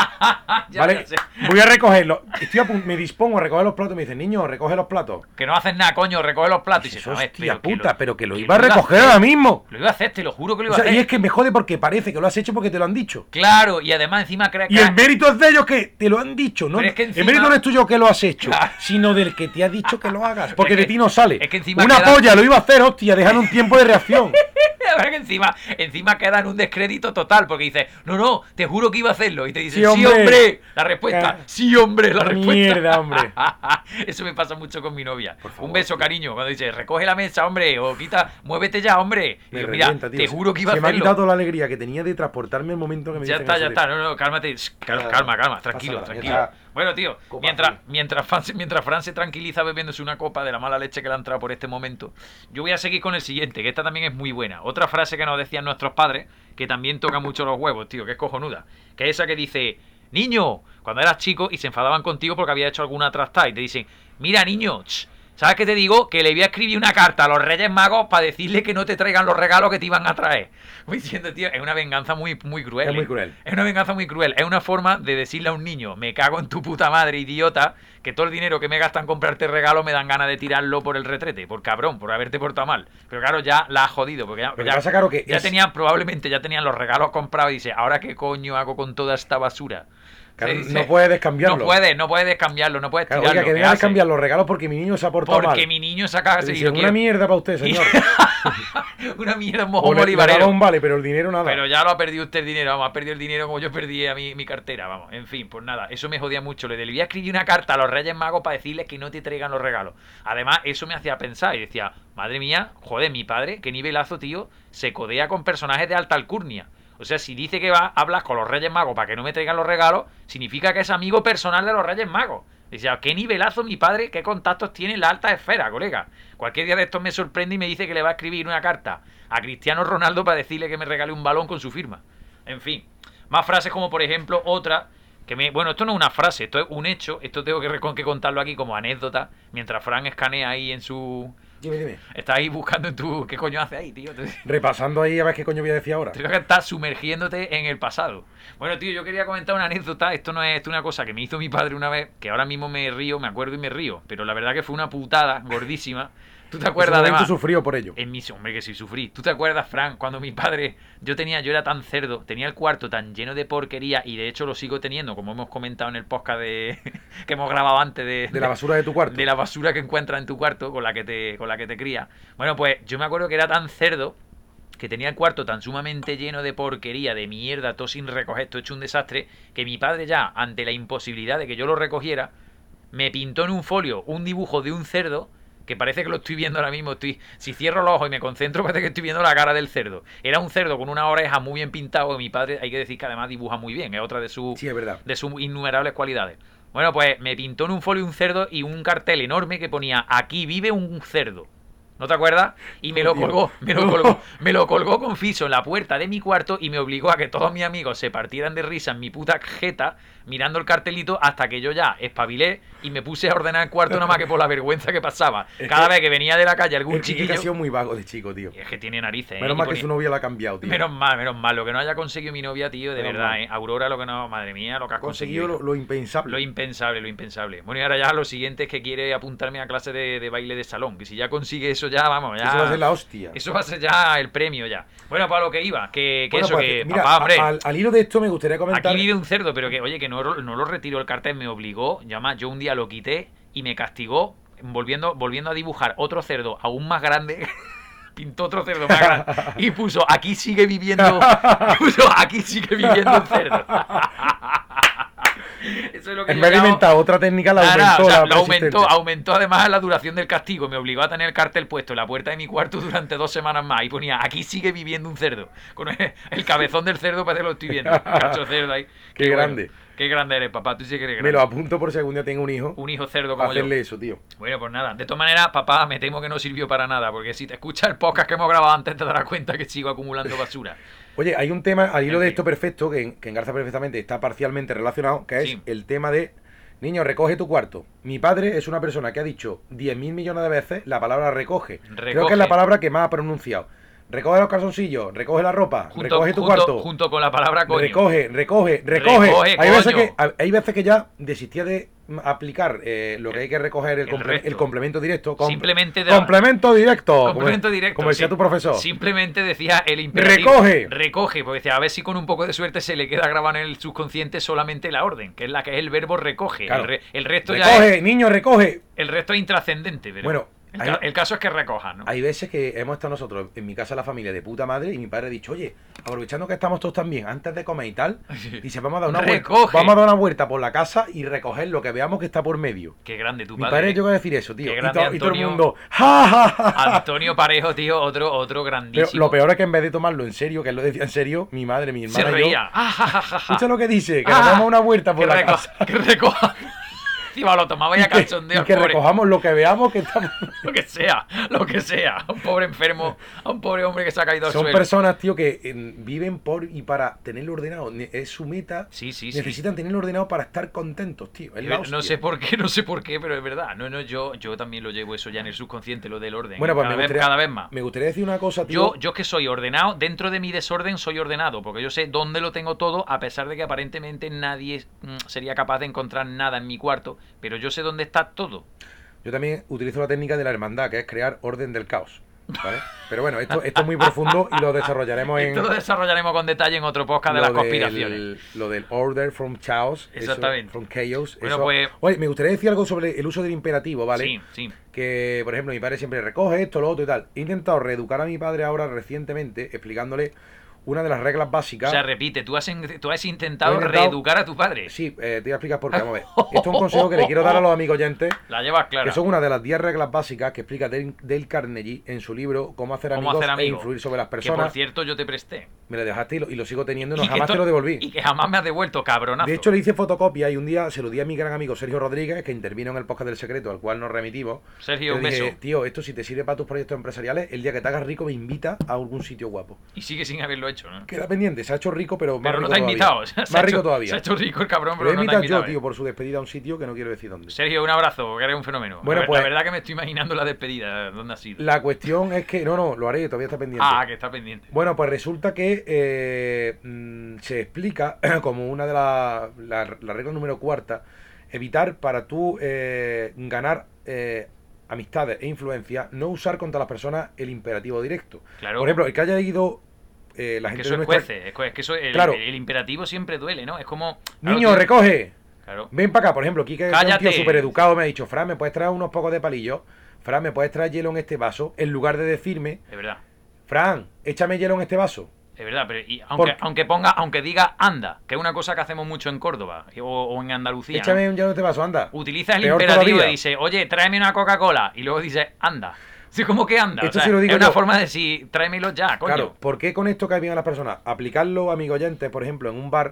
Speaker 2: Ya
Speaker 1: ¿Vale?
Speaker 2: sé.
Speaker 1: Voy a recogerlo. Me dispongo a recoger los platos. Me dicen, niño, recoge los platos.
Speaker 2: Que no haces nada, coño, recoge los platos. Y dices,
Speaker 1: Eso,
Speaker 2: a ver,
Speaker 1: hostia
Speaker 2: pero
Speaker 1: puta, pero que lo
Speaker 2: que
Speaker 1: iba a recoger
Speaker 2: hacer.
Speaker 1: ahora mismo.
Speaker 2: Lo iba a hacer, te lo juro que lo
Speaker 1: O
Speaker 2: iba a
Speaker 1: sea,
Speaker 2: hacer.
Speaker 1: y es que me jode porque parece que lo has hecho porque te lo han dicho.
Speaker 2: Claro, y además encima crees
Speaker 1: Y
Speaker 2: que...
Speaker 1: el mérito es de ellos que te lo han dicho, ¿no?
Speaker 2: Pero es que encima-
Speaker 1: El mérito no es tuyo que lo has hecho,
Speaker 2: Claro.
Speaker 1: sino del que te ha dicho que lo hagas. Porque
Speaker 2: Es que-
Speaker 1: de ti no sale.
Speaker 2: es que encima
Speaker 1: Una
Speaker 2: queda-
Speaker 1: polla lo iba a hacer, hostia, dejar un tiempo de reacción.
Speaker 2: Pero que encima queda en un descrédito total, porque dice, no, te juro que iba a hacerlo. Y te dice,
Speaker 1: Sí,
Speaker 2: sí, hombre. La respuesta, sí, hombre, la respuesta.
Speaker 1: Mierda, hombre.
Speaker 2: Eso me pasa mucho con mi novia.
Speaker 1: Por favor,
Speaker 2: Un beso,
Speaker 1: tío.
Speaker 2: cariño. Cuando dice, recoge la mesa, hombre, o muévete ya, hombre. Y
Speaker 1: Me
Speaker 2: yo, mira,
Speaker 1: revienta, tío.
Speaker 2: te juro que iba a
Speaker 1: Se me ha
Speaker 2: hacerlo.
Speaker 1: quitado toda la alegría que tenía de transportarme el momento que me
Speaker 2: Ya
Speaker 1: dicen
Speaker 2: está,
Speaker 1: eso, tío.
Speaker 2: no, cálmate. Calma, tranquilo,
Speaker 1: Pásala,
Speaker 2: tranquilo.
Speaker 1: ya está.
Speaker 2: Bueno, tío,
Speaker 1: Copa,
Speaker 2: mientras Fran se tranquiliza bebiéndose una copa de la mala leche que le ha entrado por este momento, yo voy a seguir con el siguiente, que esta también es muy buena. Otra frase que nos decían nuestros padres, que también toca mucho los huevos, tío, que es cojonuda. Que es esa que dice, niño, cuando eras chico y se enfadaban contigo porque había hecho alguna trastada y te dicen, mira, niño, ¿sabes qué te digo? Que le voy a escribir una carta a los Reyes Magos para decirle que no te traigan los regalos que te iban a traer. Voy diciendo, tío, es una venganza muy cruel.
Speaker 1: Es muy cruel.
Speaker 2: Es una venganza muy cruel. Es una forma de decirle a un niño, me cago en tu puta madre, idiota, que todo el dinero que me gastan en comprarte regalos me dan ganas de tirarlo por el retrete, por cabrón, por haberte portado mal. Pero claro, ya la has jodido, porque
Speaker 1: Pero pasa, claro, que
Speaker 2: probablemente ya tenían los regalos comprados y dice, ¿ahora qué coño hago con toda esta basura?
Speaker 1: Claro,
Speaker 2: Se dice,
Speaker 1: no puedes cambiarlo.
Speaker 2: No puedes descambiarlo, no puedes
Speaker 1: Claro,
Speaker 2: tirarlo.
Speaker 1: oiga, que
Speaker 2: ¿qué
Speaker 1: vengan a
Speaker 2: haces?
Speaker 1: cambiar los regalos porque mi niño se ha portado mal.
Speaker 2: Porque mi niño saca...
Speaker 1: Y dicen, una mierda para usted, señor.
Speaker 2: Una mierda, un
Speaker 1: O
Speaker 2: mojón
Speaker 1: le
Speaker 2: bolivarero.
Speaker 1: daba un vale, pero el dinero nada.
Speaker 2: Pero ya lo ha perdido usted el dinero, vamos, ha perdido el dinero como yo perdí a mi cartera, vamos. En fin, pues nada, eso me jodía mucho. Le voy a escribir una carta a los Reyes Magos para decirles que no te traigan los regalos. Además, eso me hacía pensar y decía, madre mía, joder, mi padre, qué nivelazo, tío, se codea con personajes de alta alcurnia. O sea, si dice que hablas con los Reyes Magos para que no me traigan los regalos, significa que es amigo personal de los Reyes Magos. Dice, qué nivelazo mi padre, qué contactos tiene en la alta esfera, colega. Cualquier día de estos me sorprende y me dice que le va a escribir una carta a Cristiano Ronaldo para decirle que me regale un balón con su firma. En fin, más frases como por ejemplo otra que bueno, esto no es una frase, esto es un hecho, esto tengo que contarlo aquí como anécdota, mientras Fran escanea ahí en su...
Speaker 1: Dime.
Speaker 2: Está ahí buscando en tu... ¿Qué coño hace ahí, tío?
Speaker 1: Repasando ahí a ver qué coño voy a decir ahora.
Speaker 2: Creo que estás sumergiéndote en el pasado. Bueno, tío, yo quería comentar una anécdota. Esto no es una cosa que me hizo mi padre una vez, que ahora mismo me río, me acuerdo y me río. Pero la verdad que fue una putada gordísima. ¿Tú te acuerdas, además?
Speaker 1: Sufrió por ello.
Speaker 2: Hombre, que sí sufrí. ¿Tú te acuerdas, Fran, cuando mi padre... Yo era tan cerdo, tenía el cuarto tan lleno de porquería y de hecho lo sigo teniendo, como hemos comentado en el podcast que hemos grabado antes
Speaker 1: de la basura de tu cuarto.
Speaker 2: De la basura que encuentras en tu cuarto con la que te cría. Bueno, pues yo me acuerdo que era tan cerdo que tenía el cuarto tan sumamente lleno de porquería, de mierda, todo sin recoger, todo hecho un desastre, que mi padre ya, ante la imposibilidad de que yo lo recogiera, me pintó en un folio un dibujo de un cerdo que parece que lo estoy viendo ahora mismo. Si cierro los ojos y me concentro, parece que estoy viendo la cara del cerdo. Era un cerdo con una oreja muy bien pintado. Mi padre, hay que decir que además dibuja muy bien. Es otra de sus innumerables cualidades. Bueno, pues me pintó en un folio un cerdo y un cartel enorme que ponía: aquí vive un cerdo. ¿No te acuerdas? Y me lo colgó con fiso en la puerta de mi cuarto y me obligó a que todos mis amigos se partieran de risa en mi puta jeta mirando el cartelito hasta que yo ya espabilé y me puse a ordenar el cuarto nada más que por la vergüenza que pasaba. Cada vez que venía de la calle algún chiquillo...
Speaker 1: Es que ha sido muy vago de chico, tío.
Speaker 2: Es que tiene narices,
Speaker 1: Menos mal que su novia la ha cambiado, tío.
Speaker 2: Menos mal. Lo que no haya conseguido mi novia, tío, de verdad, Aurora, lo que no... Madre mía, lo que has conseguido.
Speaker 1: Lo impensable.
Speaker 2: Lo impensable. Bueno, y ahora ya lo siguiente es que quiere apuntarme a clase de baile de salón. Que si ya consigue eso ya, vamos, ya...
Speaker 1: Eso va a ser la hostia.
Speaker 2: Eso va a ser ya el premio ya. Bueno, para lo que iba,
Speaker 1: mira,
Speaker 2: papá, hombre...
Speaker 1: Al hilo de esto me gustaría comentar...
Speaker 2: Aquí vive un cerdo, pero que, oye, que no lo retiró el cartel, me obligó, yo un día lo quité y me castigó volviendo a dibujar otro cerdo aún más grande. Pintó otro cerdo más grande y puso: aquí sigue viviendo un cerdo. Eso es lo que
Speaker 1: en vez de inventar otra técnica,
Speaker 2: aumentó además la duración del castigo. Me obligó a tener el cartel puesto en la puerta de mi cuarto durante 2 semanas más y ponía: aquí sigue viviendo un cerdo, con el cabezón del cerdo, parece que lo estoy viendo, cacho cerdo ahí.
Speaker 1: Qué grande.
Speaker 2: Bueno. Qué grande eres, papá, tú sí que eres grande.
Speaker 1: Me lo apunto por si algún día tengo un hijo.
Speaker 2: Un hijo cerdo como
Speaker 1: hacerle
Speaker 2: yo.
Speaker 1: eso, tío.
Speaker 2: Bueno, pues nada. De todas maneras, papá, me temo que no sirvió para nada, porque si te escuchas el podcast que hemos grabado antes te darás cuenta que sigo acumulando basura.
Speaker 1: Oye, hay un tema al hilo de esto perfecto, que engarza perfectamente, está parcialmente relacionado, que es el tema de: niño, recoge tu cuarto. Mi padre es una persona que ha dicho 10.000 millones de veces la palabra recoge. Creo que es la palabra que más ha pronunciado. Recoge los calzoncillos, recoge la ropa, recoge tu cuarto.
Speaker 2: Junto con la palabra coño.
Speaker 1: Recoge. Hay veces que ya desistía de aplicar lo que hay que recoger, el complemento directo. Complemento directo. Como decía tu profesor.
Speaker 2: Simplemente decía el imperativo. Recoge, porque decía, a ver si con un poco de suerte se le queda grabado en el subconsciente solamente la orden, que es el verbo recoge.
Speaker 1: Claro.
Speaker 2: El resto
Speaker 1: recoge,
Speaker 2: ya es...
Speaker 1: niño, recoge.
Speaker 2: El resto es intrascendente. Pero...
Speaker 1: Bueno,
Speaker 2: El caso es que recojas, ¿no?
Speaker 1: Hay veces que hemos estado nosotros en mi casa, la familia de puta madre, y mi padre ha dicho, oye, aprovechando que estamos todos también, antes de comer y tal, dice, vamos a dar una vuelta, vamos a dar una vuelta por la casa y recoger lo que veamos que está por medio.
Speaker 2: Qué grande tu
Speaker 1: Mi
Speaker 2: padre.
Speaker 1: padre llegó a decir eso, tío.
Speaker 2: Qué grande,
Speaker 1: Y todo el mundo, ¡ja, ja, ja!
Speaker 2: Antonio Parejo, tío, otro grandísimo.
Speaker 1: Pero lo peor es que en vez de tomarlo en serio, que él lo decía en serio, mi madre, mi hermana
Speaker 2: se reía.
Speaker 1: Escucha lo que dice, que nos damos una vuelta por la casa.
Speaker 2: Que recoja. Encima lo tomaba ya cachondeo.
Speaker 1: Y que recojamos lo que veamos que estamos...
Speaker 2: Lo que sea. A un pobre enfermo, a un pobre hombre que se ha caído al
Speaker 1: suelo.
Speaker 2: Son
Speaker 1: personas, tío, que viven por y para tenerlo ordenado. Es su meta.
Speaker 2: Sí.
Speaker 1: Necesitan tenerlo ordenado para estar contentos, tío.
Speaker 2: No sé por qué, pero es verdad. No, yo también lo llevo eso ya en el subconsciente, lo del orden.
Speaker 1: Bueno, pues
Speaker 2: cada vez más.
Speaker 1: Me gustaría decir una cosa, tío.
Speaker 2: Yo que soy ordenado, dentro de mi desorden soy ordenado, porque yo sé dónde lo tengo todo, a pesar de que aparentemente nadie sería capaz de encontrar nada en mi cuarto, pero yo sé dónde está todo.
Speaker 1: Yo también utilizo la técnica de la hermandad, que es crear orden del caos, ¿vale? Pero bueno, esto es muy profundo y lo desarrollaremos
Speaker 2: Esto lo desarrollaremos con detalle en otro podcast de las conspiraciones.
Speaker 1: Lo del order from chaos.
Speaker 2: Exactamente.
Speaker 1: Eso, from chaos.
Speaker 2: Bueno,
Speaker 1: eso.
Speaker 2: pues...
Speaker 1: Oye, me gustaría decir algo sobre el uso del imperativo, ¿vale?
Speaker 2: Sí.
Speaker 1: Que, por ejemplo, mi padre siempre recoge esto, lo otro y tal. He intentado reeducar a mi padre ahora recientemente, explicándole una de las reglas básicas.
Speaker 2: O sea, repite, tú has intentado reeducar a tu padre.
Speaker 1: Sí, te voy a explicar por qué. Vamos a ver. Esto es un consejo que le quiero dar a los amigos oyentes.
Speaker 2: La llevas clara.
Speaker 1: Que son una de las 10 reglas básicas que explica Dale Carnegie en su libro Cómo hacer amigos e influir sobre las personas.
Speaker 2: Que, por cierto, yo te presté.
Speaker 1: Me lo dejaste y lo sigo teniendo y jamás te lo devolví.
Speaker 2: Y que jamás me has devuelto, cabronazo.
Speaker 1: De hecho, le hice fotocopia y un día se lo di a mi gran amigo Sergio Rodríguez, que intervino en el podcast del secreto, al cual nos remitimos.
Speaker 2: Sergio, un
Speaker 1: beso.
Speaker 2: beso.
Speaker 1: Tío, esto si te sirve para tus proyectos empresariales, el día que te hagas rico me invita a algún sitio guapo.
Speaker 2: Y sigue sin haberlo hecho, ¿no?
Speaker 1: Queda pendiente. Se ha hecho rico, pero más rico
Speaker 2: no te ha invitado.
Speaker 1: Más rico todavía.
Speaker 2: Se ha hecho rico el cabrón,
Speaker 1: pero
Speaker 2: no te ha invitado.
Speaker 1: Yo, tío, por su despedida a un sitio que no quiero decir dónde.
Speaker 2: Sergio, un abrazo, que eres un fenómeno.
Speaker 1: Bueno,
Speaker 2: pues, la verdad que me estoy imaginando la despedida. ¿Dónde ha sido?
Speaker 1: La cuestión es que... No, lo haré, todavía está pendiente.
Speaker 2: Que está pendiente.
Speaker 1: Bueno, pues resulta que se explica como una de la regla número 4, evitar para tú ganar... amistades e influencia, no usar contra las personas el imperativo directo.
Speaker 2: Claro.
Speaker 1: Por ejemplo, el que haya leído la gente
Speaker 2: que eso
Speaker 1: de nuestra...
Speaker 2: es que eso
Speaker 1: claro.
Speaker 2: el imperativo siempre duele, ¿no? Es como...
Speaker 1: Niño, recoge.
Speaker 2: Claro.
Speaker 1: Ven para acá, por ejemplo, Kike, que es un tío súper educado, me ha dicho, Fran, ¿me puedes traer unos pocos de palillos? Fran, ¿me puedes traer hielo en este vaso? En lugar de decirme...
Speaker 2: Es verdad.
Speaker 1: Fran, échame hielo en este vaso.
Speaker 2: Es verdad, pero aunque diga anda, que es una cosa que hacemos mucho en Córdoba o en Andalucía.
Speaker 1: Échame
Speaker 2: ¿no?
Speaker 1: un hielo en este vaso, anda.
Speaker 2: Utiliza el imperativo y dice, oye, tráeme una Coca-Cola. Y luego dice, anda. Sí, como que anda.
Speaker 1: Esto sí lo digo
Speaker 2: es una
Speaker 1: yo.
Speaker 2: forma de decir, tráemelo ya, coño.
Speaker 1: Claro, ¿por qué con esto cae bien a las personas? Aplicarlo a amigos oyentes, por ejemplo, en un bar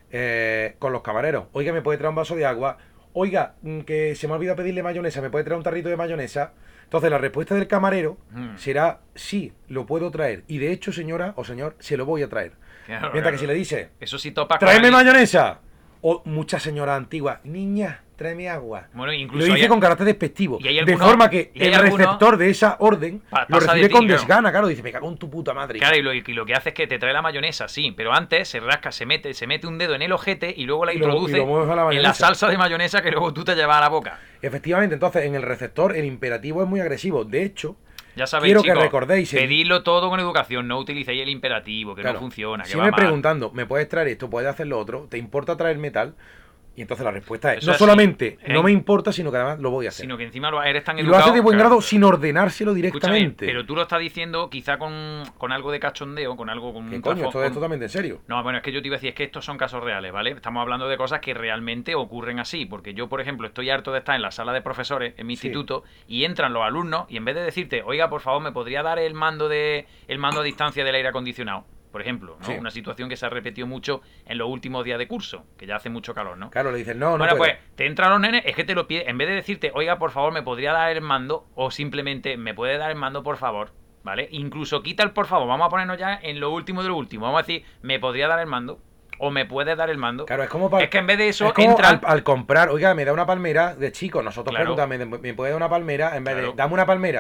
Speaker 1: con los camareros. Oiga, ¿me puede traer un vaso de agua? Oiga, que se me ha olvidado pedirle mayonesa, ¿me puede traer un tarrito de mayonesa? Entonces la respuesta del camarero será, sí, lo puedo traer. Y de hecho, señora o señor, se lo voy a traer.
Speaker 2: Claro,
Speaker 1: mientras que si le dice,
Speaker 2: eso sí topa
Speaker 1: tráeme mayonesa. O muchas señoras antiguas, niña, tráeme agua.
Speaker 2: Bueno, incluso
Speaker 1: lo dice con carácter despectivo.
Speaker 2: Y
Speaker 1: de forma que el receptor de esa orden lo recibe con desgana, claro. Dice, me cago en tu puta madre.
Speaker 2: Claro, y lo que hace es que te trae la mayonesa, sí, pero antes se rasca, se mete un dedo en el ojete y luego la introduce en la salsa de mayonesa que luego tú te llevas a la boca.
Speaker 1: Efectivamente, entonces en el receptor el imperativo es muy agresivo. De hecho,
Speaker 2: ya sabéis,
Speaker 1: quiero
Speaker 2: chicos,
Speaker 1: que recordéis.
Speaker 2: Pedidlo todo con educación, no utilicéis el imperativo, que no funciona. Que
Speaker 1: siempre preguntando, ¿me puedes traer esto? ¿Puedes hacer lo otro? ¿Te importa traerme tal? Y entonces la respuesta es, no solamente no me importa, sino que además lo voy a hacer.
Speaker 2: Sino que encima eres tan
Speaker 1: educado. Y lo hace de buen grado sin ordenárselo directamente.
Speaker 2: Pero tú lo estás diciendo quizá con algo de cachondeo, con algo...
Speaker 1: ¿Qué coño? Esto es totalmente en serio.
Speaker 2: No, bueno, es que yo te iba a decir, es que estos son casos reales, ¿vale? Estamos hablando de cosas que realmente ocurren así. Porque yo, por ejemplo, estoy harto de estar en la sala de profesores en mi instituto y entran los alumnos y en vez de decirte, oiga, por favor, ¿me podría dar el mando a distancia del aire acondicionado? Por ejemplo, ¿no? Una situación que se ha repetido mucho en los últimos días de curso, que ya hace mucho calor, ¿no?
Speaker 1: Claro, le dicen, no
Speaker 2: bueno, pues te entran los nenes, es que te lo pide, en vez de decirte, oiga, por favor, ¿me podría dar el mando? O simplemente, ¿me puede dar el mando, por favor? ¿Vale? Incluso quita el por favor, vamos a ponernos ya en lo último de lo último. Vamos a decir, ¿me podría dar el mando? O me puede dar el mando.
Speaker 1: Claro, es como
Speaker 2: es que en vez de eso,
Speaker 1: es como al comprar, oiga, me da una palmera de chico, nosotros preguntamos, ¿me puede dar una palmera? En vez de, dame una palmera.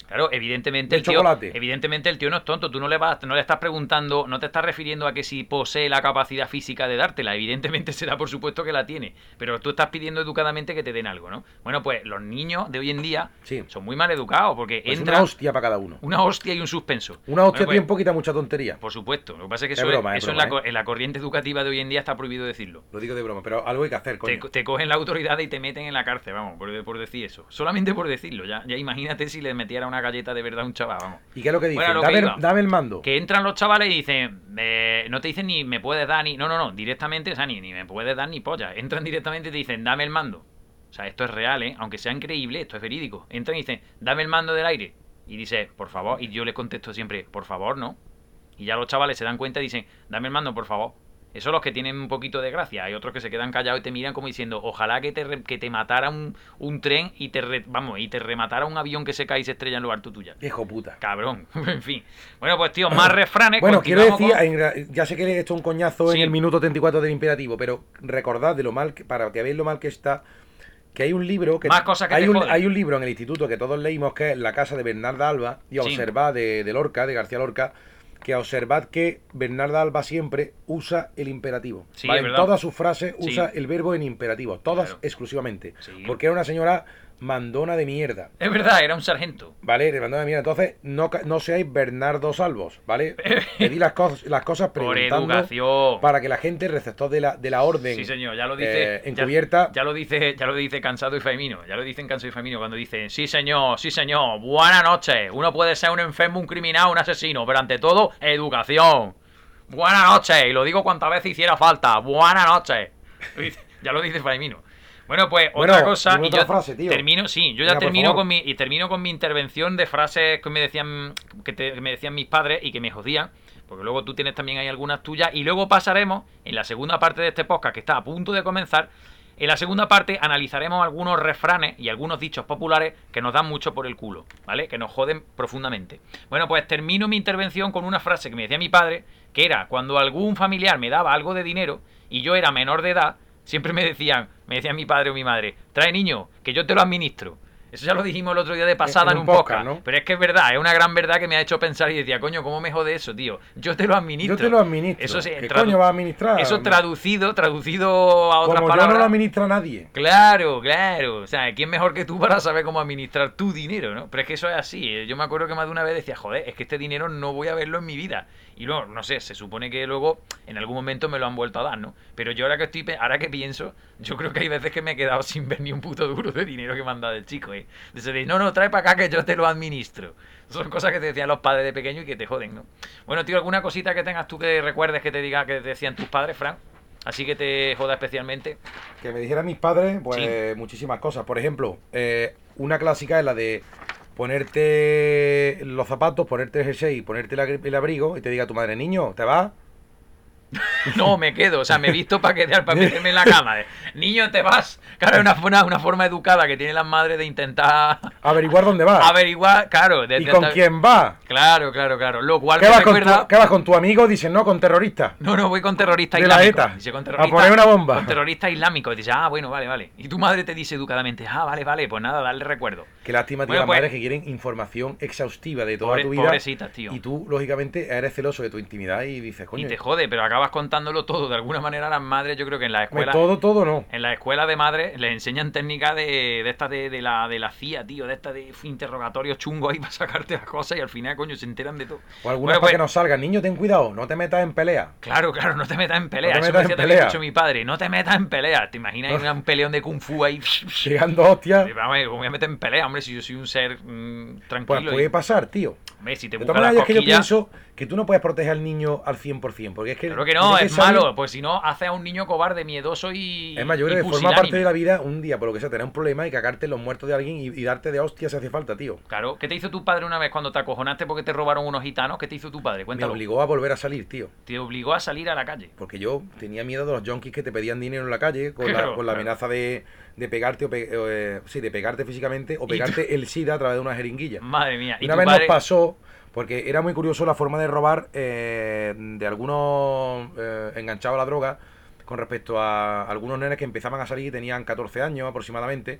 Speaker 2: Claro, evidentemente
Speaker 1: del chocolate.
Speaker 2: evidentemente el tío no es tonto, tú no le estás preguntando, no te estás refiriendo a que si posee la capacidad física de dártela, evidentemente se da por supuesto que la tiene, pero tú estás pidiendo educadamente que te den algo, ¿no? Bueno, pues los niños de hoy en día
Speaker 1: Sí.
Speaker 2: son muy mal educados porque
Speaker 1: Pues
Speaker 2: entran
Speaker 1: una hostia para cada uno.
Speaker 2: una hostia y un suspenso.
Speaker 1: Una hostia
Speaker 2: Bueno,
Speaker 1: tiempo quita mucha tontería.
Speaker 2: por supuesto, lo que pasa es que
Speaker 1: Es
Speaker 2: eso,
Speaker 1: broma,
Speaker 2: eso
Speaker 1: broma,
Speaker 2: en la corriente educativa de hoy en día está prohibido decirlo.
Speaker 1: Lo digo de broma, pero algo hay que hacer, coño.
Speaker 2: Te cogen la autoridad y te meten en la cárcel, vamos, por decir eso. Solamente por decirlo, ya imagínate si le metiera una galleta de verdad a un chaval, vamos.
Speaker 1: ¿Y qué es lo que dicen?
Speaker 2: Bueno, lo que iba.
Speaker 1: Dame el mando.
Speaker 2: Que entran los chavales y dicen, no te dicen ni me puedes dar ni... No, directamente, o sea, ni me puedes dar ni polla. Entran directamente y te dicen, dame el mando. O sea, esto es real, ¿eh? Aunque sea increíble, esto es verídico. Entran y dicen, dame el mando del aire. Y dice, por favor. Y yo les contesto siempre, por favor, ¿no? Y ya los chavales se dan cuenta y dicen, dame el mando, por favor. Eso los que tienen un poquito de gracia. Hay otros que se quedan callados y te miran como diciendo, ojalá que te matara un tren y te rematara un avión que se cae y se estrella en lo alto tuya.
Speaker 1: Hijo puta.
Speaker 2: Cabrón. En fin. Bueno, pues tío, más refranes.
Speaker 1: Bueno, quiero decir,
Speaker 2: con...
Speaker 1: ya sé que le he hecho un coñazo
Speaker 2: Sí.
Speaker 1: en el minuto 34 del imperativo, pero recordad de lo mal para que veáis lo mal que está, que hay un libro que
Speaker 2: Más cosas que
Speaker 1: hay
Speaker 2: te
Speaker 1: un,
Speaker 2: joden.
Speaker 1: hay un libro en el instituto que todos leímos que es La casa de Bernarda Alba y
Speaker 2: Sí.
Speaker 1: observad de Lorca, de García Lorca, que observad que Bernarda Alba siempre usa el imperativo.
Speaker 2: Sí,
Speaker 1: ¿vale?
Speaker 2: es
Speaker 1: En
Speaker 2: verdad.
Speaker 1: todas sus frases
Speaker 2: Sí.
Speaker 1: usa el verbo en imperativo, todas
Speaker 2: Claro.
Speaker 1: exclusivamente,
Speaker 2: Sí.
Speaker 1: porque era una señora mandona de mierda.
Speaker 2: Es verdad, era un sargento.
Speaker 1: ¿Vale? De mandona de mierda. Entonces, no seáis Bernardo Salvos, ¿vale? Pedid las cosas
Speaker 2: Por
Speaker 1: preguntando
Speaker 2: educación.
Speaker 1: para que la gente, receptor de la orden
Speaker 2: Sí, señor, ya lo dice.
Speaker 1: encubierta.
Speaker 2: Ya lo dice Cansado y Faimino. Ya lo dicen Cansado y Faimino cuando dicen, sí señor, buenas noches. Uno puede ser un enfermo, un criminal, un asesino, pero ante todo, educación. Buenas noches. Y lo digo cuantas veces hiciera falta. Buenas noches. Ya lo dice Faimino. Bueno, pues otra cosa.
Speaker 1: dime
Speaker 2: Y
Speaker 1: otra
Speaker 2: yo
Speaker 1: frase, tío.
Speaker 2: termino, sí, yo
Speaker 1: Venga,
Speaker 2: ya
Speaker 1: por
Speaker 2: termino
Speaker 1: favor.
Speaker 2: termino con mi intervención de frases que me decían que me decían mis padres y que me jodían. Porque luego tú tienes también ahí algunas tuyas. Y luego pasaremos en la segunda parte de este podcast que está a punto de comenzar. En la segunda parte analizaremos algunos refranes y algunos dichos populares que nos dan mucho por el culo, ¿vale? Que nos joden profundamente. Bueno, pues termino mi intervención con una frase que me decía mi padre, que era cuando algún familiar me daba algo de dinero y yo era menor de edad, siempre me decía mi padre o mi madre, trae niño, que yo te lo administro. Eso ya lo dijimos el otro día de pasada en un podcast,
Speaker 1: ¿no?
Speaker 2: Pero es que es verdad, es una gran verdad que me ha hecho pensar y decía, coño, ¿cómo me jode eso, tío? Yo te lo administro.
Speaker 1: Yo te lo administro.
Speaker 2: Eso sí,
Speaker 1: ¿Qué coño va a administrar?
Speaker 2: Eso traducido a otras
Speaker 1: Como
Speaker 2: palabras.
Speaker 1: yo no lo administra nadie.
Speaker 2: Claro. O sea, ¿quién mejor que tú para saber cómo administrar tu dinero, no? Pero es que eso es así. Yo me acuerdo que más de una vez decía, joder, es que este dinero no voy a verlo en mi vida. Y luego, no sé, se supone que luego en algún momento me lo han vuelto a dar, ¿no? Pero yo ahora que pienso, yo creo que hay veces que me he quedado sin ver ni un puto duro de dinero que me han dado el chico, ¿eh? De no, trae para acá que yo te lo administro. Son cosas que te decían los padres de pequeño y que te joden, ¿no? Bueno, tío, ¿alguna cosita que tengas tú que recuerdes que te diga que te decían tus padres, Fran? Así que te joda especialmente.
Speaker 1: Que me dijeran mis padres, pues muchísimas cosas. Por ejemplo, una clásica es la de ponerte los zapatos, ponerte el jersey, ponerte el abrigo y te diga tu madre, niño, ¿te vas?
Speaker 2: No, me quedo, o sea, me he visto para meterme en la cama. Niño, te vas. Claro, es una forma educada que tienen las madres de intentar
Speaker 1: Averiguar dónde vas.
Speaker 2: averiguar, claro.
Speaker 1: ¿Y con quién vas?
Speaker 2: Claro. Lo cual
Speaker 1: ¿Qué
Speaker 2: me
Speaker 1: vas,
Speaker 2: recuerda...
Speaker 1: ¿Qué vas con tu amigo? Dicen, no, con terroristas.
Speaker 2: No, voy con terrorista
Speaker 1: De la
Speaker 2: islámico.
Speaker 1: ETA.
Speaker 2: Dice, con
Speaker 1: A poner una bomba.
Speaker 2: Con terrorista islámico. Dice, bueno, vale. Y tu madre te dice educadamente, vale, pues nada, dale recuerdo.
Speaker 1: Qué lástima, tío,
Speaker 2: Bueno,
Speaker 1: las
Speaker 2: pues,
Speaker 1: madres que quieren información exhaustiva de toda tu vida.
Speaker 2: Pobrecitas, tío.
Speaker 1: Y tú, lógicamente, eres celoso de tu intimidad y dices, coño.
Speaker 2: Y te jode, pero acabas contándolo todo. De alguna manera las madres, yo creo que en la escuela...
Speaker 1: Todo no.
Speaker 2: En la escuela de madres les enseñan técnicas de esta de la CIA, tío, de esta de interrogatorios chungos ahí para sacarte las cosas y al final, coño, se enteran de todo.
Speaker 1: O algunas para que no salgan. Niño, ten cuidado, no te metas en pelea.
Speaker 2: Claro, no te metas en pelea.
Speaker 1: No te
Speaker 2: Eso
Speaker 1: metas
Speaker 2: me decía
Speaker 1: en
Speaker 2: también
Speaker 1: pelea.
Speaker 2: mucho mi padre. No te metas en pelea. ¿Te imaginas un peleón de kung fu ahí?
Speaker 1: Llegando hostias.
Speaker 2: Vamos, ¿cómo voy a meter en pelea, hombre? Si yo soy un ser tranquilo.
Speaker 1: Pues puede pasar, tío.
Speaker 2: Hombre, si te
Speaker 1: De
Speaker 2: buscas
Speaker 1: todas
Speaker 2: las
Speaker 1: maneras, es que yo
Speaker 2: cosquillas...
Speaker 1: pienso que tú no puedes proteger al niño al 100%, porque es que...
Speaker 2: Claro que no,
Speaker 1: tiene
Speaker 2: es
Speaker 1: saber-
Speaker 2: malo. Pues si no, hace a un niño cobarde, miedoso y...
Speaker 1: Es más, yo
Speaker 2: y
Speaker 1: creo que forma
Speaker 2: pusilánime.
Speaker 1: parte de la vida un día, por lo que sea, tener un problema y cagarte en los muertos de alguien y darte de hostias si hace falta, tío.
Speaker 2: Claro. ¿Qué te hizo tu padre una vez cuando te acojonaste porque te robaron unos gitanos? ¿Qué te hizo tu padre?
Speaker 1: Me
Speaker 2: Cuéntalo.
Speaker 1: obligó a volver a salir, tío.
Speaker 2: Te obligó a salir a la calle.
Speaker 1: Porque yo tenía miedo de los junkies que te pedían dinero en la calle con
Speaker 2: Claro,
Speaker 1: con la
Speaker 2: claro.
Speaker 1: amenaza de pegarte de pegarte físicamente o
Speaker 2: Y
Speaker 1: pegarte el SIDA a través de una jeringuilla.
Speaker 2: Madre mía.
Speaker 1: Una
Speaker 2: tu
Speaker 1: vez
Speaker 2: padre...
Speaker 1: nos pasó, porque era muy curioso la forma de robar de algunos enganchados a la droga con respecto a algunos nenes que empezaban a salir y tenían 14 años aproximadamente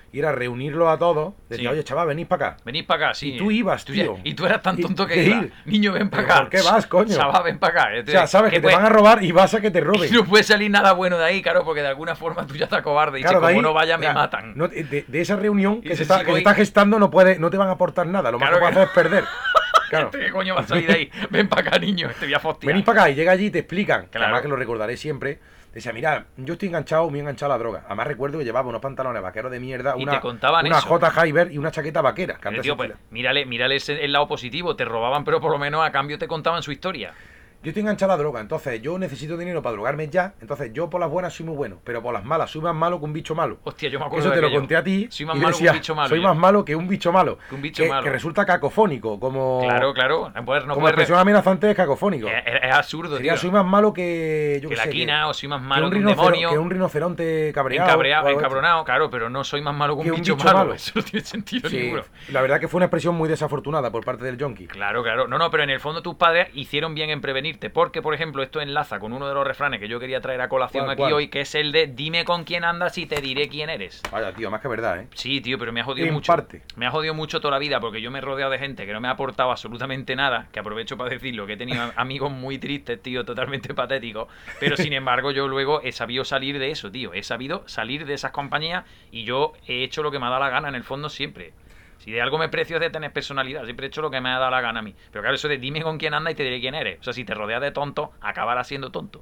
Speaker 1: y era reunirlos a todos, decía,
Speaker 2: Sí.
Speaker 1: oye, chaval, venís para acá.
Speaker 2: Venís para acá, sí.
Speaker 1: Y tú ibas, tío.
Speaker 2: Y tú eras tan
Speaker 1: Y-
Speaker 2: tonto que
Speaker 1: que
Speaker 2: ibas.
Speaker 1: ir.
Speaker 2: Niño, ven para
Speaker 1: Pero
Speaker 2: acá.
Speaker 1: ¿por qué vas, coño?
Speaker 2: Chaval, ven para acá.
Speaker 1: O sea, sabes que te van a robar y vas a que te roben.
Speaker 2: Y no puede salir nada bueno de ahí, claro, porque de alguna forma tú ya estás cobarde. Y
Speaker 1: Claro,
Speaker 2: dices,
Speaker 1: de
Speaker 2: como
Speaker 1: ahí,
Speaker 2: no vaya,
Speaker 1: o
Speaker 2: me
Speaker 1: sea,
Speaker 2: matan.
Speaker 1: no- de esa reunión
Speaker 2: Y
Speaker 1: que,
Speaker 2: dices,
Speaker 1: se está,
Speaker 2: si
Speaker 1: que se
Speaker 2: voy-
Speaker 1: está gestando no te van a aportar nada. Lo más
Speaker 2: Claro
Speaker 1: que
Speaker 2: que
Speaker 1: puedes hacer es perder. Claro.
Speaker 2: ¿Qué coño va a salir de ahí? Ven para acá, niño, te voy a fostiar.
Speaker 1: Venís para acá y llega allí y te explican, que
Speaker 2: Claro.
Speaker 1: además que lo recordaré siempre. Decía, mira, yo estoy enganchado, muy enganchado a la droga. Además recuerdo que llevaba unos pantalones vaqueros de mierda,
Speaker 2: Y
Speaker 1: una,
Speaker 2: te contaban
Speaker 1: una
Speaker 2: eso.
Speaker 1: J. Hyber y una chaqueta vaquera. Que
Speaker 2: Pero,
Speaker 1: antes
Speaker 2: tío,
Speaker 1: se
Speaker 2: pues,
Speaker 1: estila.
Speaker 2: mírale el lado positivo. Te robaban, pero por lo menos a cambio te contaban su historia.
Speaker 1: Yo estoy enganchado a la droga, entonces yo necesito dinero para drogarme ya. Entonces yo por las buenas soy muy bueno, pero por las malas soy más malo que un bicho malo.
Speaker 2: Hostia, yo me acuerdo
Speaker 1: Eso
Speaker 2: de
Speaker 1: te lo
Speaker 2: aquello.
Speaker 1: conté a ti.
Speaker 2: Soy más
Speaker 1: y
Speaker 2: malo
Speaker 1: decía,
Speaker 2: que un bicho malo.
Speaker 1: soy
Speaker 2: yo.
Speaker 1: más malo que un bicho malo.
Speaker 2: Que un bicho malo.
Speaker 1: Que resulta cacofónico, como,
Speaker 2: Claro. No puedes,
Speaker 1: como expresión amenazante es cacofónico.
Speaker 2: es absurdo,
Speaker 1: Sería,
Speaker 2: tío.
Speaker 1: soy más malo que yo
Speaker 2: Que
Speaker 1: qué
Speaker 2: la
Speaker 1: sé,
Speaker 2: quina, o soy más
Speaker 1: que
Speaker 2: malo
Speaker 1: un
Speaker 2: que un
Speaker 1: rinocero-
Speaker 2: demonio.
Speaker 1: que un rinoceronte cabreado.
Speaker 2: Encabreado,
Speaker 1: o algo
Speaker 2: encabronado, claro, pero no soy más malo que
Speaker 1: Que
Speaker 2: un
Speaker 1: un
Speaker 2: bicho,
Speaker 1: bicho
Speaker 2: malo.
Speaker 1: malo.
Speaker 2: Eso no tiene sentido
Speaker 1: Sí,
Speaker 2: ninguno.
Speaker 1: la verdad que fue una expresión muy desafortunada por parte del yonki.
Speaker 2: Claro. No, pero en el fondo tus padres hicieron bien en prevenirte, porque, por ejemplo, esto enlaza con uno de los refranes que yo quería traer a colación
Speaker 1: ¿Cuál,
Speaker 2: aquí
Speaker 1: cuál?
Speaker 2: hoy, que es el de dime con quién andas y te diré quién eres.
Speaker 1: Vaya, tío, más que verdad, ¿eh?
Speaker 2: Sí, tío, pero me ha jodido
Speaker 1: En
Speaker 2: mucho.
Speaker 1: parte.
Speaker 2: Me ha jodido mucho toda la vida porque yo me he rodeado de gente que no me ha aportado absolutamente nada, que aprovecho para decirlo, que he tenido amigos muy tristes, tío, totalmente patéticos, pero sin embargo yo luego he sabido salir de eso, tío, he sabido salir de esas compañías y yo he hecho lo que me ha dado la gana en el fondo siempre. Si de algo me precio es de tener personalidad, siempre he hecho lo que me ha dado la gana a mí. Pero claro, eso de dime con quién anda y te diré quién eres. O sea, si te rodeas de tonto, acabarás siendo tonto.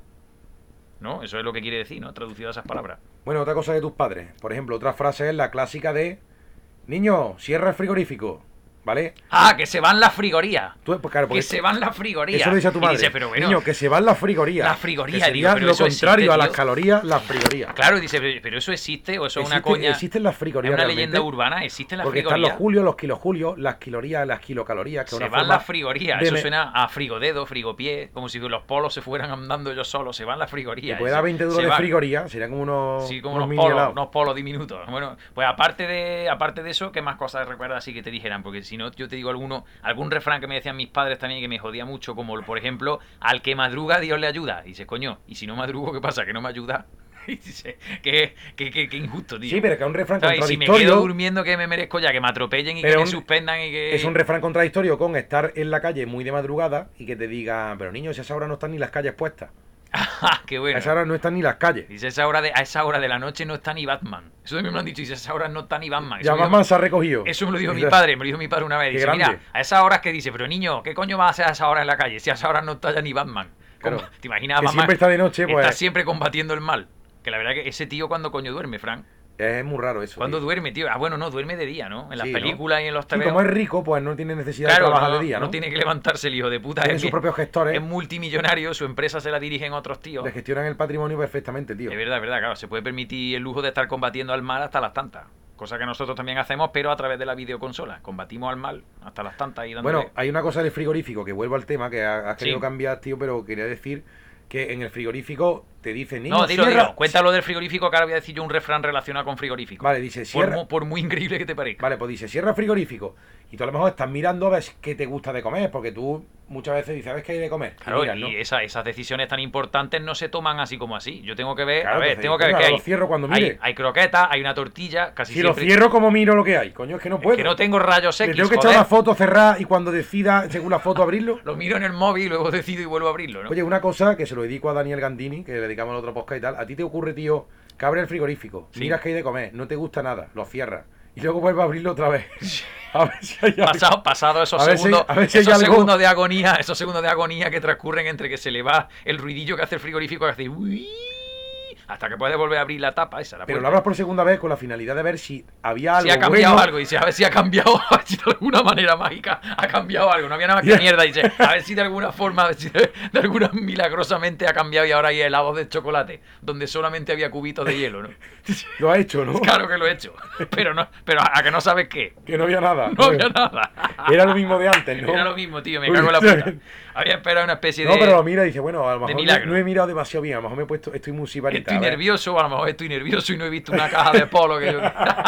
Speaker 2: ¿No? Eso es lo que quiere decir, ¿no? Traducido a esas palabras.
Speaker 1: Bueno, otra cosa de tus padres. Por ejemplo, otra frase es la clásica de niño, cierra el frigorífico. ¿Vale?
Speaker 2: ¡Ah, que se van las frigorías!
Speaker 1: Tú, pues, claro, porque
Speaker 2: Que se van las frigorías.
Speaker 1: eso lo dice a tu
Speaker 2: Y
Speaker 1: madre.
Speaker 2: dice, pero bueno,
Speaker 1: Niño, que se van las frigorías.
Speaker 2: Las frigorías,
Speaker 1: que sería
Speaker 2: digo, pero
Speaker 1: lo
Speaker 2: eso
Speaker 1: contrario
Speaker 2: existe,
Speaker 1: a las
Speaker 2: tío.
Speaker 1: calorías, las frigorías.
Speaker 2: Claro, dice, pero eso existe o eso es una coña.
Speaker 1: Existen las
Speaker 2: Es
Speaker 1: frigorías
Speaker 2: una
Speaker 1: realmente,
Speaker 2: leyenda urbana, existen las
Speaker 1: porque están
Speaker 2: frigorías.
Speaker 1: los julios, los kilojulios, las kilorías, las kilocalorías. Que es
Speaker 2: Se
Speaker 1: una
Speaker 2: van
Speaker 1: forma
Speaker 2: las frigorías,
Speaker 1: de
Speaker 2: eso
Speaker 1: me-
Speaker 2: suena a frigodedo, frigopié, como si los polos se fueran andando ellos solos, se van las
Speaker 1: Que
Speaker 2: frigorías.
Speaker 1: puede
Speaker 2: eso,
Speaker 1: dar 20 duros
Speaker 2: se
Speaker 1: de
Speaker 2: van.
Speaker 1: frigoría, serían como unos,
Speaker 2: Sí, como
Speaker 1: unos
Speaker 2: unos
Speaker 1: mini helados.
Speaker 2: polos diminutos. Bueno, pues aparte de eso, ¿qué más cosas recuerdas así que te dijeran? Porque si no, yo te digo algún refrán que me decían mis padres también que me jodía mucho, como por ejemplo, al que madruga Dios le ayuda. Y dices, coño, y si no madrugo, ¿qué pasa? ¿Que no me ayuda? Y dice, que injusto, tío.
Speaker 1: Sí, pero que es un refrán
Speaker 2: ¿Sabes? Y si me
Speaker 1: contradictorio.
Speaker 2: quedo durmiendo, que me merezco ya, que me atropellen y
Speaker 1: Pero
Speaker 2: que me
Speaker 1: un-
Speaker 2: suspendan y que...
Speaker 1: Es un refrán contradictorio con estar en la calle muy de madrugada y que te diga, pero niño, si a esa hora no están ni las calles puestas.
Speaker 2: Ah, qué bueno.
Speaker 1: A esa hora no están ni las calles.
Speaker 2: Dice, a esa hora de la noche no está ni Batman. Eso también me lo han dicho. Dice, a esa hora no está ni Batman.
Speaker 1: Ya más se ha recogido.
Speaker 2: Eso me lo dijo mi
Speaker 1: Dices,
Speaker 2: padre. Me lo dijo mi padre una vez.
Speaker 1: Qué
Speaker 2: Dice,
Speaker 1: grande.
Speaker 2: mira, a esas horas que dice, pero niño, ¿qué coño vas a hacer a esa hora en la calle? Si a esa hora no está ya ni Batman.
Speaker 1: Claro.
Speaker 2: ¿Te imaginas a
Speaker 1: Que
Speaker 2: Batman?
Speaker 1: siempre está de noche, pues.
Speaker 2: Está siempre combatiendo el mal. Que la verdad que ese tío cuando coño duerme, Frank.
Speaker 1: Es muy raro eso.
Speaker 2: Cuando
Speaker 1: tío.
Speaker 2: duerme, tío. Ah, bueno, no, duerme de día, ¿no? En las
Speaker 1: Sí, ¿no?
Speaker 2: películas y en los
Speaker 1: Sí,
Speaker 2: TVO.
Speaker 1: como es rico, pues no tiene necesidad
Speaker 2: Claro,
Speaker 1: de trabajar
Speaker 2: no,
Speaker 1: de día, ¿no?
Speaker 2: no tiene que levantarse el hijo de puta.
Speaker 1: Tiene
Speaker 2: Es
Speaker 1: sus propios gestores.
Speaker 2: es multimillonario, su empresa se la dirigen otros tíos.
Speaker 1: Le gestionan el patrimonio perfectamente, tío.
Speaker 2: Es verdad, claro. Se puede permitir el lujo de estar combatiendo al mal hasta las tantas. Cosa que nosotros también hacemos, pero a través de la videoconsola. Combatimos al mal hasta las tantas y dándole...
Speaker 1: Bueno, hay una cosa del frigorífico, que vuelvo al tema, que has querido
Speaker 2: Sí.
Speaker 1: cambiar, tío, pero quería decir que en el frigorífico te dicen, niño,
Speaker 2: No, dilo,
Speaker 1: cierra-
Speaker 2: cuéntalo del frigorífico, que ahora voy a decir yo un refrán relacionado con frigorífico.
Speaker 1: Vale, dice,
Speaker 2: Por,
Speaker 1: cierra...
Speaker 2: por muy increíble que te parezca.
Speaker 1: Vale, pues dice, cierra el frigorífico. Y tú a lo mejor estás mirando a ver qué te gusta de comer, porque tú muchas veces dices, ¿sabes qué hay de comer? Y
Speaker 2: Claro,
Speaker 1: miras, ¿no?
Speaker 2: y esas decisiones tan importantes no se toman así como así. Yo tengo que ver,
Speaker 1: Claro,
Speaker 2: a ver,
Speaker 1: entonces,
Speaker 2: tengo que ver
Speaker 1: venga,
Speaker 2: qué
Speaker 1: lo
Speaker 2: hay.
Speaker 1: cierro cuando mire.
Speaker 2: Hay croquetas, hay una tortilla, casi
Speaker 1: Si lo
Speaker 2: siempre...
Speaker 1: cierro, como miro lo que hay? Coño, es que no puedo.
Speaker 2: que no tengo rayos
Speaker 1: Le
Speaker 2: X,
Speaker 1: tengo que echar
Speaker 2: joder.
Speaker 1: una foto cerrada y cuando decida, según la foto, abrirlo.
Speaker 2: Lo miro en el móvil y luego decido y vuelvo a abrirlo, ¿no?
Speaker 1: Oye, una cosa que se lo dedico a Daniel Gandini, que le dedicamos al otro podcast y tal. ¿A ti te ocurre, tío, que abre el frigorífico,
Speaker 2: Sí.
Speaker 1: miras que hay de comer, no te gusta nada, lo cierras y luego vuelves a abrirlo otra vez? A ver si hay algo.
Speaker 2: Pasado esos
Speaker 1: A ver si-
Speaker 2: segundos,
Speaker 1: a ver si hay
Speaker 2: esos
Speaker 1: algo.
Speaker 2: segundos de agonía que transcurren entre que se le va el ruidillo que hace el frigorífico que hace uy, hasta que puede volver a abrir la tapa esa, la
Speaker 1: Pero lo
Speaker 2: puerta.
Speaker 1: abras por segunda vez con la finalidad de ver si había algo
Speaker 2: Si ha cambiado
Speaker 1: bueno.
Speaker 2: algo, dice, a ver si ha cambiado, a ver si de alguna manera mágica ha cambiado algo. No había nada más que mierda, dice, a ver si de alguna forma, a ver si de alguna milagrosamente ha cambiado y ahora hay helados de chocolate, donde solamente había cubitos de hielo, ¿no?
Speaker 1: Lo ha hecho, ¿no?
Speaker 2: Claro que lo he hecho, pero a que no sabes qué.
Speaker 1: Que no había nada.
Speaker 2: No había nada.
Speaker 1: Era lo mismo de antes, ¿no?
Speaker 2: Era lo mismo, tío, me
Speaker 1: Uy,
Speaker 2: cago en la puta. Había esperado una especie
Speaker 1: No,
Speaker 2: de...
Speaker 1: pero lo mira y dice, bueno, a lo mejor
Speaker 2: milagro.
Speaker 1: no he mirado demasiado bien, a lo mejor me he puesto, estoy muy sibarita.
Speaker 2: Estoy
Speaker 1: a ver.
Speaker 2: nervioso, a lo mejor estoy nervioso y no he visto una caja de polo que yo...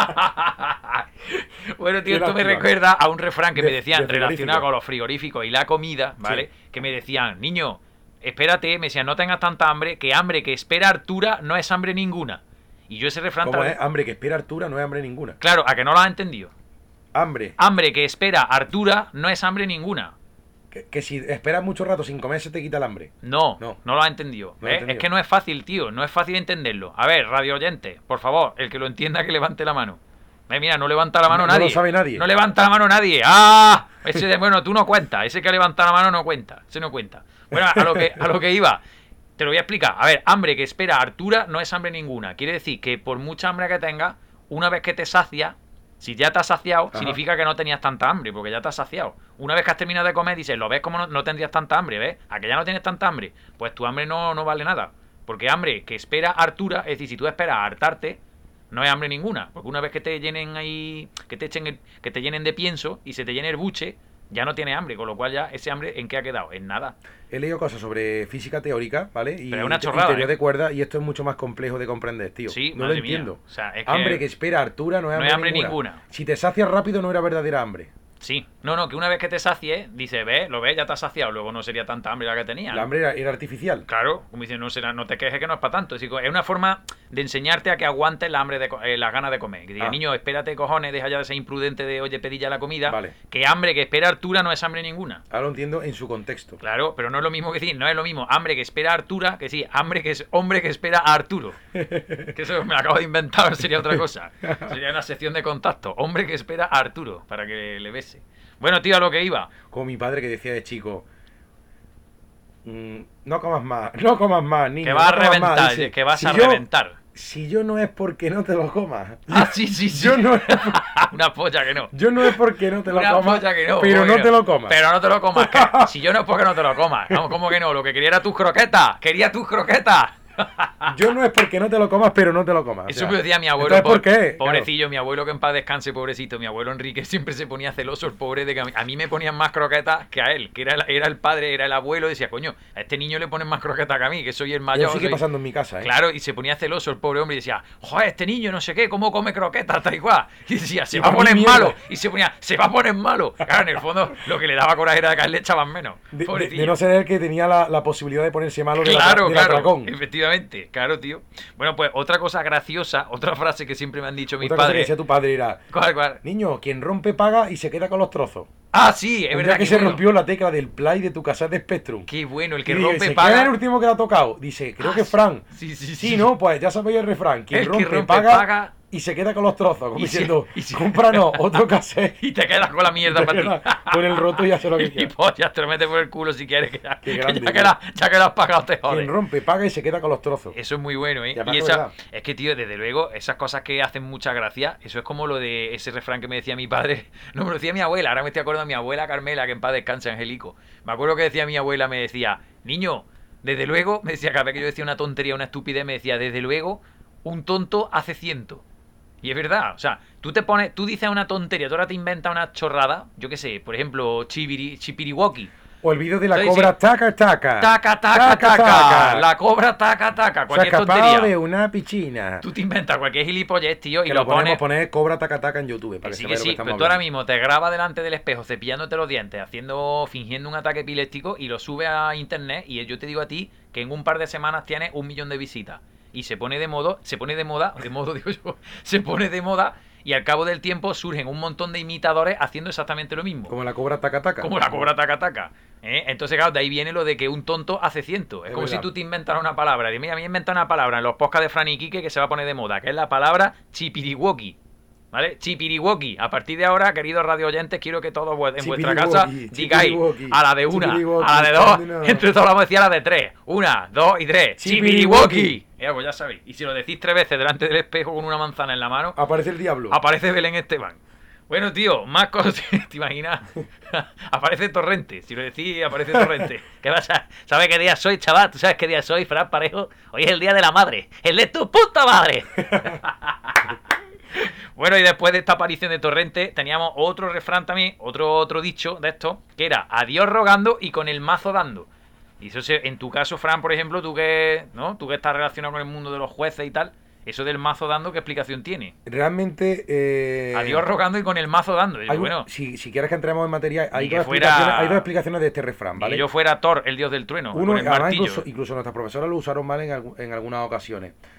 Speaker 2: Bueno, tío,
Speaker 1: Qué
Speaker 2: esto me
Speaker 1: lástima.
Speaker 2: recuerda a un refrán que me
Speaker 1: De
Speaker 2: decían relacionado
Speaker 1: frigorífico.
Speaker 2: con los frigoríficos y la comida, ¿vale? Que me decían, niño, espérate, me decían, no tengas tanta hambre que espera Artura no es hambre ninguna. Y yo ese refrán...
Speaker 1: ¿Cómo es? Hambre que espera Artura no es hambre ninguna.
Speaker 2: Claro, a que no lo has entendido.
Speaker 1: Hambre.
Speaker 2: Hambre que espera Artura no es hambre ninguna.
Speaker 1: Que si esperas mucho rato sin comer se te quita el hambre.
Speaker 2: No,
Speaker 1: No.
Speaker 2: no lo has entendido.
Speaker 1: No lo he
Speaker 2: Es
Speaker 1: entendido.
Speaker 2: que no es fácil, tío. No es fácil entenderlo. A ver, radio oyente, por favor, el que lo entienda que levante la mano. Mira, no levanta la mano
Speaker 1: No
Speaker 2: nadie.
Speaker 1: lo sabe nadie.
Speaker 2: No levanta la mano nadie. ¡Ah! Bueno, tú no cuentas. Ese que levanta la mano no cuenta. Ese no cuenta. Bueno, a lo que iba. Te lo voy a explicar. A ver, hambre que espera Artura no es hambre ninguna. Quiere decir que por mucha hambre que tengas, una vez que te sacia, si ya te has saciado,
Speaker 1: Ajá.
Speaker 2: significa que no tenías tanta hambre, porque ya te has saciado. Una vez que has terminado de comer, dices, ¿lo ves como no tendrías tanta hambre? ¿Ves? ¿A que ya no tienes tanta hambre? Pues tu hambre no vale nada. Porque hambre que espera Artura, es decir, si tú esperas a hartarte, no es hambre ninguna. Porque una vez que te llenen ahí, que te llenen de pienso y se te llene el buche, ya no tienes hambre. Con lo cual ya ese hambre, ¿en qué ha quedado? En nada.
Speaker 1: He leído cosas sobre física teórica, ¿vale? Y
Speaker 2: Pero es una chorrada,
Speaker 1: teoría
Speaker 2: ¿eh?
Speaker 1: de cuerda, y esto es mucho más complejo de comprender, tío.
Speaker 2: Sí,
Speaker 1: no lo
Speaker 2: madre mía.
Speaker 1: entiendo.
Speaker 2: O sea, es que-
Speaker 1: Hambre que espera Artura no es hambre,
Speaker 2: ninguna.
Speaker 1: Si te sacias rápido no era verdadera hambre.
Speaker 2: Sí. No, que una vez que te sacies, dice, lo ves, ya te has saciado. Luego no sería tanta hambre la que tenía.
Speaker 1: La hambre era artificial.
Speaker 2: Claro, como dicen, no te quejes que no es para tanto. Es decir, es una forma de enseñarte a que aguantes la hambre las ganas de comer. Que diga,
Speaker 1: Ah.
Speaker 2: niño, espérate, cojones, deja ya de ser imprudente de, oye, pedí ya la comida.
Speaker 1: Vale.
Speaker 2: Que hambre que espera Artura no es hambre ninguna.
Speaker 1: Ahora lo entiendo en su contexto.
Speaker 2: Claro, pero no es lo mismo que decir, no es lo mismo hambre que espera a Artura, que sí, hambre que es hombre que espera a Arturo. Que eso me lo acabo de inventar, sería otra cosa. Sería una sección de contacto. Hombre que espera a Arturo, para que le bese. Bueno, tío, a lo que iba.
Speaker 1: Como mi padre que decía de chico, no comas más, niño.
Speaker 2: Que vas a
Speaker 1: no comas más".
Speaker 2: reventar,
Speaker 1: Dice,
Speaker 2: que vas
Speaker 1: "Si
Speaker 2: a
Speaker 1: yo-
Speaker 2: reventar.
Speaker 1: Si yo no es porque no te lo comas.
Speaker 2: Ah, sí.
Speaker 1: Yo no es,
Speaker 2: Una polla que no.
Speaker 1: yo no es porque no te lo
Speaker 2: Una
Speaker 1: comas,
Speaker 2: polla que no,
Speaker 1: pero
Speaker 2: porque
Speaker 1: no te lo comas.
Speaker 2: Pero no te lo comas. Que si yo no es porque no te lo comas. Vamos, ¿cómo que no? Lo que quería era tus croquetas. Quería tus croquetas.
Speaker 1: Yo no es porque no te lo comas, pero no te lo comas.
Speaker 2: Eso me decía mi abuelo.
Speaker 1: Entonces, ¿por qué?
Speaker 2: Pobrecillo, mi abuelo que en paz descanse, pobrecito. Mi abuelo Enrique siempre se ponía celoso, el pobre, de que a mí me ponían más croquetas que a él, que era el padre, era el abuelo. Decía, coño, a este niño le ponen más croquetas que a mí, que soy el mayor.
Speaker 1: Eso sigue
Speaker 2: soy-
Speaker 1: pasando en mi casa, ¿eh?
Speaker 2: Claro, y se ponía celoso el pobre hombre y decía, joder, este niño no sé qué, ¿cómo come croquetas? Tal y cual. Y decía, se
Speaker 1: Y
Speaker 2: va a
Speaker 1: come
Speaker 2: poner
Speaker 1: mierda.
Speaker 2: malo. Y se ponía, se va a poner malo. Claro, en el fondo lo que le daba coraje era que a él le echaban menos. Pobrecillo.
Speaker 1: De no ser el que tenía la posibilidad de ponerse malo del
Speaker 2: Claro,
Speaker 1: del
Speaker 2: claro,
Speaker 1: atracón.
Speaker 2: efectivamente, claro, tío. Bueno, pues otra cosa graciosa, otra frase que siempre me han dicho mis
Speaker 1: Otra cosa que
Speaker 2: padres.
Speaker 1: decía tu padre era,
Speaker 2: ¿Cuál?
Speaker 1: niño, quien rompe paga y se queda con los trozos.
Speaker 2: Ah, sí, es
Speaker 1: El
Speaker 2: verdad
Speaker 1: día que
Speaker 2: que
Speaker 1: se
Speaker 2: bueno.
Speaker 1: rompió la tecla del play de tu cassette de Spectrum.
Speaker 2: Qué bueno, el que
Speaker 1: Y digo,
Speaker 2: rompe
Speaker 1: ¿se
Speaker 2: paga.
Speaker 1: queda el último que le ha tocado? Dice, creo que es Fran.
Speaker 2: Sí.
Speaker 1: Sí, no, pues ya sabéis el refrán. Quien
Speaker 2: El que
Speaker 1: rompe,
Speaker 2: rompe
Speaker 1: paga,
Speaker 2: paga
Speaker 1: y se queda con los trozos. Como
Speaker 2: y se-
Speaker 1: diciendo,
Speaker 2: y se-
Speaker 1: cómpranos otro cassette.
Speaker 2: Y te quedas con la mierda para ti.
Speaker 1: Con el roto y hace lo que
Speaker 2: Y
Speaker 1: quiera.
Speaker 2: pues ya te lo metes por el culo si quieres. Que ya,
Speaker 1: Qué
Speaker 2: que
Speaker 1: grande,
Speaker 2: ya,
Speaker 1: tío.
Speaker 2: ya que lo has pagado te jodes.
Speaker 1: Quien rompe, paga y se queda con los trozos.
Speaker 2: Eso es muy bueno, ¿eh?
Speaker 1: Y además
Speaker 2: Y
Speaker 1: que
Speaker 2: esa,
Speaker 1: verdad.
Speaker 2: es que, tío, desde luego, esas cosas que hacen mucha gracia, eso es como lo de ese refrán que me decía mi padre. No, me lo decía mi abuela, ahora me estoy acordando de mi abuela Carmela, que en paz descanse, Angelico. Me acuerdo que decía mi abuela, me decía, niño, desde luego, me decía, cada vez que yo decía una tontería, una estupidez, me decía, desde luego, un tonto hace ciento. Y es verdad, o sea, tú dices una tontería, tú ahora te inventas una chorrada, yo qué sé, por ejemplo, chipiriwoki.
Speaker 1: O el vídeo de la
Speaker 2: Sí,
Speaker 1: cobra
Speaker 2: sí.
Speaker 1: taca, taca.
Speaker 2: Taca. La cobra taca.
Speaker 1: Se ha
Speaker 2: Cualquier
Speaker 1: escapado
Speaker 2: tontería.
Speaker 1: de una piscina.
Speaker 2: Tú te inventas cualquier gilipollez, tío, y
Speaker 1: Que
Speaker 2: lo
Speaker 1: lo podemos
Speaker 2: pones.
Speaker 1: poner cobra taca taca en YouTube para que
Speaker 2: Sí,
Speaker 1: se
Speaker 2: que
Speaker 1: vea lo que
Speaker 2: sí,
Speaker 1: estamos
Speaker 2: pero tú ahora
Speaker 1: hablando.
Speaker 2: mismo te grabas delante del espejo cepillándote los dientes, fingiendo un ataque epiléptico y lo subes a internet y yo te digo a ti que en un par de semanas tienes 1 millón de visitas. Y se pone de moda, digo yo, se pone de moda y al cabo del tiempo surgen un montón de imitadores haciendo exactamente lo mismo.
Speaker 1: Como la cobra taca taca.
Speaker 2: Como la cobra taca. Entonces, claro, de ahí viene lo de que un tonto hace ciento. Es
Speaker 1: Es
Speaker 2: como
Speaker 1: verdad.
Speaker 2: si tú te inventaras una palabra. Dime, mira, a mí me inventan una palabra en los podcasts de Fran y Quique que se va a poner de moda, que es la palabra chipiriwoki. ¿Vale? Chipiriwoki. A partir de ahora, queridos radio oyentes, quiero que todos en vuestra casa digáis
Speaker 1: chipiriwoki,
Speaker 2: a la de una,
Speaker 1: chipiriwoki,
Speaker 2: a la de dos,
Speaker 1: combinado.
Speaker 2: entre todos vamos a decir a la de 3. 1, 2 y 3.
Speaker 1: Chipiriwoki.
Speaker 2: Chipiriwoki. Pues ya sabéis. Y si lo decís 3 veces delante del espejo con una manzana en la mano,
Speaker 1: Aparece el diablo.
Speaker 2: aparece Belén Esteban. Bueno, tío, más cosas, ¿te imaginas? Aparece Torrente, si lo decís, aparece Torrente. ¿Qué pasa? ¿Sabes qué día soy, chaval? ¿Tú sabes qué día soy, Fran Parejo? Hoy es el día de la madre. ¡El de tu puta madre! Bueno, y después de esta aparición de Torrente, teníamos otro refrán también, otro dicho de esto, que era adiós rogando y con el mazo dando. Y eso, en tu caso, Fran, por ejemplo, tú que estás relacionado con el mundo de los jueces y tal, eso del mazo dando, ¿qué explicación tiene?
Speaker 1: Realmente.
Speaker 2: Adiós rogando y con el mazo dando. Y
Speaker 1: hay
Speaker 2: bueno,
Speaker 1: si quieres que entremos en materia, hay
Speaker 2: que
Speaker 1: dos,
Speaker 2: fuera-
Speaker 1: explicaciones, hay dos explicaciones de este refrán,
Speaker 2: ni
Speaker 1: ¿vale?
Speaker 2: que yo fuera Thor, el dios del trueno,
Speaker 1: Uno,
Speaker 2: con el
Speaker 1: además,
Speaker 2: martillo.
Speaker 1: incluso nuestras profesoras lo usaron mal en algunas ocasiones.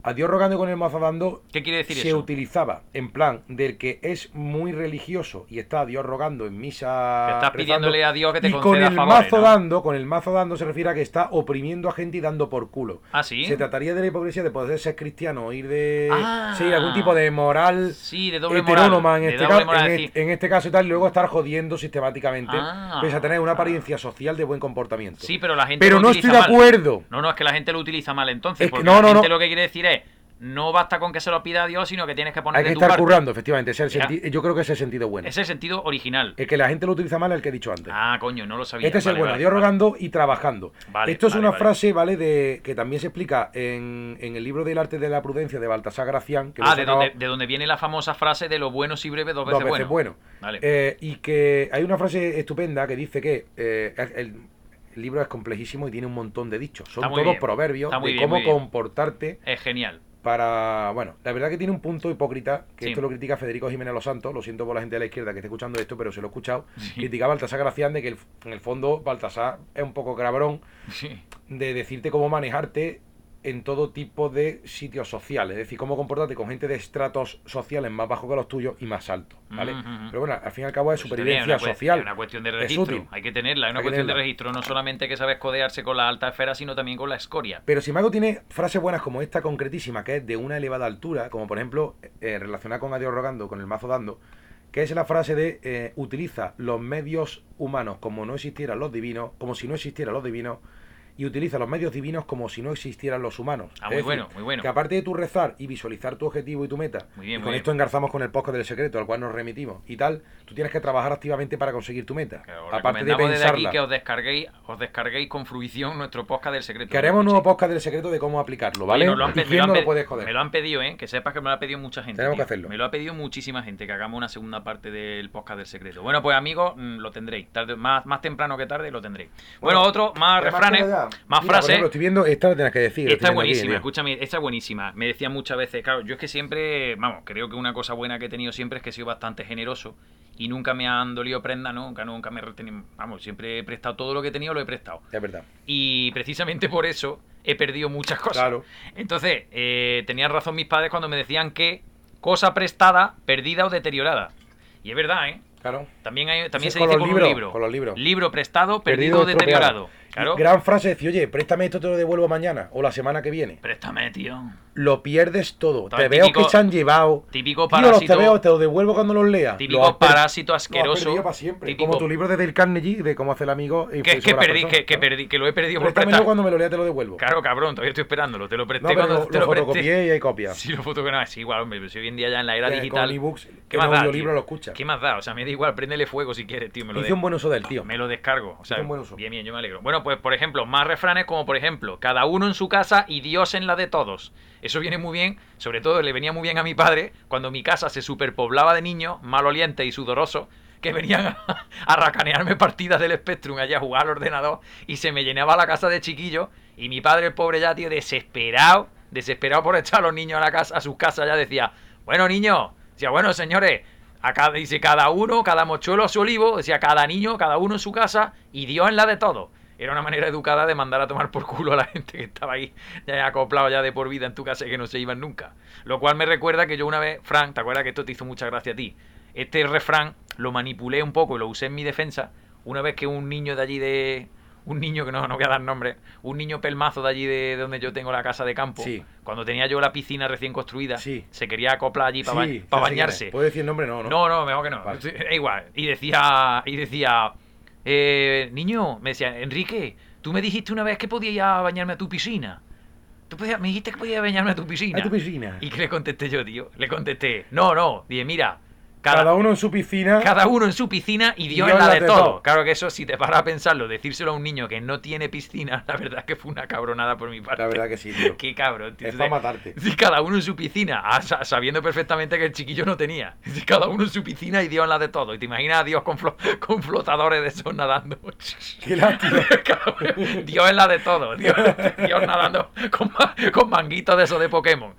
Speaker 1: A Dios rogando con el mazo dando
Speaker 2: ¿Qué quiere decir
Speaker 1: se
Speaker 2: eso?
Speaker 1: utilizaba en plan del que es muy religioso y está a Dios rogando en misa.
Speaker 2: Que estás
Speaker 1: rezando,
Speaker 2: pidiéndole a Dios que te
Speaker 1: y
Speaker 2: conceda
Speaker 1: con el
Speaker 2: favores,
Speaker 1: mazo
Speaker 2: ¿no?
Speaker 1: dando, con el mazo dando se refiere a que está oprimiendo a gente y dando por culo.
Speaker 2: ¿Ah, sí?
Speaker 1: Se trataría de la hipocresía de poder ser cristiano o ir de
Speaker 2: Ah.
Speaker 1: sí, algún tipo de moral
Speaker 2: Sí, de doble
Speaker 1: heterónoma
Speaker 2: moral.
Speaker 1: en,
Speaker 2: De
Speaker 1: este
Speaker 2: doble
Speaker 1: ca-
Speaker 2: moral,
Speaker 1: en,
Speaker 2: decir,
Speaker 1: en este caso y tal, y luego estar jodiendo sistemáticamente,
Speaker 2: Ah.
Speaker 1: pese a tener una apariencia social de buen comportamiento.
Speaker 2: sí, pero la gente
Speaker 1: Pero
Speaker 2: lo
Speaker 1: no
Speaker 2: utiliza
Speaker 1: estoy de
Speaker 2: mal.
Speaker 1: acuerdo.
Speaker 2: No, es que la gente lo utiliza mal entonces.
Speaker 1: Es que-
Speaker 2: Porque
Speaker 1: no,
Speaker 2: la
Speaker 1: no,
Speaker 2: gente
Speaker 1: no.
Speaker 2: lo que quiere decir es, no basta con que se lo pida a Dios, sino que tienes que poner
Speaker 1: Hay
Speaker 2: de
Speaker 1: que
Speaker 2: tu
Speaker 1: estar
Speaker 2: parte.
Speaker 1: currando, efectivamente.
Speaker 2: Ya.
Speaker 1: Yo creo que ese es el sentido bueno.
Speaker 2: Es el sentido original.
Speaker 1: El que la gente lo utiliza mal es el que he dicho antes.
Speaker 2: Ah, coño, no lo sabía.
Speaker 1: Este es el
Speaker 2: Vale,
Speaker 1: bueno,
Speaker 2: vale,
Speaker 1: Dios
Speaker 2: vale.
Speaker 1: rogando y trabajando.
Speaker 2: Vale,
Speaker 1: Esto es
Speaker 2: vale,
Speaker 1: una
Speaker 2: vale.
Speaker 1: frase, ¿vale? Que también se explica en el libro del arte de la prudencia de Baltasar Gracián. Que lo he
Speaker 2: De
Speaker 1: sacado
Speaker 2: donde, viene la famosa frase de lo bueno si breve, dos
Speaker 1: dos
Speaker 2: veces
Speaker 1: veces
Speaker 2: bueno.
Speaker 1: bueno.
Speaker 2: Vale.
Speaker 1: Y que hay una frase estupenda que dice que el libro es complejísimo y tiene un montón de dichos. Son
Speaker 2: Está muy
Speaker 1: todos
Speaker 2: bien.
Speaker 1: proverbios
Speaker 2: Está muy
Speaker 1: de
Speaker 2: bien,
Speaker 1: cómo
Speaker 2: muy bien.
Speaker 1: comportarte
Speaker 2: Es genial.
Speaker 1: para... Bueno, la verdad que tiene un punto hipócrita, que
Speaker 2: Sí.
Speaker 1: esto lo critica Federico Jiménez Los Santos, lo siento por la gente de la izquierda que esté escuchando esto, pero se lo he escuchado.
Speaker 2: Sí.
Speaker 1: Criticaba a Baltasar Gracián de que en el fondo Baltasar es un poco cabrón
Speaker 2: Sí.
Speaker 1: de decirte cómo manejarte en todo tipo de sitios sociales, es decir, cómo comportarte con gente de estratos sociales más bajos que los tuyos y más altos, ¿vale?
Speaker 2: Ujú, ujú.
Speaker 1: Pero bueno, al fin y al cabo es
Speaker 2: Pues
Speaker 1: supervivencia
Speaker 2: es una
Speaker 1: social.
Speaker 2: Es una cuestión de
Speaker 1: Es
Speaker 2: registro.
Speaker 1: útil.
Speaker 2: Hay que tenerla. Es una
Speaker 1: Hay que
Speaker 2: cuestión de
Speaker 1: tenerla.
Speaker 2: registro. No solamente que sabes codearse con la alta esfera, sino también con la escoria.
Speaker 1: Pero sin embargo tiene frases buenas como esta concretísima, que es de una elevada altura, como por ejemplo, relacionada con Adiós rogando, con el mazo dando, que es la frase de utiliza los medios humanos como no existieran los divinos, como si no existieran los divinos, y utiliza los medios divinos como si no existieran los humanos.
Speaker 2: Ah,
Speaker 1: Es
Speaker 2: muy
Speaker 1: decir,
Speaker 2: bueno, muy bueno.
Speaker 1: Que aparte de tu rezar y visualizar tu objetivo y tu meta,
Speaker 2: Muy bien,
Speaker 1: y
Speaker 2: muy
Speaker 1: con
Speaker 2: bien.
Speaker 1: esto engarzamos con el podcast del secreto, al cual nos remitimos y tal, tú tienes que trabajar activamente para conseguir tu meta.
Speaker 2: Que os
Speaker 1: Aparte de
Speaker 2: recomendamos desde aquí
Speaker 1: pensarla.
Speaker 2: que os descarguéis con fruición nuestro podcast del secreto.
Speaker 1: Que haremos un
Speaker 2: Lo
Speaker 1: nuevo
Speaker 2: escuchéis.
Speaker 1: podcast del secreto de cómo aplicarlo,
Speaker 2: Oye,
Speaker 1: ¿vale?
Speaker 2: nos lo han
Speaker 1: ¿Y
Speaker 2: pe- me
Speaker 1: quién
Speaker 2: lo han
Speaker 1: no
Speaker 2: pe-
Speaker 1: lo puede joder?
Speaker 2: Me lo han pedido, que sepas que me lo ha pedido mucha gente.
Speaker 1: Tenemos
Speaker 2: tío.
Speaker 1: que hacerlo.
Speaker 2: Me lo ha pedido muchísima gente, que hagamos una segunda parte del podcast del secreto. Bueno, pues amigos, lo tendréis. Más temprano que tarde lo tendréis. Bueno, otro, más
Speaker 1: Además,
Speaker 2: refranes,
Speaker 1: queda ya.
Speaker 2: más
Speaker 1: Mira, por
Speaker 2: frases.
Speaker 1: ejemplo, estoy viendo, esta la tienes que decir.
Speaker 2: Esta es
Speaker 1: estoy viendo aquí,
Speaker 2: buenísima,
Speaker 1: tío.
Speaker 2: escúchame, esta es buenísima. Me decían muchas veces, claro, yo es que siempre, vamos, creo que una cosa buena que he tenido siempre es que he sido bastante generoso y nunca me han dolido prenda, nunca me he retenido, vamos, siempre he prestado todo lo que he tenido, lo he prestado.
Speaker 1: Es verdad.
Speaker 2: Y precisamente por eso he perdido muchas cosas.
Speaker 1: Claro.
Speaker 2: Entonces, tenían razón mis padres cuando me decían que cosa prestada, perdida o deteriorada. Y es verdad, ¿eh?
Speaker 1: Claro.
Speaker 2: También
Speaker 1: Eso
Speaker 2: se
Speaker 1: es
Speaker 2: dice
Speaker 1: con
Speaker 2: con
Speaker 1: los
Speaker 2: un
Speaker 1: libros,
Speaker 2: libro.
Speaker 1: con los libros.
Speaker 2: Libro prestado, perdido o
Speaker 1: estropeado.
Speaker 2: deteriorado. Claro.
Speaker 1: Gran frase decir, oye, préstame esto, te lo devuelvo mañana o la semana que viene.
Speaker 2: Préstame, tío.
Speaker 1: Lo pierdes todo.
Speaker 2: Todo
Speaker 1: Te veo
Speaker 2: típico-
Speaker 1: que se han llevado.
Speaker 2: típico
Speaker 1: Tío, los
Speaker 2: parásito-
Speaker 1: te veo, te lo devuelvo cuando los leas.
Speaker 2: Típico parásito asqueroso.
Speaker 1: Lo has perdido para siempre.
Speaker 2: Típico-
Speaker 1: Como tu libro de Dale Carnegie, de cómo hacer amigo.
Speaker 2: Que lo he perdido por
Speaker 1: Préstamelo
Speaker 2: prestar.
Speaker 1: cuando me lo lea, te lo devuelvo.
Speaker 2: Claro, cabrón, todavía estoy esperándolo. Te lo
Speaker 1: No,
Speaker 2: presté
Speaker 1: pero
Speaker 2: cuando te
Speaker 1: lo
Speaker 2: lo presté.
Speaker 1: fotocopié y hay copias.
Speaker 2: Sí, lo fotocopié. Sí, igual, hombre, pero si hoy en día ya en la era
Speaker 1: Con
Speaker 2: digital.
Speaker 1: ebooks,
Speaker 2: ¿Qué
Speaker 1: en
Speaker 2: más da,
Speaker 1: audiolibro
Speaker 2: tío?
Speaker 1: lo escuchas.
Speaker 2: ¿Qué más da? O sea, me da igual, préndele fuego si quieres, tío.
Speaker 1: Hice un buen uso del tío.
Speaker 2: Me lo descargo. O sea,
Speaker 1: Hizo un buen uso.
Speaker 2: bien, bien, yo me alegro. Bueno, pues por ejemplo, más refranes como por ejemplo, cada uno en su casa y Dios en la de todos. Eso viene muy bien, sobre todo le venía muy bien a mi padre cuando mi casa se superpoblaba de niños malolientes y sudorosos que venían a racanearme partidas del Spectrum allá a jugar al ordenador y se me llenaba la casa de chiquillos y mi padre, el pobre ya, tío, desesperado por echar a los niños a la casa, a sus casas, ya decía, bueno, niños, decía, bueno, señores, dice cada uno, cada mochuelo a su olivo, decía cada niño, cada uno en su casa y Dios en la de todos. Era una manera educada de mandar a tomar por culo a la gente que estaba ahí ya acoplado ya de por vida en tu casa y que no se iban nunca. Lo cual me recuerda que yo una vez, Frank, ¿te acuerdas que esto te hizo mucha gracia a ti? Este refrán lo manipulé un poco y lo usé en mi defensa una vez que un niño de allí un niño que no voy a dar nombre, un niño pelmazo de allí de donde yo tengo la casa de campo,
Speaker 1: Sí.
Speaker 2: cuando tenía yo la piscina recién construida,
Speaker 1: Sí.
Speaker 2: se quería acoplar allí para
Speaker 1: Sí, ya sé
Speaker 2: bañarse.
Speaker 1: quién es. ¿Puedo decir el nombre? No, no.
Speaker 2: No, mejor que no.
Speaker 1: Vale.
Speaker 2: Es igual. Y decía, niño, me decía, Enrique, tú me dijiste una vez que podía ir a bañarme a tu piscina. Me dijiste que podía bañarme a tu piscina.
Speaker 1: A tu piscina.
Speaker 2: ¿Y qué le contesté yo, tío? Le contesté, no. Dije, mira,
Speaker 1: Cada uno en su piscina.
Speaker 2: cada uno en su piscina y Dios en la de todo. Claro que eso, si te paras a pensarlo, decírselo a un niño que no tiene piscina, la verdad es que fue una cabronada por mi parte.
Speaker 1: La verdad que sí, tío.
Speaker 2: Qué cabrón, tío.
Speaker 1: Es para matarte.
Speaker 2: Sí, cada uno en su piscina, sabiendo perfectamente que el chiquillo no tenía. Sí, cada uno en su piscina y Dios en la de todo. Y te imaginas a Dios con flotadores de esos nadando.
Speaker 1: Qué lástima.
Speaker 2: Dios en la de todo. Dios nadando con manguitos de esos de Pokémon.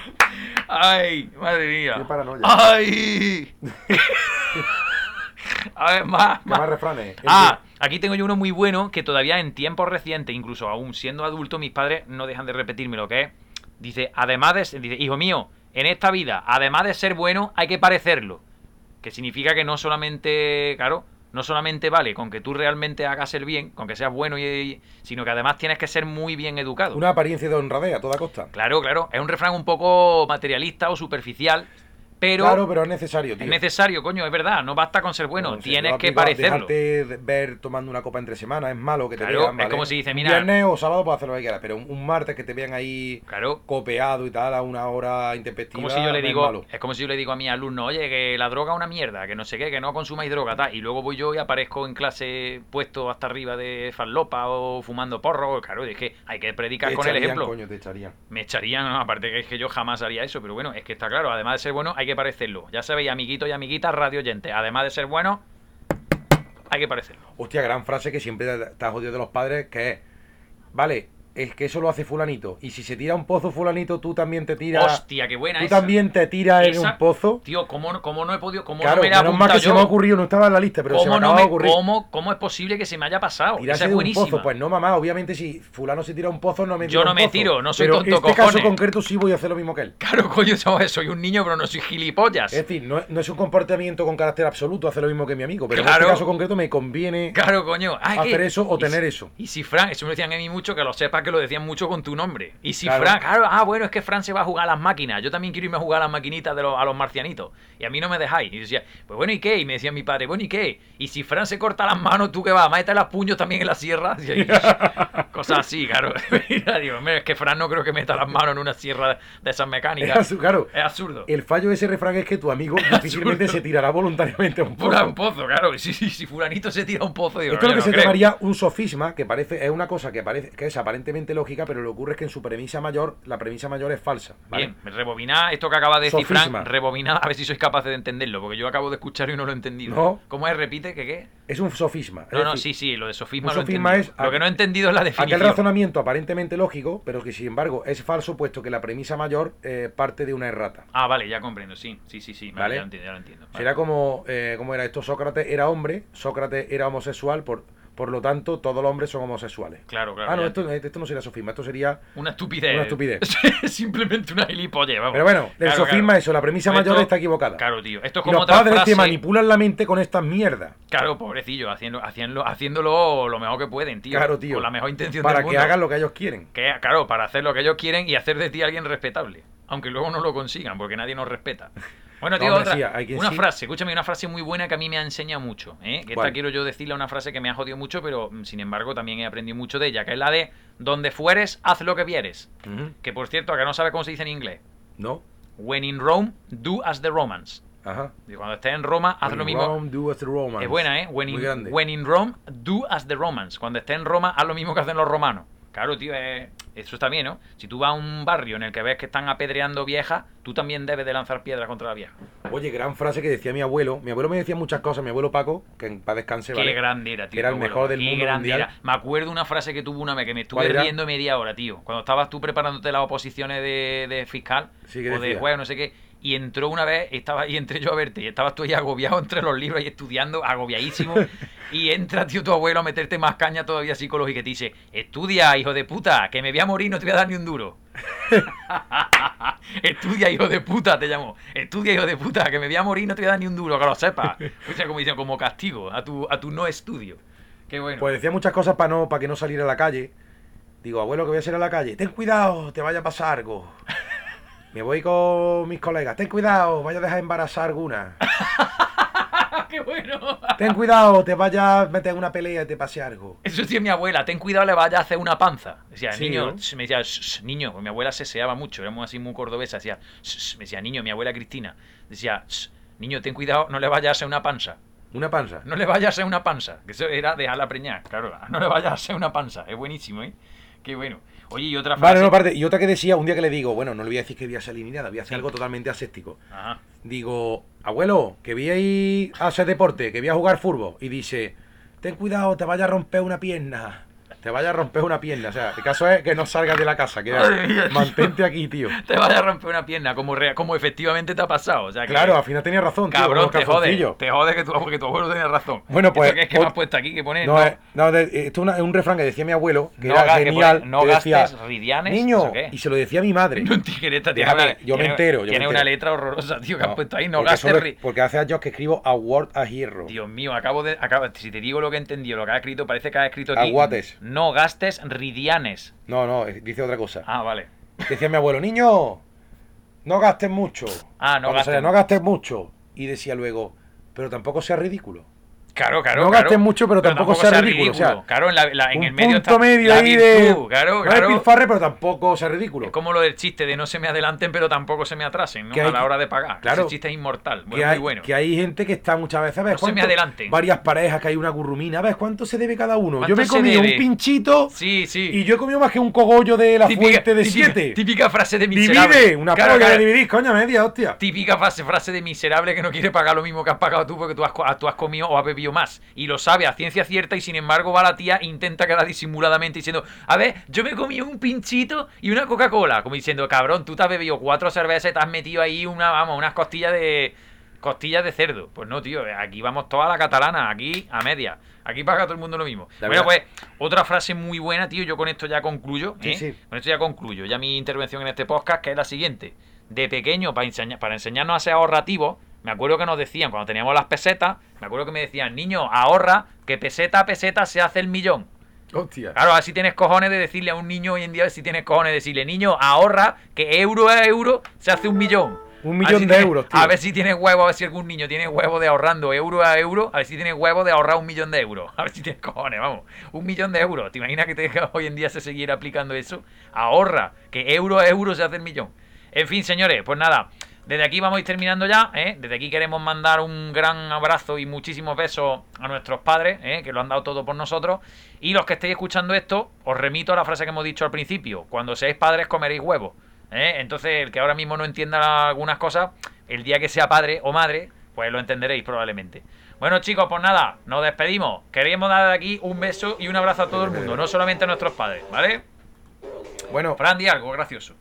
Speaker 2: Ay, madre mía.
Speaker 1: Qué paranoia.
Speaker 2: Ay. A ver, más.
Speaker 1: ¿Qué más refranes?
Speaker 2: Aquí tengo yo uno muy bueno que todavía en tiempos recientes, incluso aún siendo adulto, mis padres no dejan de repetirme lo que es. Dice, dice, hijo mío, en esta vida, además de ser bueno, hay que parecerlo. Que significa que no solamente, claro, no solamente vale con que tú realmente hagas el bien, con que seas bueno, sino que además tienes que ser muy bien educado.
Speaker 1: Una apariencia de honradez a toda costa.
Speaker 2: Claro, claro. Es un refrán un poco materialista o superficial.
Speaker 1: Claro, pero es necesario, tío.
Speaker 2: Es necesario, coño, es verdad. No basta con ser bueno,
Speaker 1: No,
Speaker 2: tienes que parecerlo.
Speaker 1: Dejarte ver tomando una copa entre semanas es malo que te vean, ¿vale?
Speaker 2: Es como si dice, mira...
Speaker 1: Un viernes o sábado puedes hacer lo que quieras, pero un martes que te vean ahí copeado y tal a una hora intempestiva
Speaker 2: como si yo le digo,
Speaker 1: es malo.
Speaker 2: Es como si yo le digo a mi alumno, oye, que la droga es una mierda, que no sé qué, que no consumáis droga, tal. Y luego voy yo y aparezco en clase puesto hasta arriba de farlopa o fumando porro. Claro, es que hay que predicar con el ejemplo.
Speaker 1: Coño, te echarían.
Speaker 2: Me echarían, no, aparte que es que yo jamás haría eso, pero bueno, es que está claro, además de ser bueno, hay que parecerlo. Ya sabéis, amiguitos y amiguitas, radio oyentes, además de ser bueno, hay que parecerlo.
Speaker 1: Hostia, gran frase que siempre te has jodido de los padres, que es, vale, es que eso lo hace fulanito, y si se tira un pozo fulanito, tú también te tiras...
Speaker 2: Hostia, qué buena esa.
Speaker 1: Tú también te tiras en un pozo.
Speaker 2: Tío, ¿cómo no he podido, cómo
Speaker 1: claro,
Speaker 2: no me la he apuntado
Speaker 1: más que
Speaker 2: yo?
Speaker 1: se me ha ocurrido, no estaba en la lista, pero se me acaba de ocurrir.
Speaker 2: ¿Cómo es posible que se me haya pasado?
Speaker 1: Tirarse
Speaker 2: Esa es
Speaker 1: de un
Speaker 2: buenísima.
Speaker 1: pozo, pues no, mamá, obviamente si fulano se tira un pozo, no me tiro
Speaker 2: yo no
Speaker 1: un
Speaker 2: me
Speaker 1: pozo.
Speaker 2: tiro, no soy
Speaker 1: pero
Speaker 2: tonto,
Speaker 1: en este
Speaker 2: cojones.
Speaker 1: caso concreto sí voy a hacer lo mismo que él.
Speaker 2: Claro, coño, soy un niño, pero no soy gilipollas.
Speaker 1: Es decir, no es un comportamiento con carácter absoluto hacer lo mismo que mi amigo, pero
Speaker 2: claro.
Speaker 1: en este caso concreto me conviene
Speaker 2: Coño.
Speaker 1: hacer eso o tener eso.
Speaker 2: Y si Fran, eso me decían a mí mucho, que lo sepas que lo decían mucho con tu nombre. Y si
Speaker 1: claro.
Speaker 2: Fran, bueno, es que Fran se va a jugar a las máquinas, yo también quiero irme a jugar a las maquinitas a los marcianitos. Y a mí no me dejáis. Y decía, pues bueno, ¿y qué? Y me decía mi padre, bueno, ¿y qué? Y si Fran se corta las manos, ¿tú qué vas? ¿Métete los puños también en la sierra? Cosas así, claro. Mira, digo, es que Fran no creo que meta las manos en una sierra de esas mecánicas.
Speaker 1: Claro.
Speaker 2: Es absurdo.
Speaker 1: El fallo de ese refrán es que tu amigo difícilmente se tirará voluntariamente a un pozo.
Speaker 2: Un pozo, claro. Si fulanito se tira a un pozo, digo,
Speaker 1: esto es lo que se
Speaker 2: creo.
Speaker 1: llamaría un sofisma, que es una cosa que es aparentemente lógica, pero lo que ocurre es que en su premisa mayor, la premisa mayor es falsa. ¿vale?
Speaker 2: Bien, rebobinad esto que acaba de decir
Speaker 1: Sofisma.
Speaker 2: Fran, rebobinad a ver si sois capaces de entenderlo, porque yo acabo de escucharlo y no lo he entendido.
Speaker 1: No.
Speaker 2: ¿Cómo es? Repite, ¿qué?
Speaker 1: Es un sofisma.
Speaker 2: No, sí, lo de sofisma
Speaker 1: un
Speaker 2: lo he
Speaker 1: sofisma
Speaker 2: entendido.
Speaker 1: es
Speaker 2: Lo que no he entendido es la definición.
Speaker 1: Aquel razonamiento aparentemente lógico, pero que sin embargo es falso, puesto que la premisa mayor parte de una errata.
Speaker 2: Ah, vale, ya comprendo, sí.
Speaker 1: ¿Vale?
Speaker 2: Ya lo entiendo. Vale.
Speaker 1: Será como era esto, Sócrates era hombre, Sócrates era homosexual, por lo tanto todos los hombres son homosexuales.
Speaker 2: Claro.
Speaker 1: Ah, no, esto no sería sofisma, esto sería...
Speaker 2: Una estupidez.
Speaker 1: Una estupidez.
Speaker 2: Simplemente una gilipollez, vamos.
Speaker 1: Pero bueno, el sofisma eso, la premisa mayor está equivocada.
Speaker 2: Claro, tío. Esto es
Speaker 1: y
Speaker 2: como
Speaker 1: los
Speaker 2: otra
Speaker 1: padres
Speaker 2: frase...
Speaker 1: te manipulan la mente con estas mierdas.
Speaker 2: Claro, pobrecillo, haciéndolo lo mejor que pueden, tío.
Speaker 1: Claro, tío.
Speaker 2: Con la mejor intención
Speaker 1: para
Speaker 2: del mundo.
Speaker 1: que hagan lo que ellos quieren.
Speaker 2: Claro, para hacer lo que ellos quieren y hacer de ti alguien respetable. Aunque luego no lo consigan, porque nadie nos respeta. Bueno, tío,
Speaker 1: hombre, sí,
Speaker 2: frase, escúchame, una frase muy buena que a mí me ha enseñado mucho, ¿eh? Que esta quiero yo decirle, una frase que me ha jodido mucho, pero sin embargo también he aprendido mucho de ella, que es la de donde fueres, haz lo que vieres. Que por cierto, acá no sabes cómo se dice en inglés.
Speaker 1: ¿No?
Speaker 2: When in Rome, do as the Romans.
Speaker 1: Ajá.
Speaker 2: Y cuando estés en Roma, haz lo mismo.
Speaker 1: Rome, do as the Romans.
Speaker 2: Es buena, ¿eh? When in Rome, do as the Romans. Cuando estés en Roma, haz lo mismo que hacen los romanos. Claro, tío, eso está bien, ¿no? Si tú vas a un barrio en el que ves que están apedreando viejas, tú también debes de lanzar piedras contra la vieja.
Speaker 1: Oye, gran frase que decía mi abuelo. Mi abuelo me decía muchas cosas. Mi abuelo Paco, que en paz descanse, ¿vale?
Speaker 2: Qué grande era, tío.
Speaker 1: Era el mejor del mundo mundial.
Speaker 2: Era. Me acuerdo una frase que tuvo una vez que me estuve riendo media hora, tío. Cuando estabas tú preparándote las oposiciones de fiscal o de juez, no sé qué. Y entró una vez, y entré yo a verte, y estabas tú ahí agobiado entre los libros y estudiando, agobiadísimo, y entra, tío, tu abuelo a meterte más caña todavía psicológica y te dice, estudia, hijo de puta, que me voy a morir y no te voy a dar ni un duro. Estudia, hijo de puta, te llamo. Estudia, hijo de puta, que me voy a morir y no te voy a dar ni un duro, que lo sepas. O sea, como dicen, como castigo a tu no estudio. Qué bueno.
Speaker 1: Pues decía muchas cosas para que no saliera a la calle. Digo, abuelo, que voy a salir a la calle. Ten cuidado, te vaya a pasar algo. Me voy con mis colegas. Ten cuidado, vaya a dejar embarazar alguna.
Speaker 2: ¡Qué bueno!
Speaker 1: Ten cuidado, te vaya a meter en una pelea y te pase algo.
Speaker 2: Eso decía mi abuela. Ten cuidado, le vaya a hacer una panza. Decía,
Speaker 1: sí,
Speaker 2: niño,
Speaker 1: ¿no?
Speaker 2: Me decía, niño, pues mi abuela seseaba mucho, éramos así muy cordobesa. Decía, me decía, niño, mi abuela Cristina. Decía, niño, ten cuidado, no le vaya a hacer una panza.
Speaker 1: ¿Una panza?
Speaker 2: No le vaya a ser una panza. Que eso era dejarla preñar, claro. No le vaya a ser una panza. Es buenísimo, ¿eh? Qué bueno. Oye, y otra frase...
Speaker 1: Vale, no, aparte, y otra que decía, un día que le digo, bueno, no le voy a decir que voy a salir ni nada, voy a hacer algo totalmente aséptico.
Speaker 2: Ajá.
Speaker 1: Digo, abuelo, que voy a ir a hacer deporte, que voy a jugar fútbol. Y dice, ten cuidado, te vaya a romper una pierna. te vaya a romper una pierna. O sea, el caso es que no salgas de la casa, que
Speaker 2: Madre mía, tío.
Speaker 1: mantente aquí, tío.
Speaker 2: Te vaya a romper una pierna, como efectivamente te ha pasado. O sea, que,
Speaker 1: Claro, al final tenías razón, tío.
Speaker 2: cabrón,
Speaker 1: con los calzoncillos.
Speaker 2: te jode porque tu abuelo tenía razón.
Speaker 1: Bueno, pues,
Speaker 2: ¿Esto qué es que me has puesto aquí? Que pone,
Speaker 1: No, esto es un refrán que decía mi abuelo, que
Speaker 2: no
Speaker 1: era
Speaker 2: que
Speaker 1: genial.
Speaker 2: pone, no
Speaker 1: que decía,
Speaker 2: gastes ridianes.
Speaker 1: niño,
Speaker 2: ¿eso qué?
Speaker 1: y se lo decía a mi madre.
Speaker 2: No entiendo, esta tiene
Speaker 1: Déjame,
Speaker 2: una-
Speaker 1: yo me
Speaker 2: tiene-
Speaker 1: entero, yo me
Speaker 2: Tiene una
Speaker 1: entero.
Speaker 2: letra horrorosa, tío, que
Speaker 1: No,
Speaker 2: has puesto ahí. No
Speaker 1: porque
Speaker 2: gastes
Speaker 1: eso porque hace años que escribo a Word a hierro.
Speaker 2: Dios mío, si te digo lo que he entendido, lo que has escrito, parece que has escrito aquí.
Speaker 1: Aguates.
Speaker 2: No gastes ridianes.
Speaker 1: No, dice otra cosa.
Speaker 2: Ah, vale.
Speaker 1: Decía mi abuelo, niño, no gastes mucho.
Speaker 2: Ah, no
Speaker 1: Cuando
Speaker 2: gastes
Speaker 1: salía, no
Speaker 2: mucho.
Speaker 1: gastes mucho. Y decía luego, pero tampoco sea ridículo.
Speaker 2: Claro.
Speaker 1: No gastes mucho, pero tampoco sea ridículo, o sea,
Speaker 2: claro, en
Speaker 1: Un
Speaker 2: el medio
Speaker 1: punto
Speaker 2: está
Speaker 1: medio
Speaker 2: la
Speaker 1: ahí
Speaker 2: virtud,
Speaker 1: de.
Speaker 2: claro.
Speaker 1: No despilfarre, pero tampoco sea ridículo.
Speaker 2: Es como lo del chiste de no se me adelanten, pero tampoco se me atrasen, ¿no?
Speaker 1: Que hay-
Speaker 2: A la hora de pagar.
Speaker 1: claro.
Speaker 2: Ese chiste es inmortal.
Speaker 1: Que
Speaker 2: Bueno,
Speaker 1: hay,
Speaker 2: muy bueno.
Speaker 1: que hay gente que está muchas veces, ¿ves?
Speaker 2: No se me adelanten.
Speaker 1: Varias parejas, que hay una gurrumina, ¿ves? ¿Cuánto se debe cada uno?
Speaker 2: ¿Cuánto
Speaker 1: Yo me he
Speaker 2: se
Speaker 1: comido
Speaker 2: debe?
Speaker 1: un pinchito
Speaker 2: Sí.
Speaker 1: y yo he comido más que un cogollo de la fuente de 7.
Speaker 2: Típica frase de miserable.
Speaker 1: Divide, una
Speaker 2: Claro,
Speaker 1: polla
Speaker 2: claro.
Speaker 1: de dividir, coña media, hostia.
Speaker 2: Típica frase de miserable que no quiere pagar lo mismo que has pagado tú porque tú has comido o has bebido más. Y lo sabe a ciencia cierta y sin embargo va la tía e intenta quedar disimuladamente diciendo, a ver, yo me comí un pinchito y una Coca-Cola. Como diciendo, cabrón, tú te has bebido 4 cervezas y te has metido ahí unas costillas de cerdo. Pues no, tío, aquí vamos toda la catalana, aquí a media. Aquí paga todo el mundo lo mismo.
Speaker 1: La
Speaker 2: Bueno,
Speaker 1: verdad.
Speaker 2: pues, otra frase muy buena, tío, yo con esto ya concluyo.
Speaker 1: Sí,
Speaker 2: ¿eh?
Speaker 1: sí.
Speaker 2: Con esto ya concluyo, ya mi intervención en este podcast, que es la siguiente. De pequeño, para enseñarnos a ser ahorrativos, me acuerdo que nos decían, cuando teníamos las pesetas, me acuerdo que me decían, niño, ahorra, que peseta a peseta se hace el millón.
Speaker 1: Hostia.
Speaker 2: Claro, a ver si tienes cojones de decirle a un niño hoy en día, a ver si tienes cojones de decirle, niño, ahorra, que euro a euro se hace un millón.
Speaker 1: Un
Speaker 2: A ver
Speaker 1: millón
Speaker 2: si
Speaker 1: de
Speaker 2: tienes-
Speaker 1: euros, tío.
Speaker 2: A ver si tienes huevo, a ver si algún niño tiene huevo de ahorrando euro a euro, a ver si tienes huevo de ahorrar 1.000.000 de euros. A ver si tienes cojones, vamos. 1.000.000 de euros. ¿Te imaginas que hoy en día se siguiera aplicando eso? Ahorra, que euro a euro se hace el millón. En fin, señores, pues nada. Desde aquí vamos a ir terminando ya, ¿eh? Desde aquí queremos mandar un gran abrazo y muchísimos besos a nuestros padres, ¿eh? Que lo han dado todo por nosotros. Y los que estéis escuchando esto, os remito a la frase que hemos dicho al principio. Cuando seáis padres comeréis huevos. Entonces, el que ahora mismo no entienda algunas cosas, el día que sea padre o madre, pues lo entenderéis probablemente. Bueno, chicos, pues nada, nos despedimos. Queríamos dar de aquí un beso y un abrazo a todo el mundo, no solamente a nuestros padres, ¿vale?
Speaker 1: Bueno,
Speaker 2: Fran, di algo gracioso.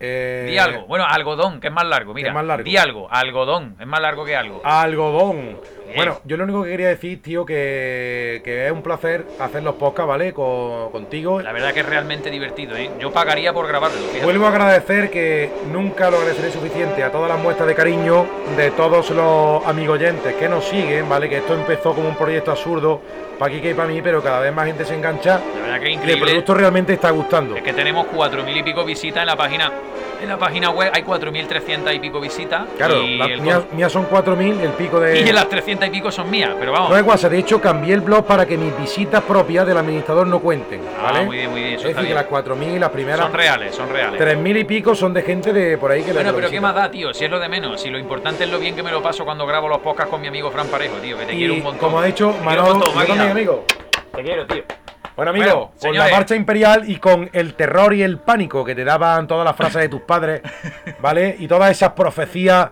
Speaker 2: Di algo. Bueno, algodón, que es más largo, mira.
Speaker 1: es más largo.
Speaker 2: Di algo, algodón, es más largo que algo.
Speaker 1: Algodón.
Speaker 2: Bien.
Speaker 1: Bueno, yo lo único que quería decir, tío, que es un placer hacer los podcasts, ¿vale? Contigo.
Speaker 2: La verdad que es realmente divertido, ¿eh? Yo pagaría por grabarlo. Fíjate.
Speaker 1: Vuelvo a agradecer, que nunca lo agradeceré suficiente, a todas las muestras de cariño de todos los amigos oyentes que nos siguen, ¿vale? Que esto empezó como un proyecto absurdo para Kike y para mí, pero cada vez más gente se engancha
Speaker 2: La verdad que es
Speaker 1: y el
Speaker 2: increíble.
Speaker 1: producto realmente está gustando.
Speaker 2: Es que tenemos 4.000 y pico visitas en la página. En la página web hay 4.300 y pico visitas.
Speaker 1: Claro,
Speaker 2: y,
Speaker 1: las
Speaker 2: el
Speaker 1: mías son 4.000, el pico de...
Speaker 2: y las 300 y pico son mías, pero vamos.
Speaker 1: No es WhatsApp, de hecho cambié el blog para que mis visitas propias del administrador no cuenten, ¿vale?
Speaker 2: Muy bien, muy bien.
Speaker 1: Es
Speaker 2: Eso
Speaker 1: decir,
Speaker 2: está
Speaker 1: que
Speaker 2: bien.
Speaker 1: las 4.000, las primeras
Speaker 2: Son reales, son reales.
Speaker 1: 3.000 y pico son de gente de por ahí que
Speaker 2: Bueno,
Speaker 1: lo
Speaker 2: pero ¿qué
Speaker 1: visita.
Speaker 2: más da, tío? Si es lo de menos. Si lo importante es lo bien que me lo paso cuando grabo los podcasts con mi amigo Fran Parejo, tío. Que te quiero un
Speaker 1: Y
Speaker 2: montón.
Speaker 1: como ha dicho
Speaker 2: Te quiero un
Speaker 1: Manolo,
Speaker 2: montón,
Speaker 1: yo
Speaker 2: máquina.
Speaker 1: también, amigo.
Speaker 2: Te quiero, tío.
Speaker 1: Bueno, amigo,
Speaker 2: Bueno,
Speaker 1: con
Speaker 2: señores.
Speaker 1: la marcha imperial y con el terror y el pánico que te daban todas las frases de tus padres, ¿vale? Y todas esas profecías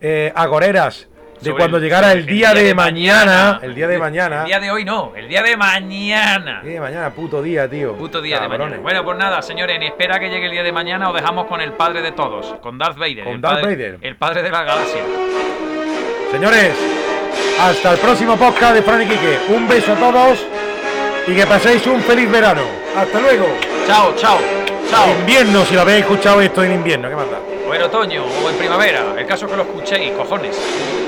Speaker 1: agoreras de
Speaker 2: Sobre
Speaker 1: cuando llegara
Speaker 2: sobre
Speaker 1: el día de mañana. El día de mañana.
Speaker 2: El día de hoy no, el día de mañana.
Speaker 1: El día de mañana, puto día, tío.
Speaker 2: Puto día de
Speaker 1: Cabrones.
Speaker 2: mañana. Bueno, pues nada, señores, en espera que llegue el día de mañana, os dejamos con el padre de todos, con Darth Vader.
Speaker 1: Con
Speaker 2: el
Speaker 1: Darth
Speaker 2: padre,
Speaker 1: Vader.
Speaker 2: El padre de la galaxia.
Speaker 1: Señores, hasta el próximo podcast de Fran y Quique. Un beso a todos y que paséis un feliz verano. Hasta luego.
Speaker 2: Chao, chao, chao.
Speaker 1: Invierno, si lo habéis escuchado esto en invierno, ¿qué más da?
Speaker 2: O en otoño, o en primavera. El caso es que lo escuchéis, cojones.